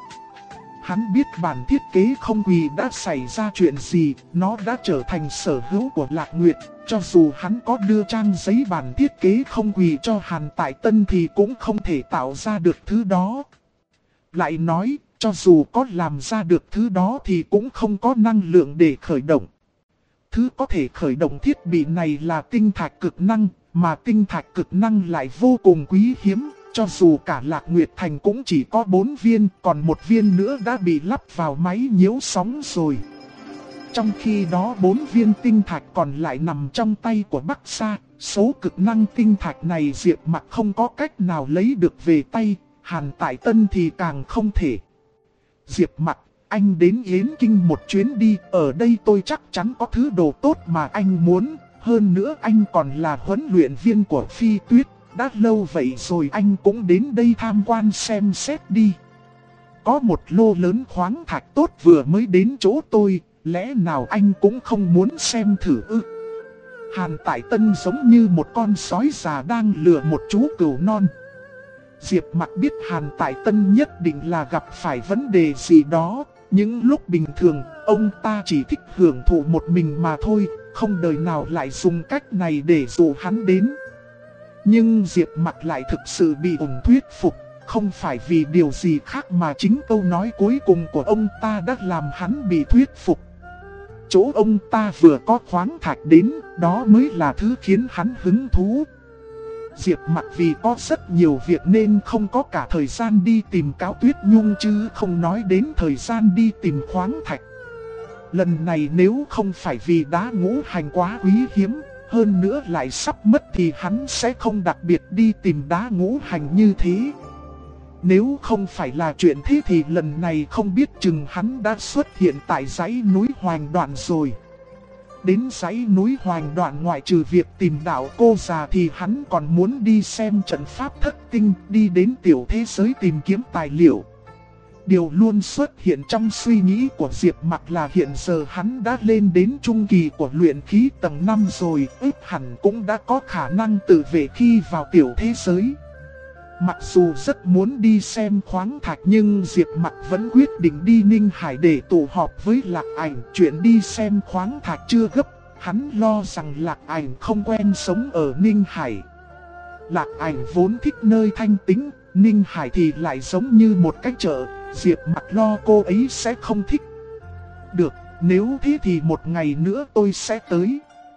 Hắn biết bản thiết kế không quỳ đã xảy ra chuyện gì, nó đã trở thành sở hữu của Lạc Nguyệt. Cho dù hắn có đưa trang giấy bản thiết kế không quỳ cho Hàn Tại Tân thì cũng không thể tạo ra được thứ đó. Lại nói, cho dù có làm ra được thứ đó thì cũng không có năng lượng để khởi động. Thứ có thể khởi động thiết bị này là tinh thạch cực năng, mà tinh thạch cực năng lại vô cùng quý hiếm. Cho dù cả Lạc Nguyệt Thành cũng chỉ có 4 viên, còn 1 viên nữa đã bị lắp vào máy nhiễu sóng rồi. Trong khi đó 4 viên tinh thạch còn lại nằm trong tay của Bắc Sa. Số cực năng tinh thạch này Diệp Mặc không có cách nào lấy được về tay, Hàn Tại Tân thì càng không thể. Diệp Mặc, anh đến Yến Kinh một chuyến đi, ở đây tôi chắc chắn có thứ đồ tốt mà anh muốn. Hơn nữa anh còn là huấn luyện viên của Phi Tuyết, đã lâu vậy rồi anh cũng đến đây tham quan xem xét đi. Có một lô lớn khoáng thạch tốt vừa mới đến chỗ tôi, lẽ nào anh cũng không muốn xem thử ư? Hàn Tại Tân giống như một con sói già đang lừa một chú cừu non. Diệp Mặc biết Hàn Tại Tân nhất định là gặp phải vấn đề gì đó. Những lúc bình thường, ông ta chỉ thích hưởng thụ một mình mà thôi, không đời nào lại dùng cách này để dụ hắn đến. Nhưng Diệp Mặc lại thực sự bị ủng thuyết phục, không phải vì điều gì khác mà chính câu nói cuối cùng của ông ta đã làm hắn bị thuyết phục. Chỗ ông ta vừa có khoáng thạch đến, đó mới là thứ khiến hắn hứng thú. Diệp Mặc vì có rất nhiều việc nên không có cả thời gian đi tìm Cáo Tuyết Nhung, chứ không nói đến thời gian đi tìm khoáng thạch. Lần này nếu không phải vì đá ngũ hành quá quý hiếm, hơn nữa lại sắp mất thì hắn sẽ không đặc biệt đi tìm đá ngũ hành như thế. Nếu không phải là chuyện thế thì lần này không biết chừng hắn đã xuất hiện tại dãy núi Hoành Đoạn rồi. Đến dãy núi Hoành Đoạn ngoại trừ việc tìm đạo cô già thì hắn còn muốn đi xem trận pháp thất tinh, đi đến tiểu thế giới tìm kiếm tài liệu. Điều luôn xuất hiện trong suy nghĩ của Diệp Mặc là hiện giờ hắn đã lên đến trung kỳ của luyện khí tầng 5 rồi, ít hẳn cũng đã có khả năng tự vệ khi vào tiểu thế giới. Mặc dù rất muốn đi xem khoáng thạch nhưng Diệp Mặc vẫn quyết định đi Ninh Hải để tụ họp với Lạc Ảnh. Chuyện đi xem khoáng thạch chưa gấp, hắn lo rằng Lạc Ảnh không quen sống ở Ninh Hải. Lạc Ảnh vốn thích nơi thanh tĩnh, Ninh Hải thì lại giống như một cái chợ, Diệp Mặc lo cô ấy sẽ không thích. Được, nếu thế thì một ngày nữa tôi sẽ tới.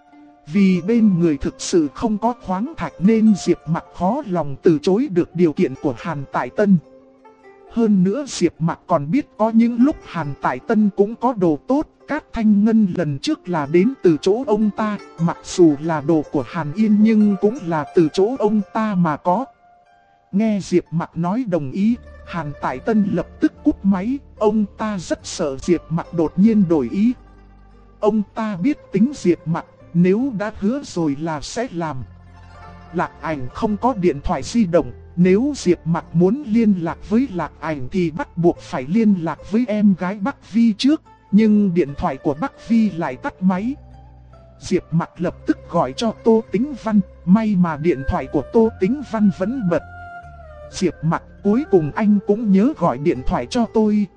Vì bên người thực sự không có khoáng thạch nên Diệp Mặc khó lòng từ chối được điều kiện của Hàn Tại Tân. Hơn nữa Diệp Mặc còn biết có những lúc Hàn Tại Tân cũng có đồ tốt. Cát Thanh Ngân lần trước là đến từ chỗ ông ta, mặc dù là đồ của Hàn Yên nhưng cũng là từ chỗ ông ta mà có. Nghe Diệp Mặc nói đồng ý, Hàn Tại Tân lập tức cúp máy, ông ta rất sợ Diệp Mặc đột nhiên đổi ý. Ông ta biết tính Diệp Mặc, nếu đã hứa rồi là sẽ làm. Lạc Ảnh không có điện thoại di động, nếu Diệp Mặc muốn liên lạc với Lạc Ảnh thì bắt buộc phải liên lạc với em gái Bắc Vi trước, nhưng điện thoại của Bắc Vi lại tắt máy. Diệp Mặc lập tức gọi cho Tô Tĩnh Văn, may mà điện thoại của Tô Tĩnh Văn vẫn bật. Diệp Mặc, cuối cùng anh cũng nhớ gọi điện thoại cho tôi.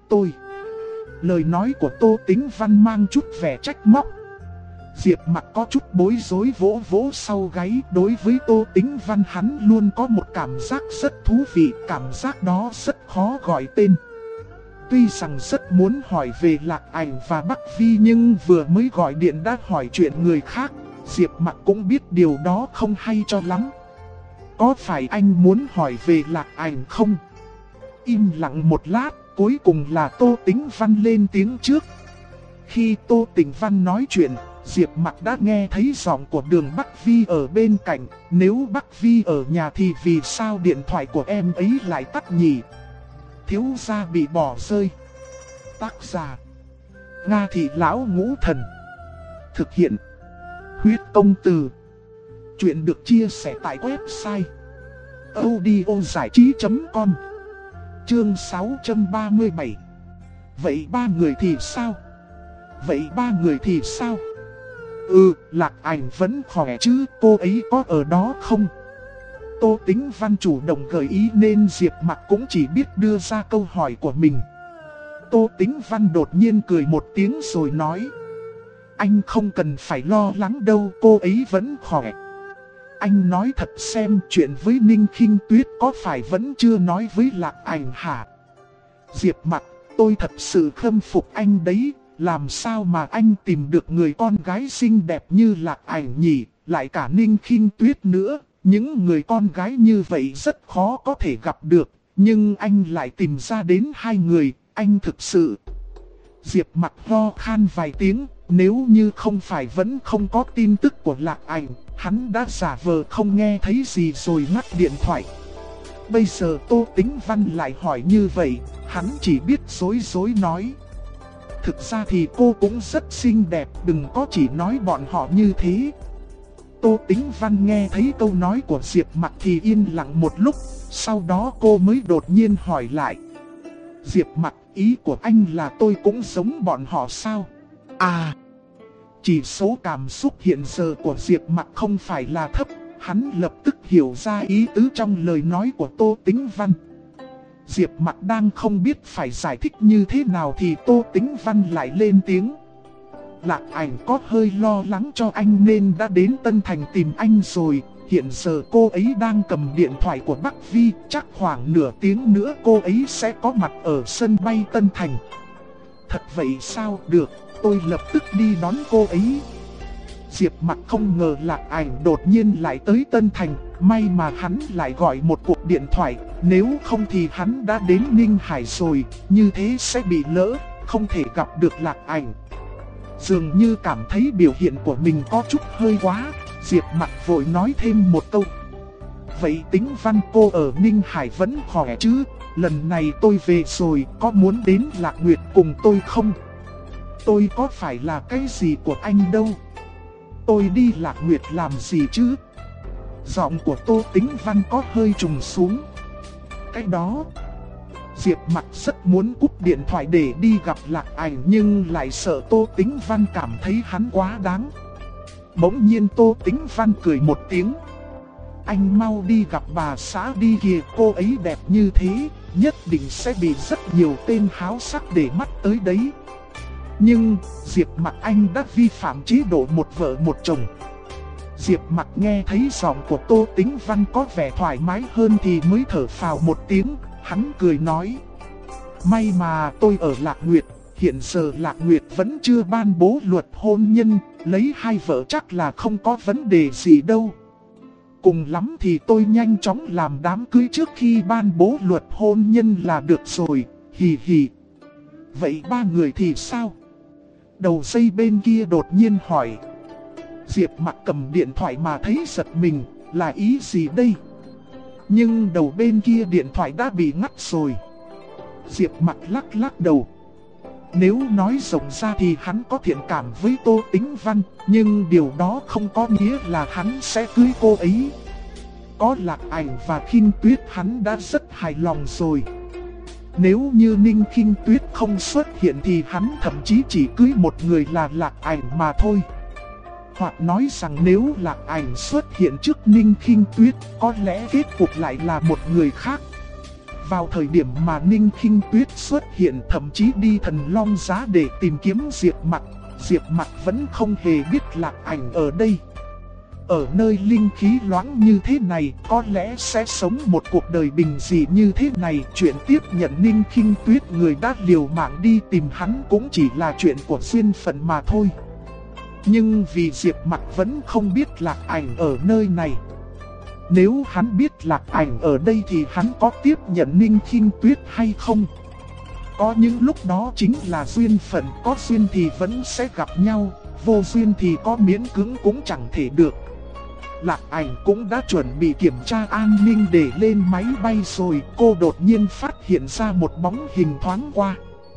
Lời nói của Tô Tĩnh Văn mang chút vẻ trách móc. Diệp Mặc có chút bối rối vỗ vỗ sau gáy. Đối với Tô Tĩnh Văn hắn luôn có một cảm giác rất thú vị, cảm giác đó rất khó gọi tên. Tuy rằng rất muốn hỏi về Lạc Ảnh và Bắc Vi nhưng vừa mới gọi điện đã hỏi chuyện người khác, Diệp Mặc cũng biết điều đó không hay cho lắm. Có phải anh muốn hỏi về Lạc Ảnh không? Im lặng một lát, cuối cùng là Tô Tĩnh Văn lên tiếng trước. Khi Tô Tĩnh Văn nói chuyện, Diệp Mặc đã nghe thấy giọng của Đường Bắc Vi ở bên cạnh. Nếu Bắc Vi ở nhà thì vì sao điện thoại của em ấy lại tắt nhỉ? Thiếu gia bị bỏ rơi. Tác giả: Nga Thị Lão Ngũ Thần. Thực hiện Huyết Công Từ. Chuyện được chia sẻ tại website audiozảichí.com. Chương 637. Vậy ba người thì sao? Lạc Ảnh vẫn khỏe chứ, cô ấy có ở đó không? Tô Tĩnh Văn chủ động gợi ý nên Diệp Mặc cũng chỉ biết đưa ra câu hỏi của mình. Tô Tĩnh Văn đột nhiên cười một tiếng rồi nói: anh không cần phải lo lắng đâu, cô ấy vẫn khỏe. Anh nói thật xem, chuyện với Ninh Khinh Tuyết có phải vẫn chưa nói với Lạc Ảnh hả? Diệp Mặc, tôi thật sự khâm phục anh đấy. Làm sao mà anh tìm được người con gái xinh đẹp như Lạc Ảnh nhỉ, lại cả Ninh Khinh Tuyết nữa. Những người con gái như vậy rất khó có thể gặp được, nhưng anh lại tìm ra đến hai người, anh thực sự... Diệp Mặc ho khan vài tiếng, nếu như không phải vẫn không có tin tức của Lạc Ảnh, hắn đã giả vờ không nghe thấy gì rồi ngắt điện thoại. Bây giờ Tô Tĩnh Văn lại hỏi như vậy, hắn chỉ biết dối dối nói: thực ra thì cô cũng rất xinh đẹp, đừng có chỉ nói bọn họ như thế. Tô Tĩnh Văn nghe thấy câu nói của Diệp Mặc thì yên lặng một lúc, sau đó cô mới đột nhiên hỏi lại: Diệp Mặc, ý của anh là tôi cũng giống bọn họ sao? À, chỉ số cảm xúc hiện giờ của Diệp Mặc không phải là thấp, hắn lập tức hiểu ra ý tứ trong lời nói của Tô Tĩnh Văn. Diệp Mặc đang không biết phải giải thích như thế nào thì Tô Tĩnh Văn lại lên tiếng: Lạc Ảnh có hơi lo lắng cho anh nên đã đến Tân Thành tìm anh rồi. Hiện giờ cô ấy đang cầm điện thoại của Bắc Vi, chắc khoảng nửa tiếng nữa cô ấy sẽ có mặt ở sân bay Tân Thành. Thật vậy sao? Được, tôi lập tức đi đón cô ấy. Diệp Mặc không ngờ Lạc Ảnh đột nhiên lại tới Tân Thành, may mà hắn lại gọi một cuộc điện thoại, nếu không thì hắn đã đến Ninh Hải rồi, như thế sẽ bị lỡ, không thể gặp được Lạc Ảnh. Dường như cảm thấy biểu hiện của mình có chút hơi quá, Diệp Mặc vội nói thêm một câu: vậy Tĩnh Văn cô ở Ninh Hải vẫn khỏe chứ? Lần này tôi về rồi, có muốn đến Lạc Nguyệt cùng tôi không? Tôi có phải là cái gì của anh đâu. Tôi đi Lạc Nguyệt làm gì chứ? Giọng của Tô Tĩnh Văn có hơi trùng xuống. Cái đó... Diệp Mặc rất muốn cúp điện thoại để đi gặp Lạc Ảnh, nhưng lại sợ Tô Tĩnh Văn cảm thấy hắn quá đáng. Bỗng nhiên Tô Tĩnh Văn cười một tiếng: anh mau đi gặp bà xã đi kìa, cô ấy đẹp như thế, nhất định sẽ bị rất nhiều tên háo sắc để mắt tới đấy. Nhưng Diệp Mặc, anh đã vi phạm chế độ một vợ một chồng. Diệp Mặc nghe thấy giọng của Tô Tĩnh Văn có vẻ thoải mái hơn thì mới thở phào một tiếng. Hắn cười nói: may mà tôi ở Lạc Nguyệt, hiện giờ Lạc Nguyệt vẫn chưa ban bố luật hôn nhân, lấy hai vợ chắc là không có vấn đề gì đâu. Cùng lắm thì tôi nhanh chóng làm đám cưới trước khi ban bố luật hôn nhân là được rồi, hì hì. Vậy ba người thì sao? Đầu dây bên kia đột nhiên hỏi. Diệp Mặc cầm điện thoại mà thấy giật mình, là ý gì đây? Nhưng đầu bên kia điện thoại đã bị ngắt rồi. Diệp Mặc lắc đầu. Nếu nói rộng ra thì hắn có thiện cảm với Tô Tĩnh Văn, nhưng điều đó không có nghĩa là hắn sẽ cưới cô ấy. Có Lạc Ảnh và Khinh Tuyết hắn đã rất hài lòng rồi. Nếu như Ninh Khinh Tuyết không xuất hiện thì hắn thậm chí chỉ cưới một người là Lạc Ảnh mà thôi. Hoặc nói rằng nếu Lạc Ảnh xuất hiện trước Ninh Khinh Tuyết, có lẽ kết cục lại là một người khác. Vào thời điểm mà Ninh Khinh Tuyết xuất hiện, thậm chí đi Thần Long Giá để tìm kiếm Diệp Mặc vẫn không hề biết Lạc Ảnh ở đây. Ở nơi linh khí loãng như thế này, có lẽ sẽ sống một cuộc đời bình dị như thế này. Chuyện tiếp nhận Ninh Khinh Tuyết, người đã liều mạng đi tìm hắn, cũng chỉ là chuyện của duyên phận mà thôi. Nhưng vì Diệp Mặc vẫn không biết Lạc Ảnh ở nơi này. Nếu hắn biết Lạc Ảnh ở đây thì hắn có tiếp nhận Ninh Khinh Tuyết hay không? Có những lúc đó chính là duyên phận, có duyên thì vẫn sẽ gặp nhau, vô duyên thì có miễn cưỡng cũng chẳng thể được. Lạc Ảnh cũng đã chuẩn bị kiểm tra an ninh để lên máy bay rồi, cô đột nhiên phát hiện ra một bóng hình thoáng qua.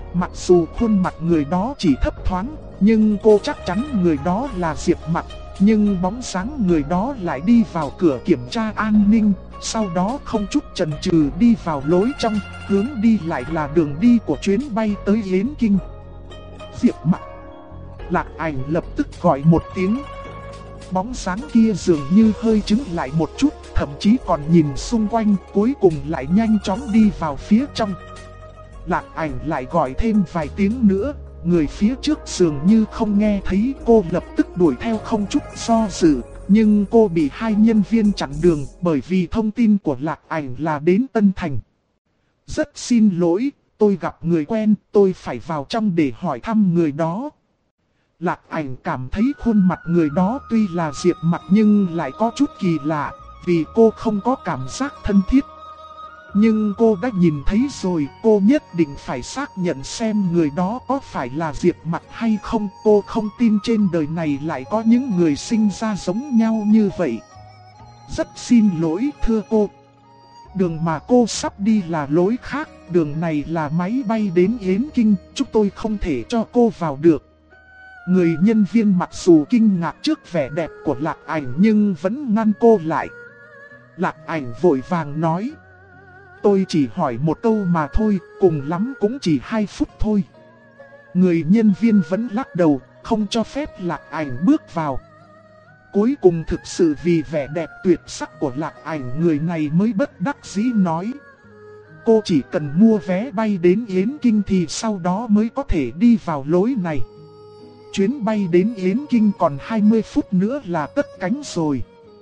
Mặc dù khuôn mặt người đó chỉ thấp thoáng, nhưng cô chắc chắn người đó là Diệp Mặc. Nhưng bóng dáng người đó lại đi vào cửa kiểm tra an ninh, sau đó không chút chần chừ đi vào lối trong, hướng đi lại là đường đi của chuyến bay tới Yến Kinh. Diệp Mặc. Lạc Ảnh lập tức gọi một tiếng. Bóng dáng kia dường như hơi chững lại một chút, thậm chí còn nhìn xung quanh, cuối cùng lại nhanh chóng đi vào phía trong. Lạc Ảnh lại gọi thêm vài tiếng nữa, người phía trước dường như không nghe thấy, cô lập tức đuổi theo không chút do dự. Nhưng cô bị hai nhân viên chặn đường bởi vì thông tin của Lạc Ảnh là đến Tân Thành. Rất xin lỗi, tôi gặp người quen, tôi phải vào trong để hỏi thăm người đó. Lạc Ảnh cảm thấy khuôn mặt người đó tuy là Diệp Mặc nhưng lại có chút kỳ lạ, vì cô không có cảm giác thân thiết. Nhưng cô đã nhìn thấy rồi, cô nhất định phải xác nhận xem người đó có phải là Diệp Mặc hay không. Cô không tin trên đời này lại có những người sinh ra giống nhau như vậy. Rất xin lỗi thưa cô. Đường mà cô sắp đi là lối khác, đường này là máy bay đến Yến Kinh, chúng tôi không thể cho cô vào được. Người nhân viên mặc dù kinh ngạc trước vẻ đẹp của Lạc Ảnh nhưng vẫn ngăn cô lại. Lạc Ảnh vội vàng nói. Tôi chỉ hỏi một câu mà thôi, cùng lắm cũng chỉ 2 phút thôi. Người nhân viên vẫn lắc đầu, không cho phép Lạc Ảnh bước vào. Cuối cùng thực sự vì vẻ đẹp tuyệt sắc của Lạc Ảnh, người này mới bất đắc dĩ nói. Cô chỉ cần mua vé bay đến Yến Kinh thì sau đó mới có thể đi vào lối này. Chuyến bay đến Yến Kinh còn 20 phút nữa là cất cánh rồi.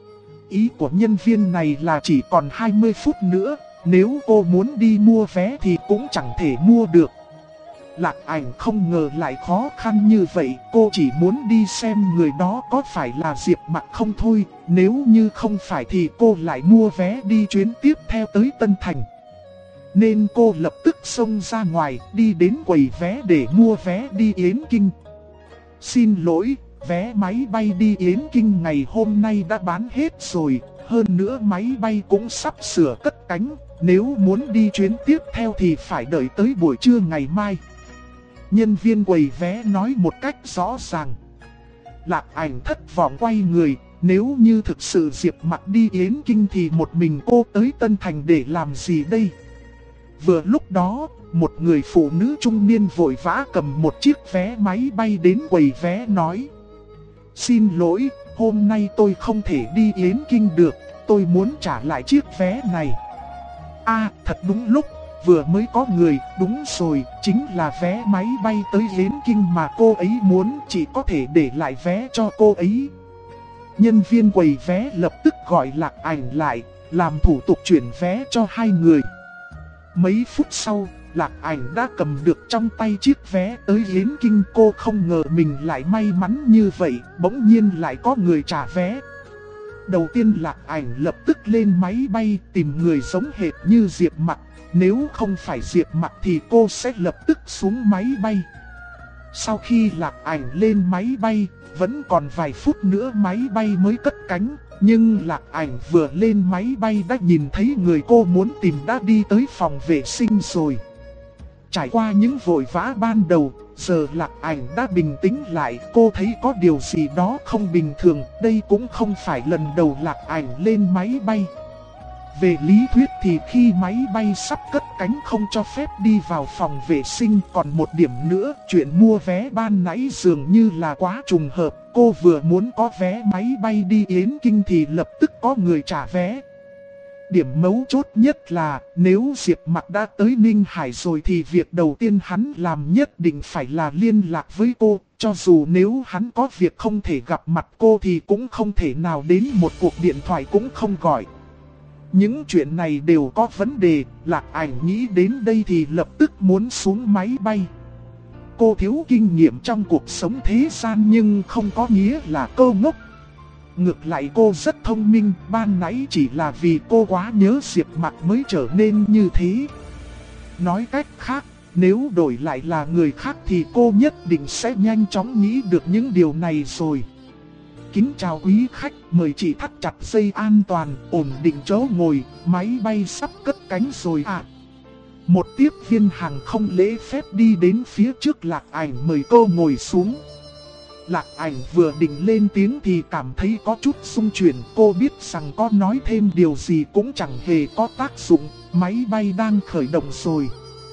Ý của nhân viên này là chỉ còn 20 phút nữa. Nếu cô muốn đi mua vé thì cũng chẳng thể mua được. Lạc Ảnh không ngờ lại khó khăn như vậy. Cô chỉ muốn đi xem người đó có phải là Diệp Mặc không thôi. Nếu như không phải thì cô lại mua vé đi chuyến tiếp theo tới Tân Thành. Nên cô lập tức xông ra ngoài, đi đến quầy vé để mua vé đi Yến Kinh. Xin lỗi, vé máy bay đi Yến Kinh ngày hôm nay đã bán hết rồi. Hơn nữa máy bay cũng sắp sửa cất cánh. Nếu muốn đi chuyến tiếp theo thì phải đợi tới buổi trưa ngày mai. Nhân viên quầy vé nói một cách rõ ràng. Lạc Ảnh thất vọng quay người. Nếu như thực sự Diệp Mặc đi Yến Kinh thì một mình cô tới Tân Thành để làm gì đây? Vừa lúc đó, một người phụ nữ trung niên vội vã cầm một chiếc vé máy bay đến quầy vé nói. Xin lỗi, hôm nay tôi không thể đi Yến Kinh được, tôi muốn trả lại chiếc vé này. Thật đúng lúc, vừa mới có người, đúng rồi, chính là vé máy bay tới Yến Kinh mà cô ấy muốn, chỉ có thể để lại vé cho cô ấy. Nhân viên quầy vé lập tức gọi Lạc Ảnh lại, làm thủ tục chuyển vé cho hai người. Mấy phút sau, Lạc Ảnh đã cầm được trong tay chiếc vé tới Yến Kinh. Cô không ngờ mình lại may mắn như vậy, bỗng nhiên lại có người trả vé. Đầu tiên Lạc Ảnh lập tức lên máy bay tìm người giống hệt như Diệp Mặc. Nếu không phải Diệp Mặc thì cô sẽ lập tức xuống máy bay. Sau khi Lạc Ảnh lên máy bay, vẫn còn vài phút nữa máy bay mới cất cánh. Nhưng Lạc Ảnh vừa lên máy bay đã nhìn thấy người cô muốn tìm đã đi tới phòng vệ sinh rồi. Trải qua những vội vã ban đầu, giờ Lạc Ảnh đã bình tĩnh lại. Cô thấy có điều gì đó không bình thường. Đây cũng không phải lần đầu Lạc Ảnh lên máy bay. Về lý thuyết thì khi máy bay sắp cất cánh không cho phép đi vào phòng vệ sinh. Còn một điểm nữa, chuyện mua vé ban nãy dường như là quá trùng hợp. Cô vừa muốn có vé máy bay đi Yến Kinh thì lập tức có người trả vé. Điểm mấu chốt nhất là nếu Diệp Mặc đã tới Ninh Hải rồi thì việc đầu tiên hắn làm nhất định phải là liên lạc với cô. Cho dù nếu hắn có việc không thể gặp mặt cô thì cũng không thể nào đến một cuộc điện thoại cũng không gọi. Những chuyện này đều có vấn đề, Lạc Ảnh nghĩ đến đây thì lập tức muốn xuống máy bay. Cô thiếu kinh nghiệm trong cuộc sống thế gian nhưng không có nghĩa là cô ngốc. Ngược lại cô rất thông minh, ban nãy chỉ là vì cô quá nhớ Diệp Mặc mới trở nên như thế. Nói cách khác, nếu đổi lại là người khác thì cô nhất định sẽ nhanh chóng nghĩ được những điều này rồi. Kính chào quý khách, mời chị thắt chặt dây an toàn, ổn định chỗ ngồi, máy bay sắp cất cánh rồi ạ. Một tiếp viên hàng không lễ phép đi đến phía trước Lạc Ảnh mời cô ngồi xuống. Lạc Ảnh vừa định lên tiếng thì cảm thấy có chút xung chuyển. Cô biết rằng có nói thêm điều gì cũng chẳng hề có tác dụng, máy bay đang khởi động rồi.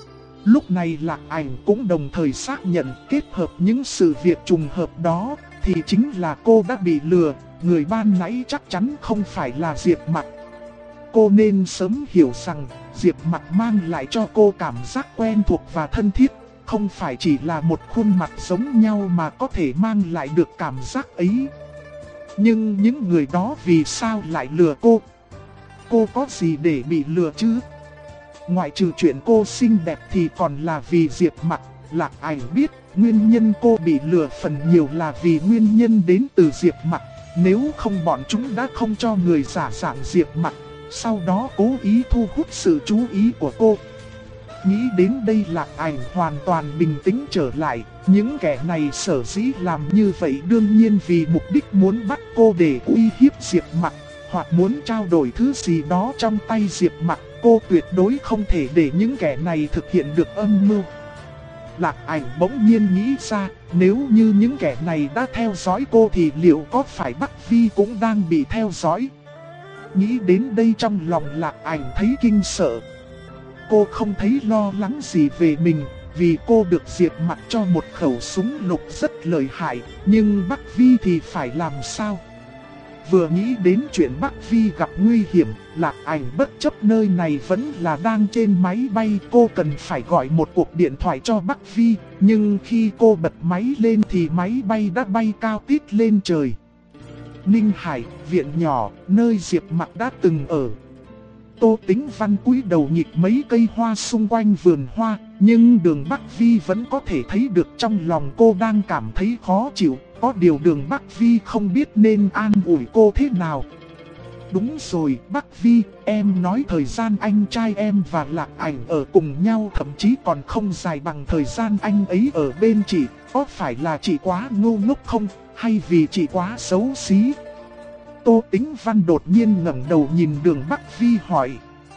Lúc này Lạc Ảnh cũng đồng thời xác nhận kết hợp những sự việc trùng hợp đó thì chính là cô đã bị lừa. Người ban nãy chắc chắn không phải là Diệp Mặc. Cô nên sớm hiểu rằng Diệp Mặc mang lại cho cô cảm giác quen thuộc và thân thiết. Không phải chỉ là một khuôn mặt giống nhau mà có thể mang lại được cảm giác ấy. Nhưng những người đó vì sao lại lừa cô? Cô có gì để bị lừa chứ? Ngoại trừ chuyện cô xinh đẹp thì còn là vì Diệp Mặc. Lạc Ảnh biết nguyên nhân cô bị lừa phần nhiều là vì nguyên nhân đến từ Diệp Mặc. Nếu không bọn chúng đã không cho người giả dạng Diệp Mặc, sau đó cố ý thu hút sự chú ý của cô. Nghĩ đến đây Lạc Ảnh hoàn toàn bình tĩnh trở lại. Những kẻ này sở dĩ làm như vậy đương nhiên vì mục đích muốn bắt cô để uy hiếp Diệp Mặc, hoặc muốn trao đổi thứ gì đó trong tay Diệp Mặc. Cô tuyệt đối không thể để những kẻ này thực hiện được âm mưu. Lạc Ảnh bỗng nhiên nghĩ ra, nếu như những kẻ này đã theo dõi cô thì liệu có phải Bắc Vi cũng đang bị theo dõi? Nghĩ đến đây trong lòng Lạc Ảnh thấy kinh sợ. Cô không thấy lo lắng gì về mình, vì cô được Diệp Mặc cho một khẩu súng lục rất lợi hại, nhưng Bắc Vi thì phải làm sao? Vừa nghĩ đến chuyện Bắc Vi gặp nguy hiểm, Lạc Ảnh bất chấp nơi này vẫn là đang trên máy bay. Cô cần phải gọi một cuộc điện thoại cho Bắc Vi, nhưng khi cô bật máy lên thì máy bay đã bay cao tít lên trời. Ninh Hải, viện nhỏ, nơi Diệp Mặc đã từng ở. Tô Tĩnh Văn cúi đầu nhịp mấy cây hoa xung quanh vườn hoa, nhưng Đường Bắc Vi vẫn có thể thấy được trong lòng cô đang cảm thấy khó chịu. Có điều Đường Bắc Vi không biết nên an ủi cô thế nào. Đúng rồi Bắc Vi, em nói thời gian anh trai em và Lạc Ảnh ở cùng nhau thậm chí còn không dài bằng thời gian anh ấy ở bên chị. Có phải là chị quá ngu ngốc không, hay vì chị quá xấu xí? Tô Tĩnh Văn đột nhiên ngẩng đầu nhìn Đường Bắc Vi hỏi.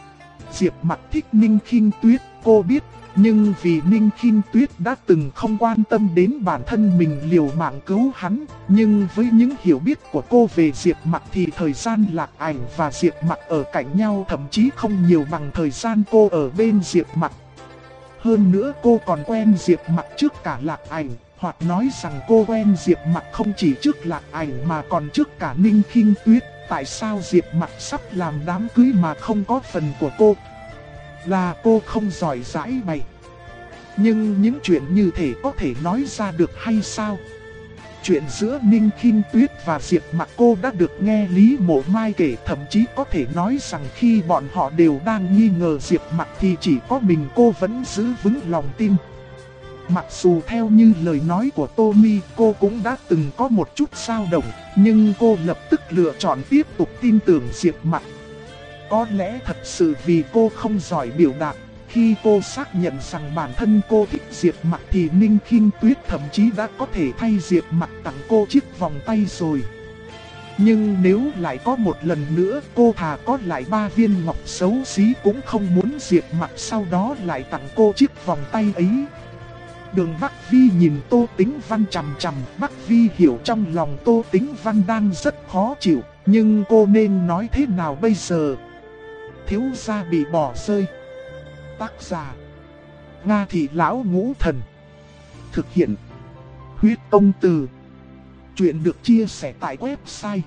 Diệp Mặc thích Ninh Khinh Tuyết, cô biết, nhưng vì Ninh Khinh Tuyết đã từng không quan tâm đến bản thân mình liều mạng cứu hắn. Nhưng với những hiểu biết của cô về Diệp Mặc thì thời gian Lạc Ảnh và Diệp Mặc ở cạnh nhau thậm chí không nhiều bằng thời gian cô ở bên Diệp Mặc. Hơn nữa cô còn quen Diệp Mặc trước cả Lạc Ảnh. Hoặc nói rằng cô quen Diệp Mặc không chỉ trước Lạc Ảnh mà còn trước cả Ninh Khinh Tuyết. Tại sao Diệp Mặc sắp làm đám cưới mà không có phần của cô? Là cô không giỏi giải bày. Nhưng những chuyện như thế có thể nói ra được hay sao? Chuyện giữa Ninh Khinh Tuyết và Diệp Mặc cô đã được nghe Lý Mộ Mai kể. Thậm chí có thể nói rằng khi bọn họ đều đang nghi ngờ Diệp Mặc thì chỉ có mình cô vẫn giữ vững lòng tin. Mặc dù theo như lời nói của Tommy cô cũng đã từng có một chút dao động, nhưng cô lập tức lựa chọn tiếp tục tin tưởng Diệp Mặc. Có lẽ thật sự vì cô không giỏi biểu đạt. Khi cô xác nhận rằng bản thân cô thích Diệp Mặc thì Ninh Khinh Tuyết thậm chí đã có thể thay Diệp Mặc tặng cô chiếc vòng tay rồi. Nhưng nếu lại có một lần nữa cô thà có lại 3 viên ngọc xấu xí cũng không muốn Diệp Mặc sau đó lại tặng cô chiếc vòng tay ấy. Đường Bắc Vi nhìn Tô Tĩnh Văn chằm chằm. Bắc Vi hiểu trong lòng Tô Tĩnh Văn đang rất khó chịu, nhưng cô nên nói thế nào bây giờ? Thiếu gia bị bỏ rơi. Tác giả Nga Thị Lão Ngũ Thần. Thực hiện Huyết Công Từ. Chuyện được chia sẻ tại website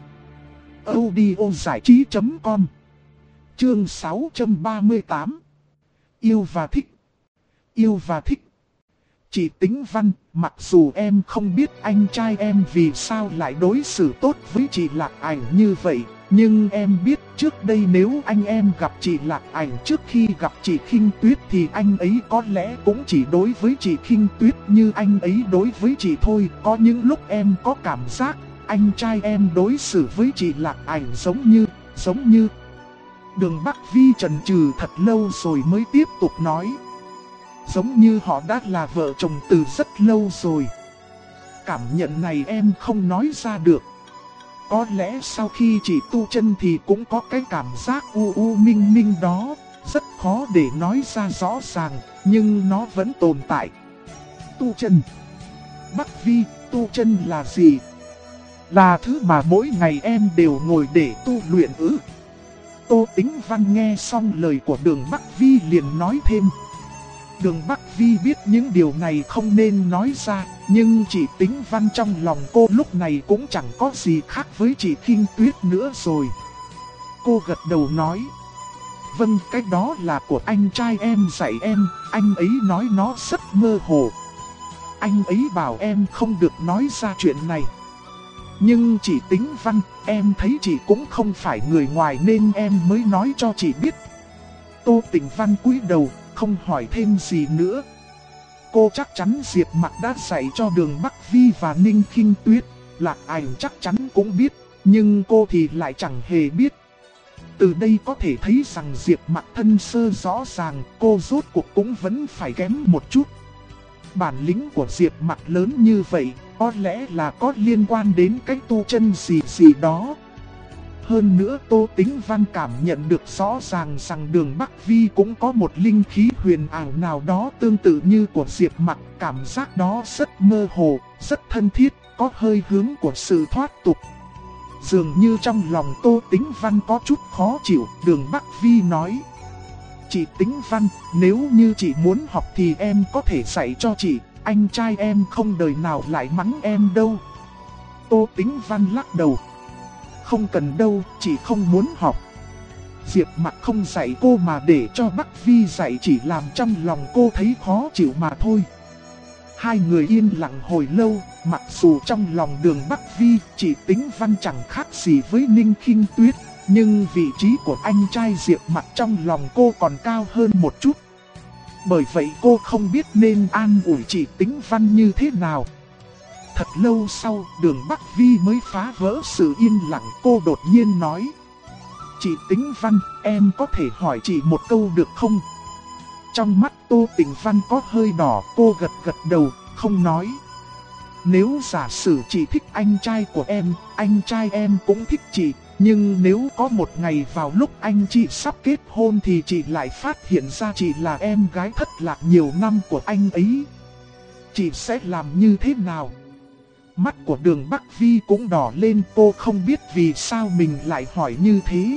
audiozảichí.com. Chương 638. Yêu và thích. Yêu và thích. Chị Tĩnh Văn, mặc dù em không biết anh trai em vì sao lại đối xử tốt với chị Lạc Ảnh như vậy, nhưng em biết trước đây nếu anh em gặp chị Lạc Ảnh trước khi gặp chị Khinh Tuyết thì anh ấy có lẽ cũng chỉ đối với chị Khinh Tuyết như anh ấy đối với chị thôi. Có những lúc em có cảm giác anh trai em đối xử với chị Lạc Ảnh giống như... Đường Bắc Vi chần chừ thật lâu rồi mới tiếp tục nói. Giống như họ đã là vợ chồng từ rất lâu rồi. Cảm nhận này em không nói ra được. Có lẽ sau khi chị tu chân thì cũng có cái cảm giác u u minh minh đó. rất khó để nói ra rõ ràng, nhưng nó vẫn tồn tại. Tu chân. Bắc Vi, tu chân là gì? Là thứ mà mỗi ngày em đều ngồi để tu luyện ư? Tô Tĩnh Văn nghe xong lời của Đường Bắc Vi liền nói thêm. Đường Bắc Vi biết những điều này không nên nói ra, nhưng chị Tĩnh Văn trong lòng cô lúc này cũng chẳng có gì khác với chị Kinh Tuyết nữa rồi. Cô gật đầu nói. Vâng, cái đó là của anh trai em dạy em, anh ấy nói nó rất mơ hồ. Anh ấy bảo em không được nói ra chuyện này. Nhưng chị Tĩnh Văn, em thấy chị cũng không phải người ngoài nên em mới nói cho chị biết. Tô Tĩnh Văn cúi đầu, không hỏi thêm gì nữa. Cô chắc chắn Diệp Mặc đã dạy cho Đường Bắc Vi và Ninh Kinh Tuyết, Lạc Ảnh chắc chắn cũng biết, nhưng cô thì lại chẳng hề biết. Từ đây có thể thấy rằng Diệp Mặc thân sơ rõ ràng, cô rốt cuộc cũng vẫn phải kém một chút. Bản lĩnh của Diệp Mặc lớn như vậy, có lẽ là có liên quan đến cái tu chân gì đó. Hơn nữa Tô Tĩnh Văn cảm nhận được rõ ràng rằng Đường Bắc Vi cũng có một linh khí huyền ảo nào đó tương tự như của Diệp Mặc. Cảm giác đó rất mơ hồ, rất thân thiết, có hơi hướng của sự thoát tục. Dường như trong lòng Tô Tĩnh Văn có chút khó chịu, Đường Bắc Vi nói. Chị Tĩnh Văn, nếu như chị muốn học thì em có thể dạy cho chị, anh trai em không đời nào lại mắng em đâu. Tô Tĩnh Văn lắc đầu. Không cần đâu, chị không muốn học. Diệp Mặc không dạy cô mà để cho Bắc Vi dạy chỉ làm trong lòng cô thấy khó chịu mà thôi. Hai người yên lặng hồi lâu, mặc dù trong lòng Đường Bắc Vi, chị Tĩnh Văn chẳng khác gì với Ninh Kinh Tuyết, nhưng vị trí của anh trai Diệp Mặc trong lòng cô còn cao hơn một chút. Bởi vậy cô không biết nên an ủi chị Tĩnh Văn như thế nào. Thật lâu sau, Đường Bắc Vi mới phá vỡ sự yên lặng, cô đột nhiên nói. Chị Tĩnh Văn, em có thể hỏi chị một câu được không? Trong mắt Tô Tĩnh Văn có hơi đỏ, cô gật đầu, không nói. Nếu giả sử chị thích anh trai của em, anh trai em cũng thích chị. Nhưng nếu có một ngày vào lúc anh chị sắp kết hôn thì chị lại phát hiện ra chị là em gái thất lạc nhiều năm của anh ấy. Chị sẽ làm như thế nào? Mắt của Đường Bắc Vi cũng đỏ lên, cô không biết vì sao mình lại hỏi như thế.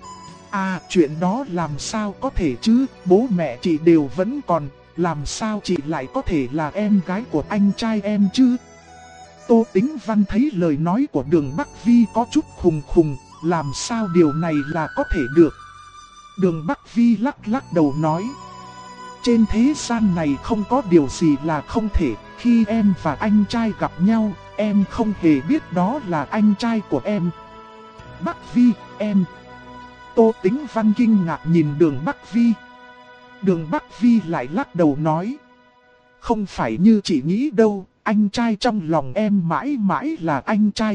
À, chuyện đó làm sao có thể chứ, bố mẹ chị đều vẫn còn, làm sao chị lại có thể là em gái của anh trai em chứ? Tô Tĩnh Văn thấy lời nói của Đường Bắc Vi có chút khùng, làm sao điều này là có thể được? Đường Bắc Vi lắc đầu nói. Trên thế gian này không có điều gì là không thể, khi em và anh trai gặp nhau, em không hề biết đó là anh trai của em. Bắc Vi, em. Tô Tĩnh Văn kinh ngạc nhìn Đường Bắc Vi. Đường Bắc Vi lại lắc đầu nói. Không phải như chị nghĩ đâu, anh trai trong lòng em mãi mãi là anh trai.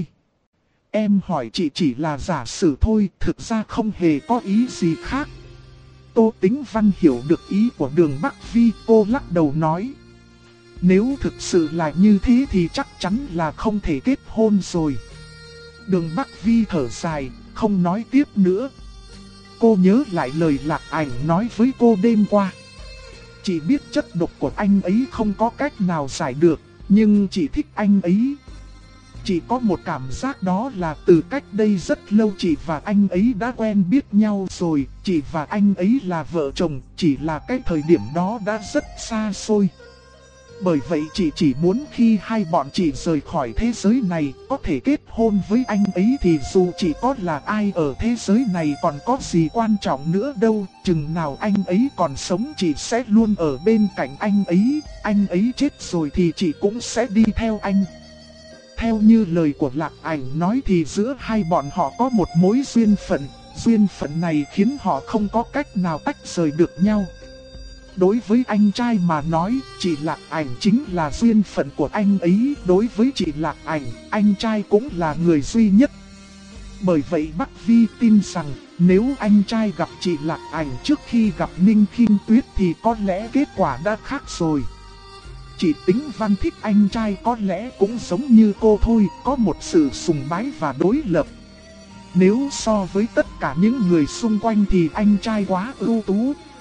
Em hỏi chị chỉ là giả sử thôi, thực ra không hề có ý gì khác. Tô Tĩnh Văn hiểu được ý của Đường Bắc Vi, cô lắc đầu nói. Nếu thực sự là như thế thì chắc chắn là không thể kết hôn rồi. Đường Bắc Vi thở dài, không nói tiếp nữa. Cô nhớ lại lời Lạc Ảnh nói với cô đêm qua. Chị biết chất độc của anh ấy không có cách nào giải được, nhưng chị thích anh ấy. Chỉ có một cảm giác đó là từ cách đây rất lâu chị và anh ấy đã quen biết nhau rồi. Chị và anh ấy là vợ chồng, chỉ là cái thời điểm đó đã rất xa xôi. Bởi vậy chị chỉ muốn khi hai bọn chị rời khỏi thế giới này có thể kết hôn với anh ấy thì dù chị có là ai ở thế giới này còn có gì quan trọng nữa đâu. Chừng nào anh ấy còn sống chị sẽ luôn ở bên cạnh anh ấy chết rồi thì chị cũng sẽ đi theo anh. Theo như lời của Lạc Ảnh nói thì giữa hai bọn họ có một mối duyên phận này khiến họ không có cách nào tách rời được nhau. Đối với anh trai mà nói, chị Lạc Ảnh chính là duyên phận của anh ấy. Đối với chị Lạc Ảnh, anh trai cũng là người duy nhất. Bởi vậy Bắc Vi tin rằng, nếu anh trai gặp chị Lạc Ảnh trước khi gặp Ninh Kinh Tuyết thì có lẽ kết quả đã khác rồi. Chị Tĩnh Văn thích anh trai có lẽ cũng giống như cô thôi, có một sự sùng bái và đối lập. Nếu so với tất cả những người xung quanh thì anh trai quá ưu tú,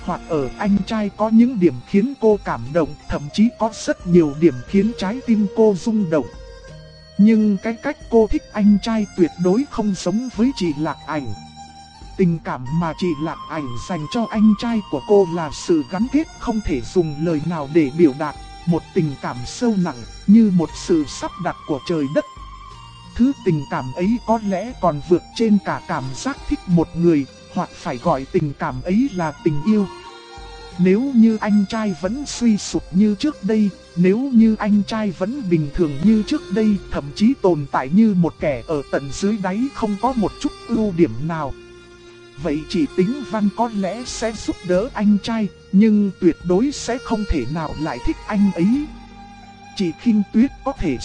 hoặc ở anh trai có những điểm khiến cô cảm động, thậm chí có rất nhiều điểm khiến trái tim cô rung động. Nhưng cái cách cô thích anh trai tuyệt đối không giống với chị Lạc Ảnh. Tình cảm mà chị Lạc Ảnh dành cho anh trai của cô là sự gắn kết không thể dùng lời nào để biểu đạt, một tình cảm sâu nặng như một sự sắp đặt của trời đất. Thứ tình cảm ấy có lẽ còn vượt trên cả cảm giác thích một người, hoặc phải gọi tình cảm ấy là tình yêu. Nếu như anh trai vẫn suy sụp như trước đây, nếu như anh trai vẫn bình thường như trước đây, thậm chí tồn tại như một kẻ ở tận dưới đáy không có một chút ưu điểm nào, vậy chị Tĩnh Văn có lẽ sẽ giúp đỡ anh trai, nhưng tuyệt đối sẽ không thể nào lại thích anh ấy. Chị Khinh Tuyết có thể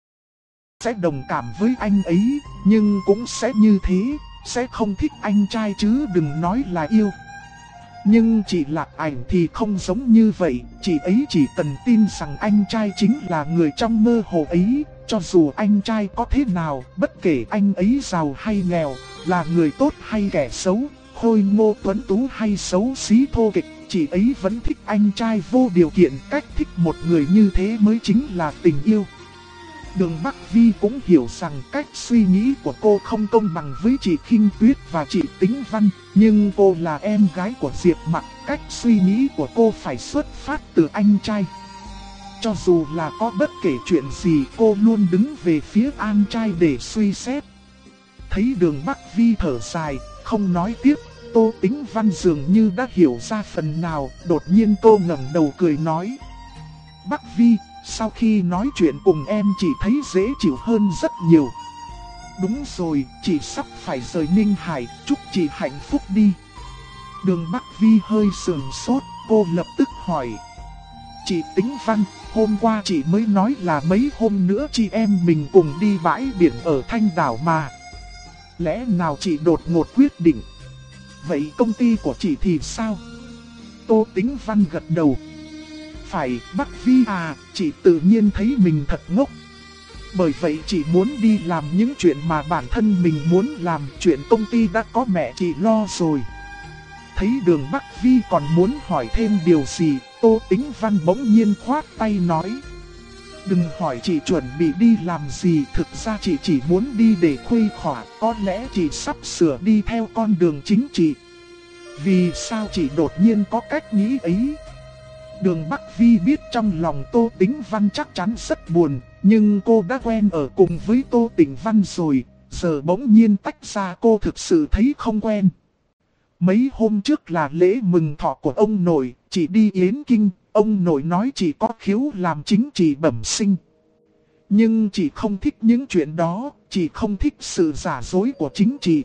sẽ đồng cảm với anh ấy, nhưng cũng sẽ như thế, sẽ không thích anh trai chứ đừng nói là yêu. Nhưng chị Lạc Ảnh thì không giống như vậy, chị ấy chỉ cần tin rằng anh trai chính là người trong mơ hồ ấy, cho dù anh trai có thế nào, bất kể anh ấy giàu hay nghèo, là người tốt hay kẻ xấu, khôi ngô tuấn tú hay xấu xí thô kịch, chị ấy vẫn thích anh trai vô điều kiện. Cách thích một người như thế mới chính là tình yêu. Đường Bắc Vi cũng hiểu rằng cách suy nghĩ của cô không công bằng với chị Khinh Tuyết và chị Tĩnh Văn, nhưng cô là em gái của Diệp Mặc, cách suy nghĩ của cô phải xuất phát từ anh trai. Cho dù là có bất kể chuyện gì, cô luôn đứng về phía anh trai để suy xét. Thấy Đường Bắc Vi thở dài, không nói tiếp, Tô Tĩnh Văn dường như đã hiểu ra phần nào, đột nhiên cô ngẩng đầu cười nói: Bắc Vi, sau khi nói chuyện cùng em chị thấy dễ chịu hơn rất nhiều. Đúng rồi, chị sắp phải rời Ninh Hải, chúc chị hạnh phúc đi. Đường Bắc Vi hơi sườn sốt, cô lập tức hỏi: Chị Tĩnh Văn, hôm qua chị mới nói là mấy hôm nữa chị em mình cùng đi bãi biển ở Thanh Đảo mà. Lẽ nào chị đột ngột quyết định? Vậy công ty của chị thì sao? Tô Tĩnh Văn gật đầu. Phải, Bắc Vi à, chị tự nhiên thấy mình thật ngốc. Bởi vậy chị muốn đi làm những chuyện mà bản thân mình muốn làm, chuyện công ty đã có mẹ chị lo rồi. Thấy Đường Bắc Vi còn muốn hỏi thêm điều gì, Tô Tĩnh Văn bỗng nhiên khoát tay nói: Đừng hỏi chị chuẩn bị đi làm gì, thực ra chị chỉ muốn đi để khuây khỏa, có lẽ chị sắp sửa đi theo con đường chính trị. Vì sao chị đột nhiên có cách nghĩ ấy? Đường Bắc Vi biết trong lòng Tô Tĩnh Văn chắc chắn rất buồn, nhưng cô đã quen ở cùng với Tô Tĩnh Văn rồi, giờ bỗng nhiên tách ra cô thực sự thấy không quen. Mấy hôm trước là lễ mừng thọ của ông nội, chị đi Yến Kinh, ông nội nói chị có khiếu làm chính trị bẩm sinh. Nhưng chị không thích những chuyện đó, chị không thích sự giả dối của chính trị.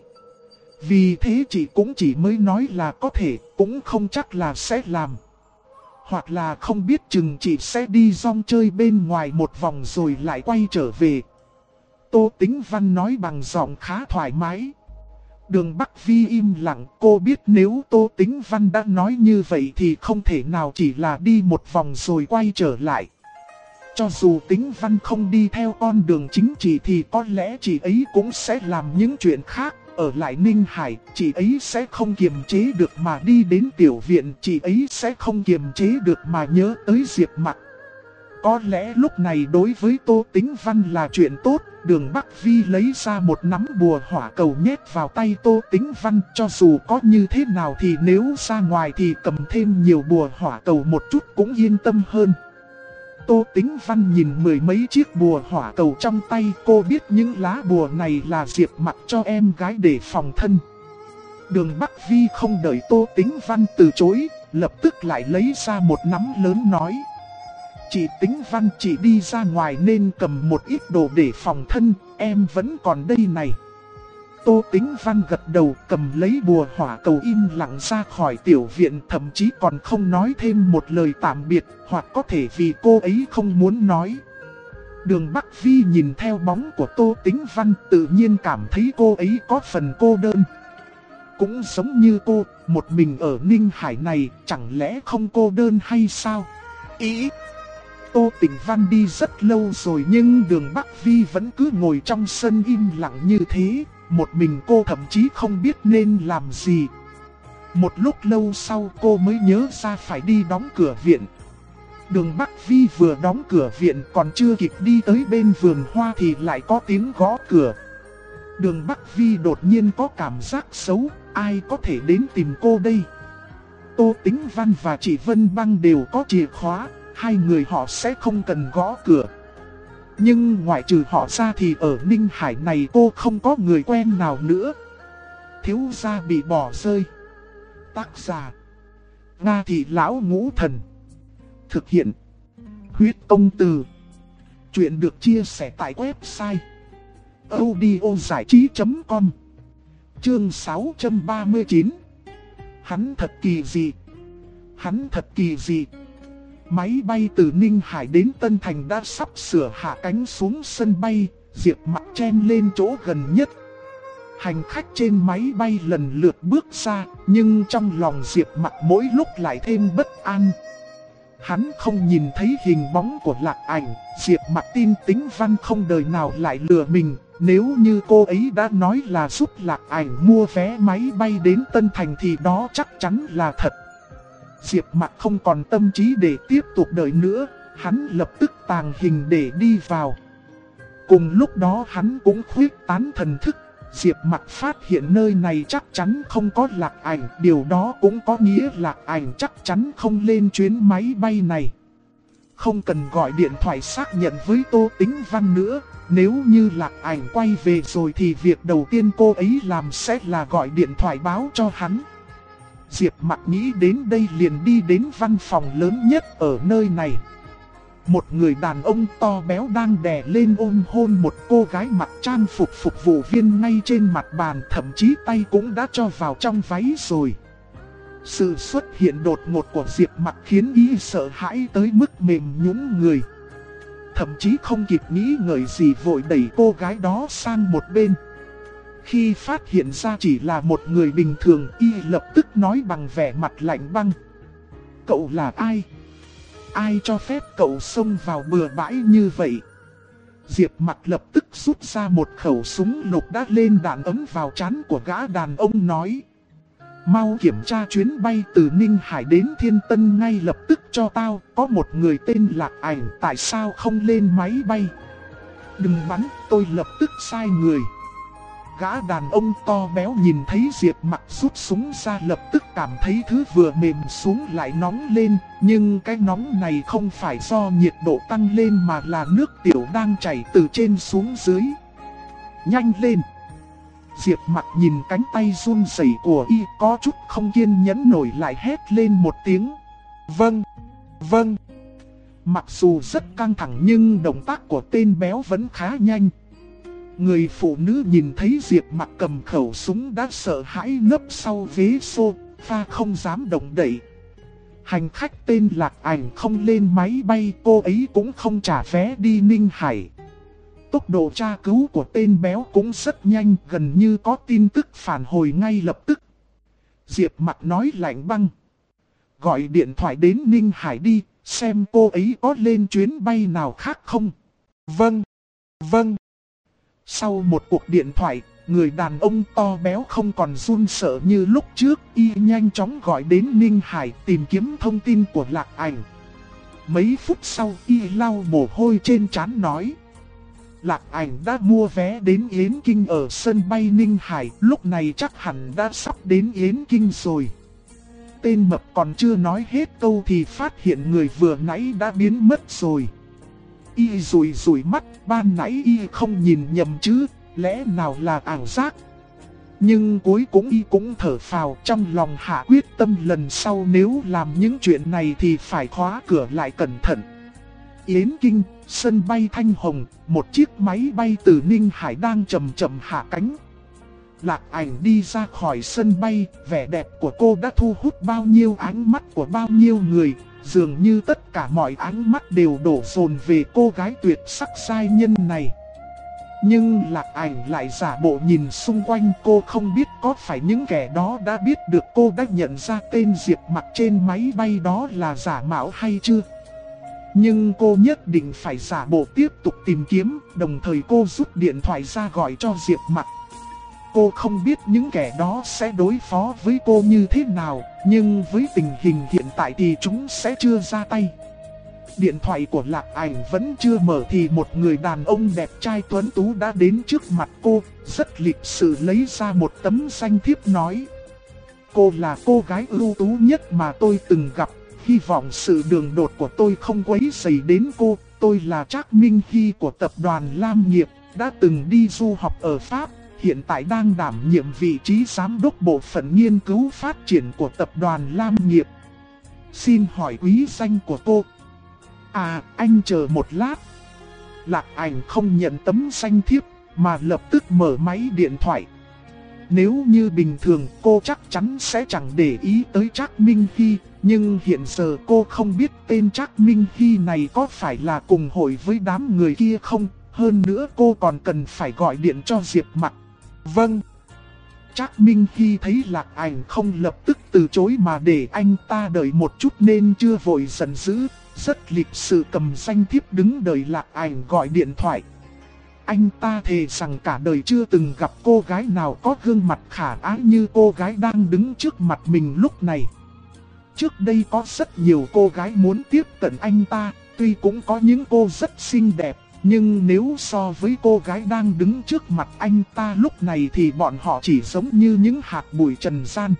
Vì thế chị cũng chỉ mới nói là có thể, cũng không chắc là sẽ làm. Hoặc là không biết chừng chị sẽ đi rong chơi bên ngoài một vòng rồi lại quay trở về. Tô Tĩnh Văn nói bằng giọng khá thoải mái. Đường Bắc Vi im lặng, cô biết nếu Tô Tĩnh Văn đã nói như vậy thì không thể nào chỉ là đi một vòng rồi quay trở lại. Cho dù Tĩnh Văn không đi theo con đường chính trị thì có lẽ chị ấy cũng sẽ làm những chuyện khác. Ở lại Ninh Hải, chị ấy sẽ không kiềm chế được mà đi đến tiểu viện, chị ấy sẽ không kiềm chế được mà nhớ tới Diệp Mặc. Có lẽ lúc này đối với Tô Tĩnh Văn là chuyện tốt. Đường Bắc Vi lấy ra một nắm bùa hỏa cầu nhét vào tay Tô Tĩnh Văn. Cho dù có như thế nào thì nếu ra ngoài thì cầm thêm nhiều bùa hỏa cầu một chút cũng yên tâm hơn. Tô Tĩnh Văn nhìn mười mấy chiếc bùa hỏa cầu trong tay, cô biết những lá bùa này là Diệp Mặc cho em gái để phòng thân. Đường Bắc Vi không đợi Tô Tĩnh Văn từ chối, lập tức lại lấy ra một nắm lớn nói: Chị Tĩnh Văn, chị đi ra ngoài nên cầm một ít đồ để phòng thân, em vẫn còn đây này. Tô Tĩnh Văn gật đầu, cầm lấy bùa hỏa cầu im lặng ra khỏi tiểu viện, thậm chí còn không nói thêm một lời tạm biệt, hoặc có thể vì cô ấy không muốn nói. Đường Bắc Vi nhìn theo bóng của Tô Tĩnh Văn, tự nhiên cảm thấy cô ấy có phần cô đơn. Cũng giống như cô, một mình ở Ninh Hải này, chẳng lẽ không cô đơn hay sao? Tô Tĩnh Văn đi rất lâu rồi nhưng Đường Bắc Vi vẫn cứ ngồi trong sân im lặng như thế. Một mình cô thậm chí không biết nên làm gì. Một lúc lâu sau cô mới nhớ ra phải đi đóng cửa viện. Đường Bắc Vi vừa đóng cửa viện còn chưa kịp đi tới bên vườn hoa thì lại có tiếng gõ cửa. Đường Bắc Vi đột nhiên có cảm giác xấu, ai có thể đến tìm cô đây? Tô Tĩnh Văn và chị Vân Băng đều có chìa khóa, hai người họ sẽ không cần gõ cửa. Nhưng ngoại trừ họ ra thì ở Ninh Hải này cô không có người quen nào nữa. Thiếu gia bị bỏ rơi. Tác giả: Nga Thị Lão Ngũ Thần. Thực hiện: Huyết Công Từ. Chuyện được chia sẻ tại website audiozảichí.com. Chương 639. Hắn thật kỳ dị. Hắn thật kỳ dị. Máy bay từ Ninh Hải đến Tân Thành đã sắp sửa hạ cánh xuống sân bay. Diệp Mặc chen lên chỗ gần nhất. Hành khách trên máy bay lần lượt bước ra, nhưng trong lòng Diệp Mặc mỗi lúc lại thêm bất an. Hắn không nhìn thấy hình bóng của Lạc Ảnh, Diệp Mặc tin Tĩnh Văn không đời nào lại lừa mình. Nếu như cô ấy đã nói là giúp Lạc Ảnh mua vé máy bay đến Tân Thành thì đó chắc chắn là thật. Diệp Mặc không còn tâm trí để tiếp tục đợi nữa, hắn lập tức tàng hình để đi vào. Cùng lúc đó hắn cũng khuếch tán thần thức. Diệp Mặc phát hiện nơi này chắc chắn không có Lạc Ảnh, điều đó cũng có nghĩa Lạc Ảnh chắc chắn không lên chuyến máy bay này. Không cần gọi điện thoại xác nhận với Tô Tĩnh Văn nữa, nếu như Lạc Ảnh quay về rồi thì việc đầu tiên cô ấy làm sẽ là gọi điện thoại báo cho hắn. Diệp Mặc nghĩ đến đây liền đi đến văn phòng lớn nhất ở nơi này. Một người đàn ông to béo đang đè lên ôm hôn một cô gái mặc trang phục phục vụ viên ngay trên mặt bàn, thậm chí tay cũng đã cho vào trong váy rồi. Sự xuất hiện đột ngột của Diệp Mặc khiến y sợ hãi tới mức mềm nhũn người. Thậm chí không kịp nghĩ ngợi gì vội đẩy cô gái đó sang một bên. Khi phát hiện ra chỉ là một người bình thường, y lập tức nói bằng vẻ mặt lạnh băng: "Cậu là ai? Ai cho phép cậu xông vào bừa bãi như vậy?" Diệp Mặc lập tức rút ra một khẩu súng lục đã lên đạn ấm vào trán của gã đàn ông nói: "Mau kiểm tra chuyến bay từ Ninh Hải đến Thiên Tân ngay lập tức cho tao, có một người tên Lạc Ảnh tại sao không lên máy bay?" "Đừng bắn, tôi lập tức sai người." Gã đàn ông to béo nhìn thấy Diệp Mặc rút súng ra lập tức cảm thấy thứ vừa mềm xuống lại nóng lên, nhưng cái nóng này không phải do nhiệt độ tăng lên mà là nước tiểu đang chảy từ trên xuống dưới. "Nhanh lên!" Diệp Mặc nhìn cánh tay run rẩy của y có chút không kiên nhẫn nổi lại hét lên một tiếng: "Vâng, vâng." Mặc dù rất căng thẳng nhưng động tác của tên béo vẫn khá nhanh. Người phụ nữ nhìn thấy Diệp Mặc cầm khẩu súng đã sợ hãi nấp sau ghế sofa không dám động đậy. Hành khách tên Lạc Ảnh không lên máy bay, cô ấy cũng không trả vé đi Ninh Hải. Tốc độ tra cứu của tên béo cũng rất nhanh, gần như có tin tức phản hồi ngay lập tức. Diệp Mặc nói lạnh băng: "Gọi điện thoại đến Ninh Hải đi, xem cô ấy có lên chuyến bay nào khác không." "Vâng, vâng." Sau một cuộc điện thoại, người đàn ông to béo không còn run sợ như lúc trước, y nhanh chóng gọi đến Ninh Hải tìm kiếm thông tin của Lạc Ảnh. Mấy phút sau y lau mồ hôi trên trán nói: "Lạc Ảnh đã mua vé đến Yến Kinh ở sân bay Ninh Hải, lúc này chắc hẳn đã sắp đến Yến Kinh rồi." Tên mập còn chưa nói hết câu thì phát hiện người vừa nãy đã biến mất rồi. Y rủi mắt, ban nãy y không nhìn nhầm chứ, lẽ nào là ảo giác. Nhưng cuối cùng y cũng thở phào, trong lòng hạ quyết tâm lần sau nếu làm những chuyện này thì phải khóa cửa lại cẩn thận. Yến Kinh, sân bay Thanh Hồng, một chiếc máy bay từ Ninh Hải đang chậm chậm hạ cánh. Lạc Ảnh đi ra khỏi sân bay, vẻ đẹp của cô đã thu hút bao nhiêu ánh mắt của bao nhiêu người. Dường như tất cả mọi ánh mắt đều đổ dồn về cô gái tuyệt sắc giai nhân này. Nhưng Lạc Ảnh lại giả bộ nhìn xung quanh, cô không biết có phải những kẻ đó đã biết được cô đã nhận ra tên Diệp Mặc trên máy bay đó là giả mạo hay chưa. Nhưng cô nhất định phải giả bộ tiếp tục tìm kiếm, đồng thời cô rút điện thoại ra gọi cho Diệp Mặc. Cô không biết những kẻ đó sẽ đối phó với cô như thế nào, nhưng với tình hình hiện tại thì chúng sẽ chưa ra tay. Điện thoại của Lạc Ảnh vẫn chưa mở thì một người đàn ông đẹp trai tuấn tú đã đến trước mặt cô, rất lịch sự lấy ra một tấm danh thiếp nói: cô là cô gái ưu tú nhất mà tôi từng gặp, hy vọng sự đường đột của tôi không quấy rầy đến cô. Tôi là Trác Minh Hy của tập đoàn Lam Nghiệp, đã từng đi du học ở Pháp, hiện tại đang đảm nhiệm vị trí giám đốc bộ phận nghiên cứu phát triển của tập đoàn Lam Nghiệp. Xin hỏi quý danh của cô? À, anh chờ một lát. Lạc Ảnh không nhận tấm danh thiếp, mà lập tức mở máy điện thoại. Nếu như bình thường cô chắc chắn sẽ chẳng để ý tới Trác Minh Hy, nhưng hiện giờ cô không biết tên Trác Minh Hy này có phải là cùng hội với đám người kia không. Hơn nữa cô còn cần phải gọi điện cho Diệp Mặc. Vâng. Trác Minh Hy thấy Lạc Ảnh không lập tức từ chối mà để anh ta đợi một chút nên chưa vội giận dữ, rất lịch sự cầm danh thiếp đứng đợi Lạc Ảnh gọi điện thoại. Anh ta thề rằng cả đời chưa từng gặp cô gái nào có gương mặt khả ái như cô gái đang đứng trước mặt mình lúc này. Trước đây có rất nhiều cô gái muốn tiếp cận anh ta, tuy cũng có những cô rất xinh đẹp, nhưng nếu so với cô gái đang đứng trước mặt anh ta lúc này thì bọn họ chỉ giống như những hạt bụi trần gian.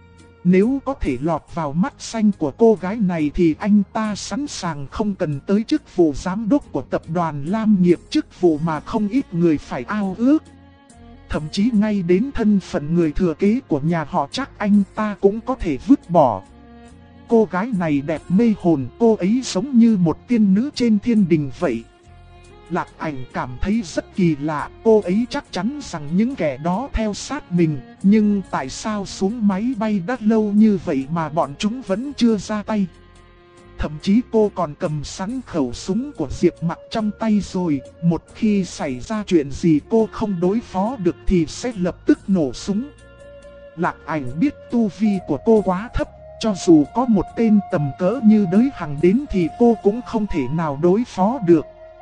Nếu có thể lọt vào mắt xanh của cô gái này thì anh ta sẵn sàng không cần tới chức vụ giám đốc của tập đoàn Lam Nghiệp, chức vụ mà không ít người phải ao ước. Thậm chí ngay đến thân phận người thừa kế của nhà họ Trác anh ta cũng có thể vứt bỏ. Cô gái này đẹp mê hồn, cô ấy giống như một tiên nữ trên thiên đình vậy. Lạc Ảnh cảm thấy rất kỳ lạ, cô ấy chắc chắn rằng những kẻ đó theo sát mình, nhưng tại sao xuống máy bay đã lâu như vậy mà bọn chúng vẫn chưa ra tay? Thậm chí cô còn cầm sẵn khẩu súng của Diệp Mặc trong tay rồi, một khi xảy ra chuyện gì cô không đối phó được thì sẽ lập tức nổ súng. Lạc Ảnh biết tu vi của cô quá thấp, cho dù có một tên tầm cỡ như Đới Hằng đến thì cô cũng không thể nào đối phó được.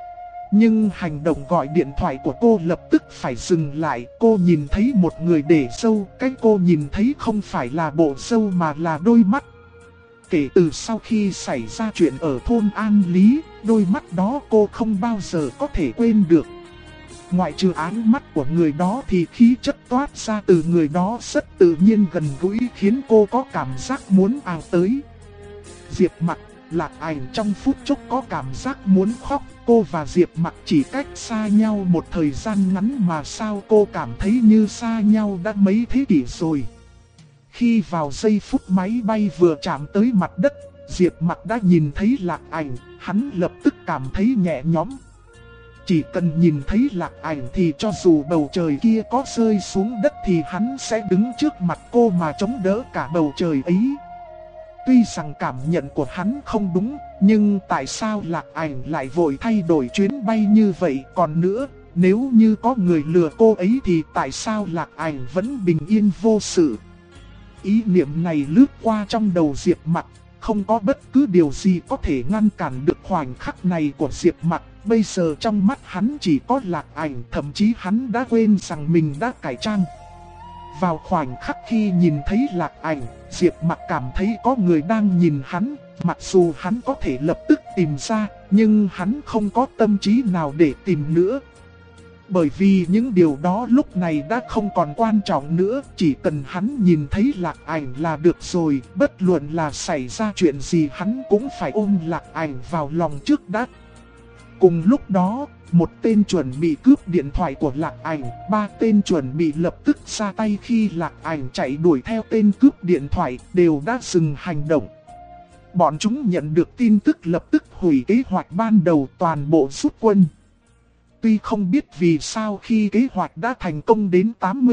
Nhưng hành động gọi điện thoại của cô lập tức phải dừng lại. Cô nhìn thấy một người để râu, cái cô nhìn thấy không phải là bộ râu mà là đôi mắt. Kể từ sau khi xảy ra chuyện ở thôn An Lý, đôi mắt đó cô không bao giờ có thể quên được. Ngoại trừ ánh mắt của người đó thì khí chất toát ra từ người đó rất tự nhiên gần gũi, khiến cô có cảm giác muốn ào tới. Diệp Mặc, Lạc Ảnh trong phút chốc có cảm giác muốn khóc. Cô và Diệp Mặc chỉ cách xa nhau một thời gian ngắn mà sao cô cảm thấy như xa nhau đã mấy thế kỷ rồi. Khi vào giây phút máy bay vừa chạm tới mặt đất, Diệp Mặc đã nhìn thấy Lạc Ảnh, hắn lập tức cảm thấy nhẹ nhõm. Chỉ cần nhìn thấy Lạc Ảnh thì cho dù bầu trời kia có rơi xuống đất thì hắn sẽ đứng trước mặt cô mà chống đỡ cả bầu trời ấy. Tuy rằng cảm nhận của hắn không đúng, nhưng tại sao Lạc Ảnh lại vội thay đổi chuyến bay như vậy? Còn nữa, nếu như có người lừa cô ấy thì tại sao Lạc Ảnh vẫn bình yên vô sự? Ý niệm này lướt qua trong đầu Diệp Mặc, không có bất cứ điều gì có thể ngăn cản được khoảnh khắc này của Diệp Mặc. Bây giờ trong mắt hắn chỉ có Lạc Ảnh, thậm chí hắn đã quên rằng mình đã cải trang. Vào khoảnh khắc khi nhìn thấy Lạc Ảnh, Diệp Mặc cảm thấy có người đang nhìn hắn. Mặc dù hắn có thể lập tức tìm ra, nhưng hắn không có tâm trí nào để tìm nữa. Bởi vì những điều đó lúc này đã không còn quan trọng nữa, chỉ cần hắn nhìn thấy Lạc Ảnh là được rồi. Bất luận là xảy ra chuyện gì hắn cũng phải ôm Lạc Ảnh vào lòng trước đã. Cùng lúc đó, một tên chuẩn bị cướp điện thoại của Lạc Ảnh, ba tên chuẩn bị lập tức ra tay khi Lạc Ảnh chạy đuổi theo tên cướp điện thoại, đều đã dừng hành động. Bọn chúng nhận được tin tức lập tức hủy kế hoạch ban đầu, toàn bộ rút quân. Tuy không biết vì sao khi kế hoạch đã thành công đến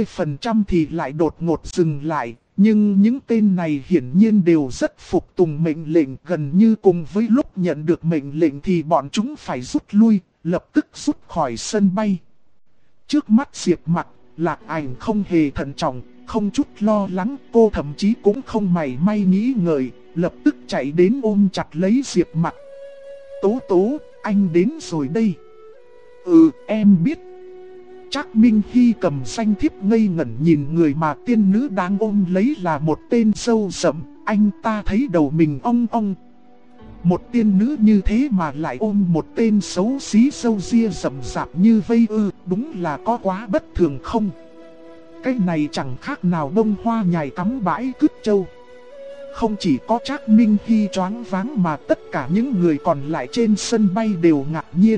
80% thì lại đột ngột dừng lại, nhưng những tên này hiển nhiên đều rất phục tùng mệnh lệnh. Gần như cùng với lúc nhận được mệnh lệnh thì bọn chúng phải rút lui, lập tức rút khỏi sân bay. Trước mắt Diệp Mặc, Lạc Ảnh không hề thận trọng, không chút lo lắng, cô thậm chí cũng không mảy may nghĩ ngợi, lập tức chạy đến ôm chặt lấy Diệp Mặc. Tố tố, anh đến rồi đây. Ừ, em biết. Trác Minh Hy cầm danh thiếp ngây ngẩn nhìn người mà tiên nữ đang ôm lấy là một tên râu rậm, anh ta thấy đầu mình ong ong. Một tiên nữ như thế mà lại ôm một tên xấu xí râu ria rậm rạp như vây ư, đúng là có quá bất thường không? Cái này chẳng khác nào bông hoa nhài cắm bãi cứt trâu. Không chỉ có Trác Minh Hy choáng váng mà tất cả những người còn lại trên sân bay đều ngạc nhiên.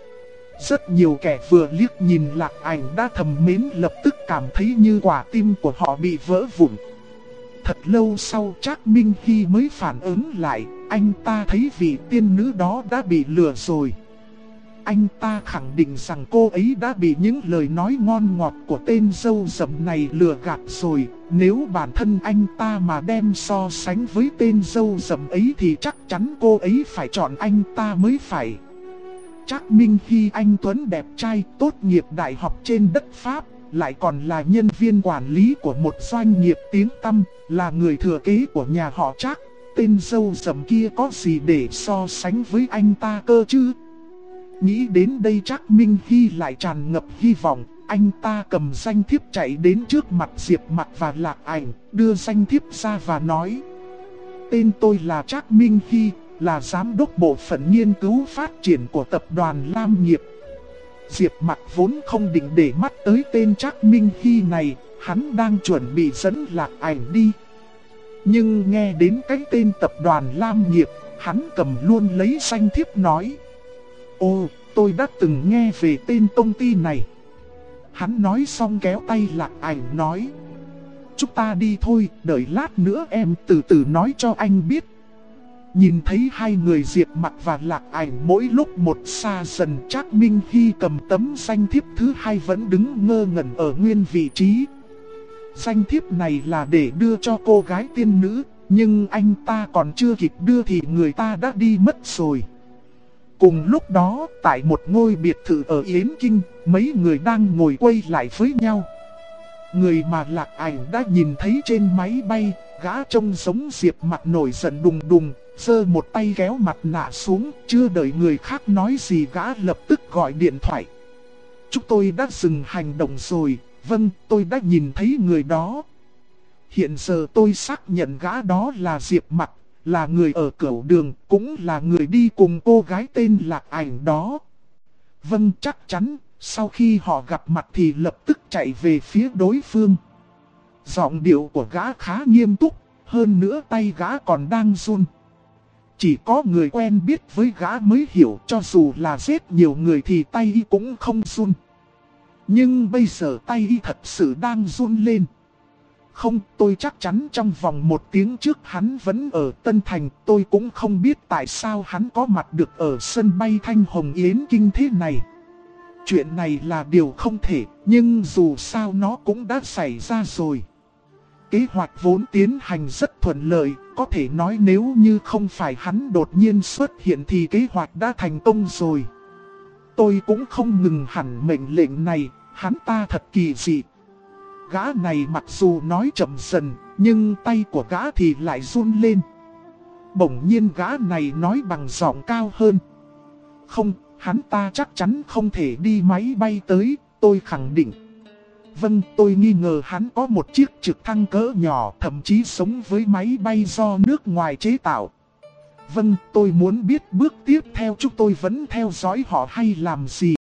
Rất nhiều kẻ vừa liếc nhìn Lạc Ảnh đã thầm mến lập tức cảm thấy như quả tim của họ bị vỡ vụn. Thật lâu sau Trác Minh Hy mới phản ứng lại, anh ta thấy vị tiên nữ đó đã bị lừa rồi. Anh ta khẳng định rằng cô ấy đã bị những lời nói ngon ngọt của tên dâu rậm này lừa gạt rồi. Nếu bản thân anh ta mà đem so sánh với tên dâu rậm ấy thì chắc chắn cô ấy phải chọn anh ta mới phải. Trác Minh Hy anh tuấn đẹp trai, tốt nghiệp đại học trên đất Pháp, lại còn là nhân viên quản lý của một doanh nghiệp tiếng tăm, là người thừa kế của nhà họ Trác. Tên dâu rậm kia có gì để so sánh với anh ta cơ chứ? Nghĩ đến đây Trác Minh Hy lại tràn ngập hy vọng. Anh ta cầm danh thiếp chạy đến trước mặt Diệp Mặc và Lạc Ảnh, đưa danh thiếp ra và nói: tên tôi là Trác Minh Hy, là giám đốc bộ phận nghiên cứu phát triển của tập đoàn Lam Nghiệp. Diệp Mặc vốn không định để mắt tới tên Trác Minh Hy này, hắn đang chuẩn bị dẫn Lạc Ảnh đi. Nhưng nghe đến cái tên tập đoàn Lam Nghiệp, hắn cầm luôn lấy danh thiếp nói: ồ, tôi đã từng nghe về tên công ty này. Hắn nói xong kéo tay Lạc Ảnh nói: chúng ta đi thôi, đợi lát nữa em từ từ nói cho anh biết. Nhìn thấy hai người Diệp Mặc và Lạc Ảnh mỗi lúc một xa dần, Trác Minh Hy cầm tấm danh thiếp thứ hai vẫn đứng ngơ ngẩn ở nguyên vị trí. Danh thiếp này là để đưa cho cô gái tiên nữ, nhưng anh ta còn chưa kịp đưa thì người ta đã đi mất rồi. Cùng lúc đó, tại một ngôi biệt thự ở Yến Kinh, mấy người đang ngồi quay lại với nhau. Người mà Lạc Ảnh đã nhìn thấy trên máy bay, gã trông giống Diệp Mặc nổi giận đùng đùng, giơ một tay kéo mặt nạ xuống, chưa đợi người khác nói gì gã lập tức gọi điện thoại. Chúng tôi đã dừng hành động rồi, vâng, tôi đã nhìn thấy người đó. Hiện giờ tôi xác nhận gã đó là Diệp Mặc, là người ở Cửu Đường, cũng là người đi cùng cô gái tên Lạc Ảnh đó. Vâng, chắc chắn, sau khi họ gặp mặt thì lập tức chạy về phía đối phương. Giọng điệu của gã khá nghiêm túc, hơn nữa tay gã còn đang run. Chỉ có người quen biết với gã mới hiểu, cho dù là giết nhiều người thì tay y cũng không run. Nhưng bây giờ tay y thật sự đang run lên. Không, tôi chắc chắn trong vòng 1 tiếng trước hắn vẫn ở Tân Thành. Tôi cũng không biết tại sao hắn có mặt được ở sân bay Thanh Hồng Yến Kinh thế này. Chuyện này là điều không thể, nhưng dù sao nó cũng đã xảy ra rồi. Kế hoạch vốn tiến hành rất thuận lợi, có thể nói nếu như không phải hắn đột nhiên xuất hiện thì kế hoạch đã thành công rồi. Tôi cũng không ngừng hẳn mệnh lệnh này, hắn ta thật kỳ dị. Gã này mặc dù nói chậm dần, nhưng tay của gã thì lại run lên. Bỗng nhiên gã này nói bằng giọng cao hơn: không, hắn ta chắc chắn không thể đi máy bay tới, tôi khẳng định. Vâng, tôi nghi ngờ hắn có một chiếc trực thăng cỡ nhỏ, thậm chí sống với máy bay do nước ngoài chế tạo. Vâng, tôi muốn biết bước tiếp theo chúng tôi vẫn theo dõi họ hay làm gì.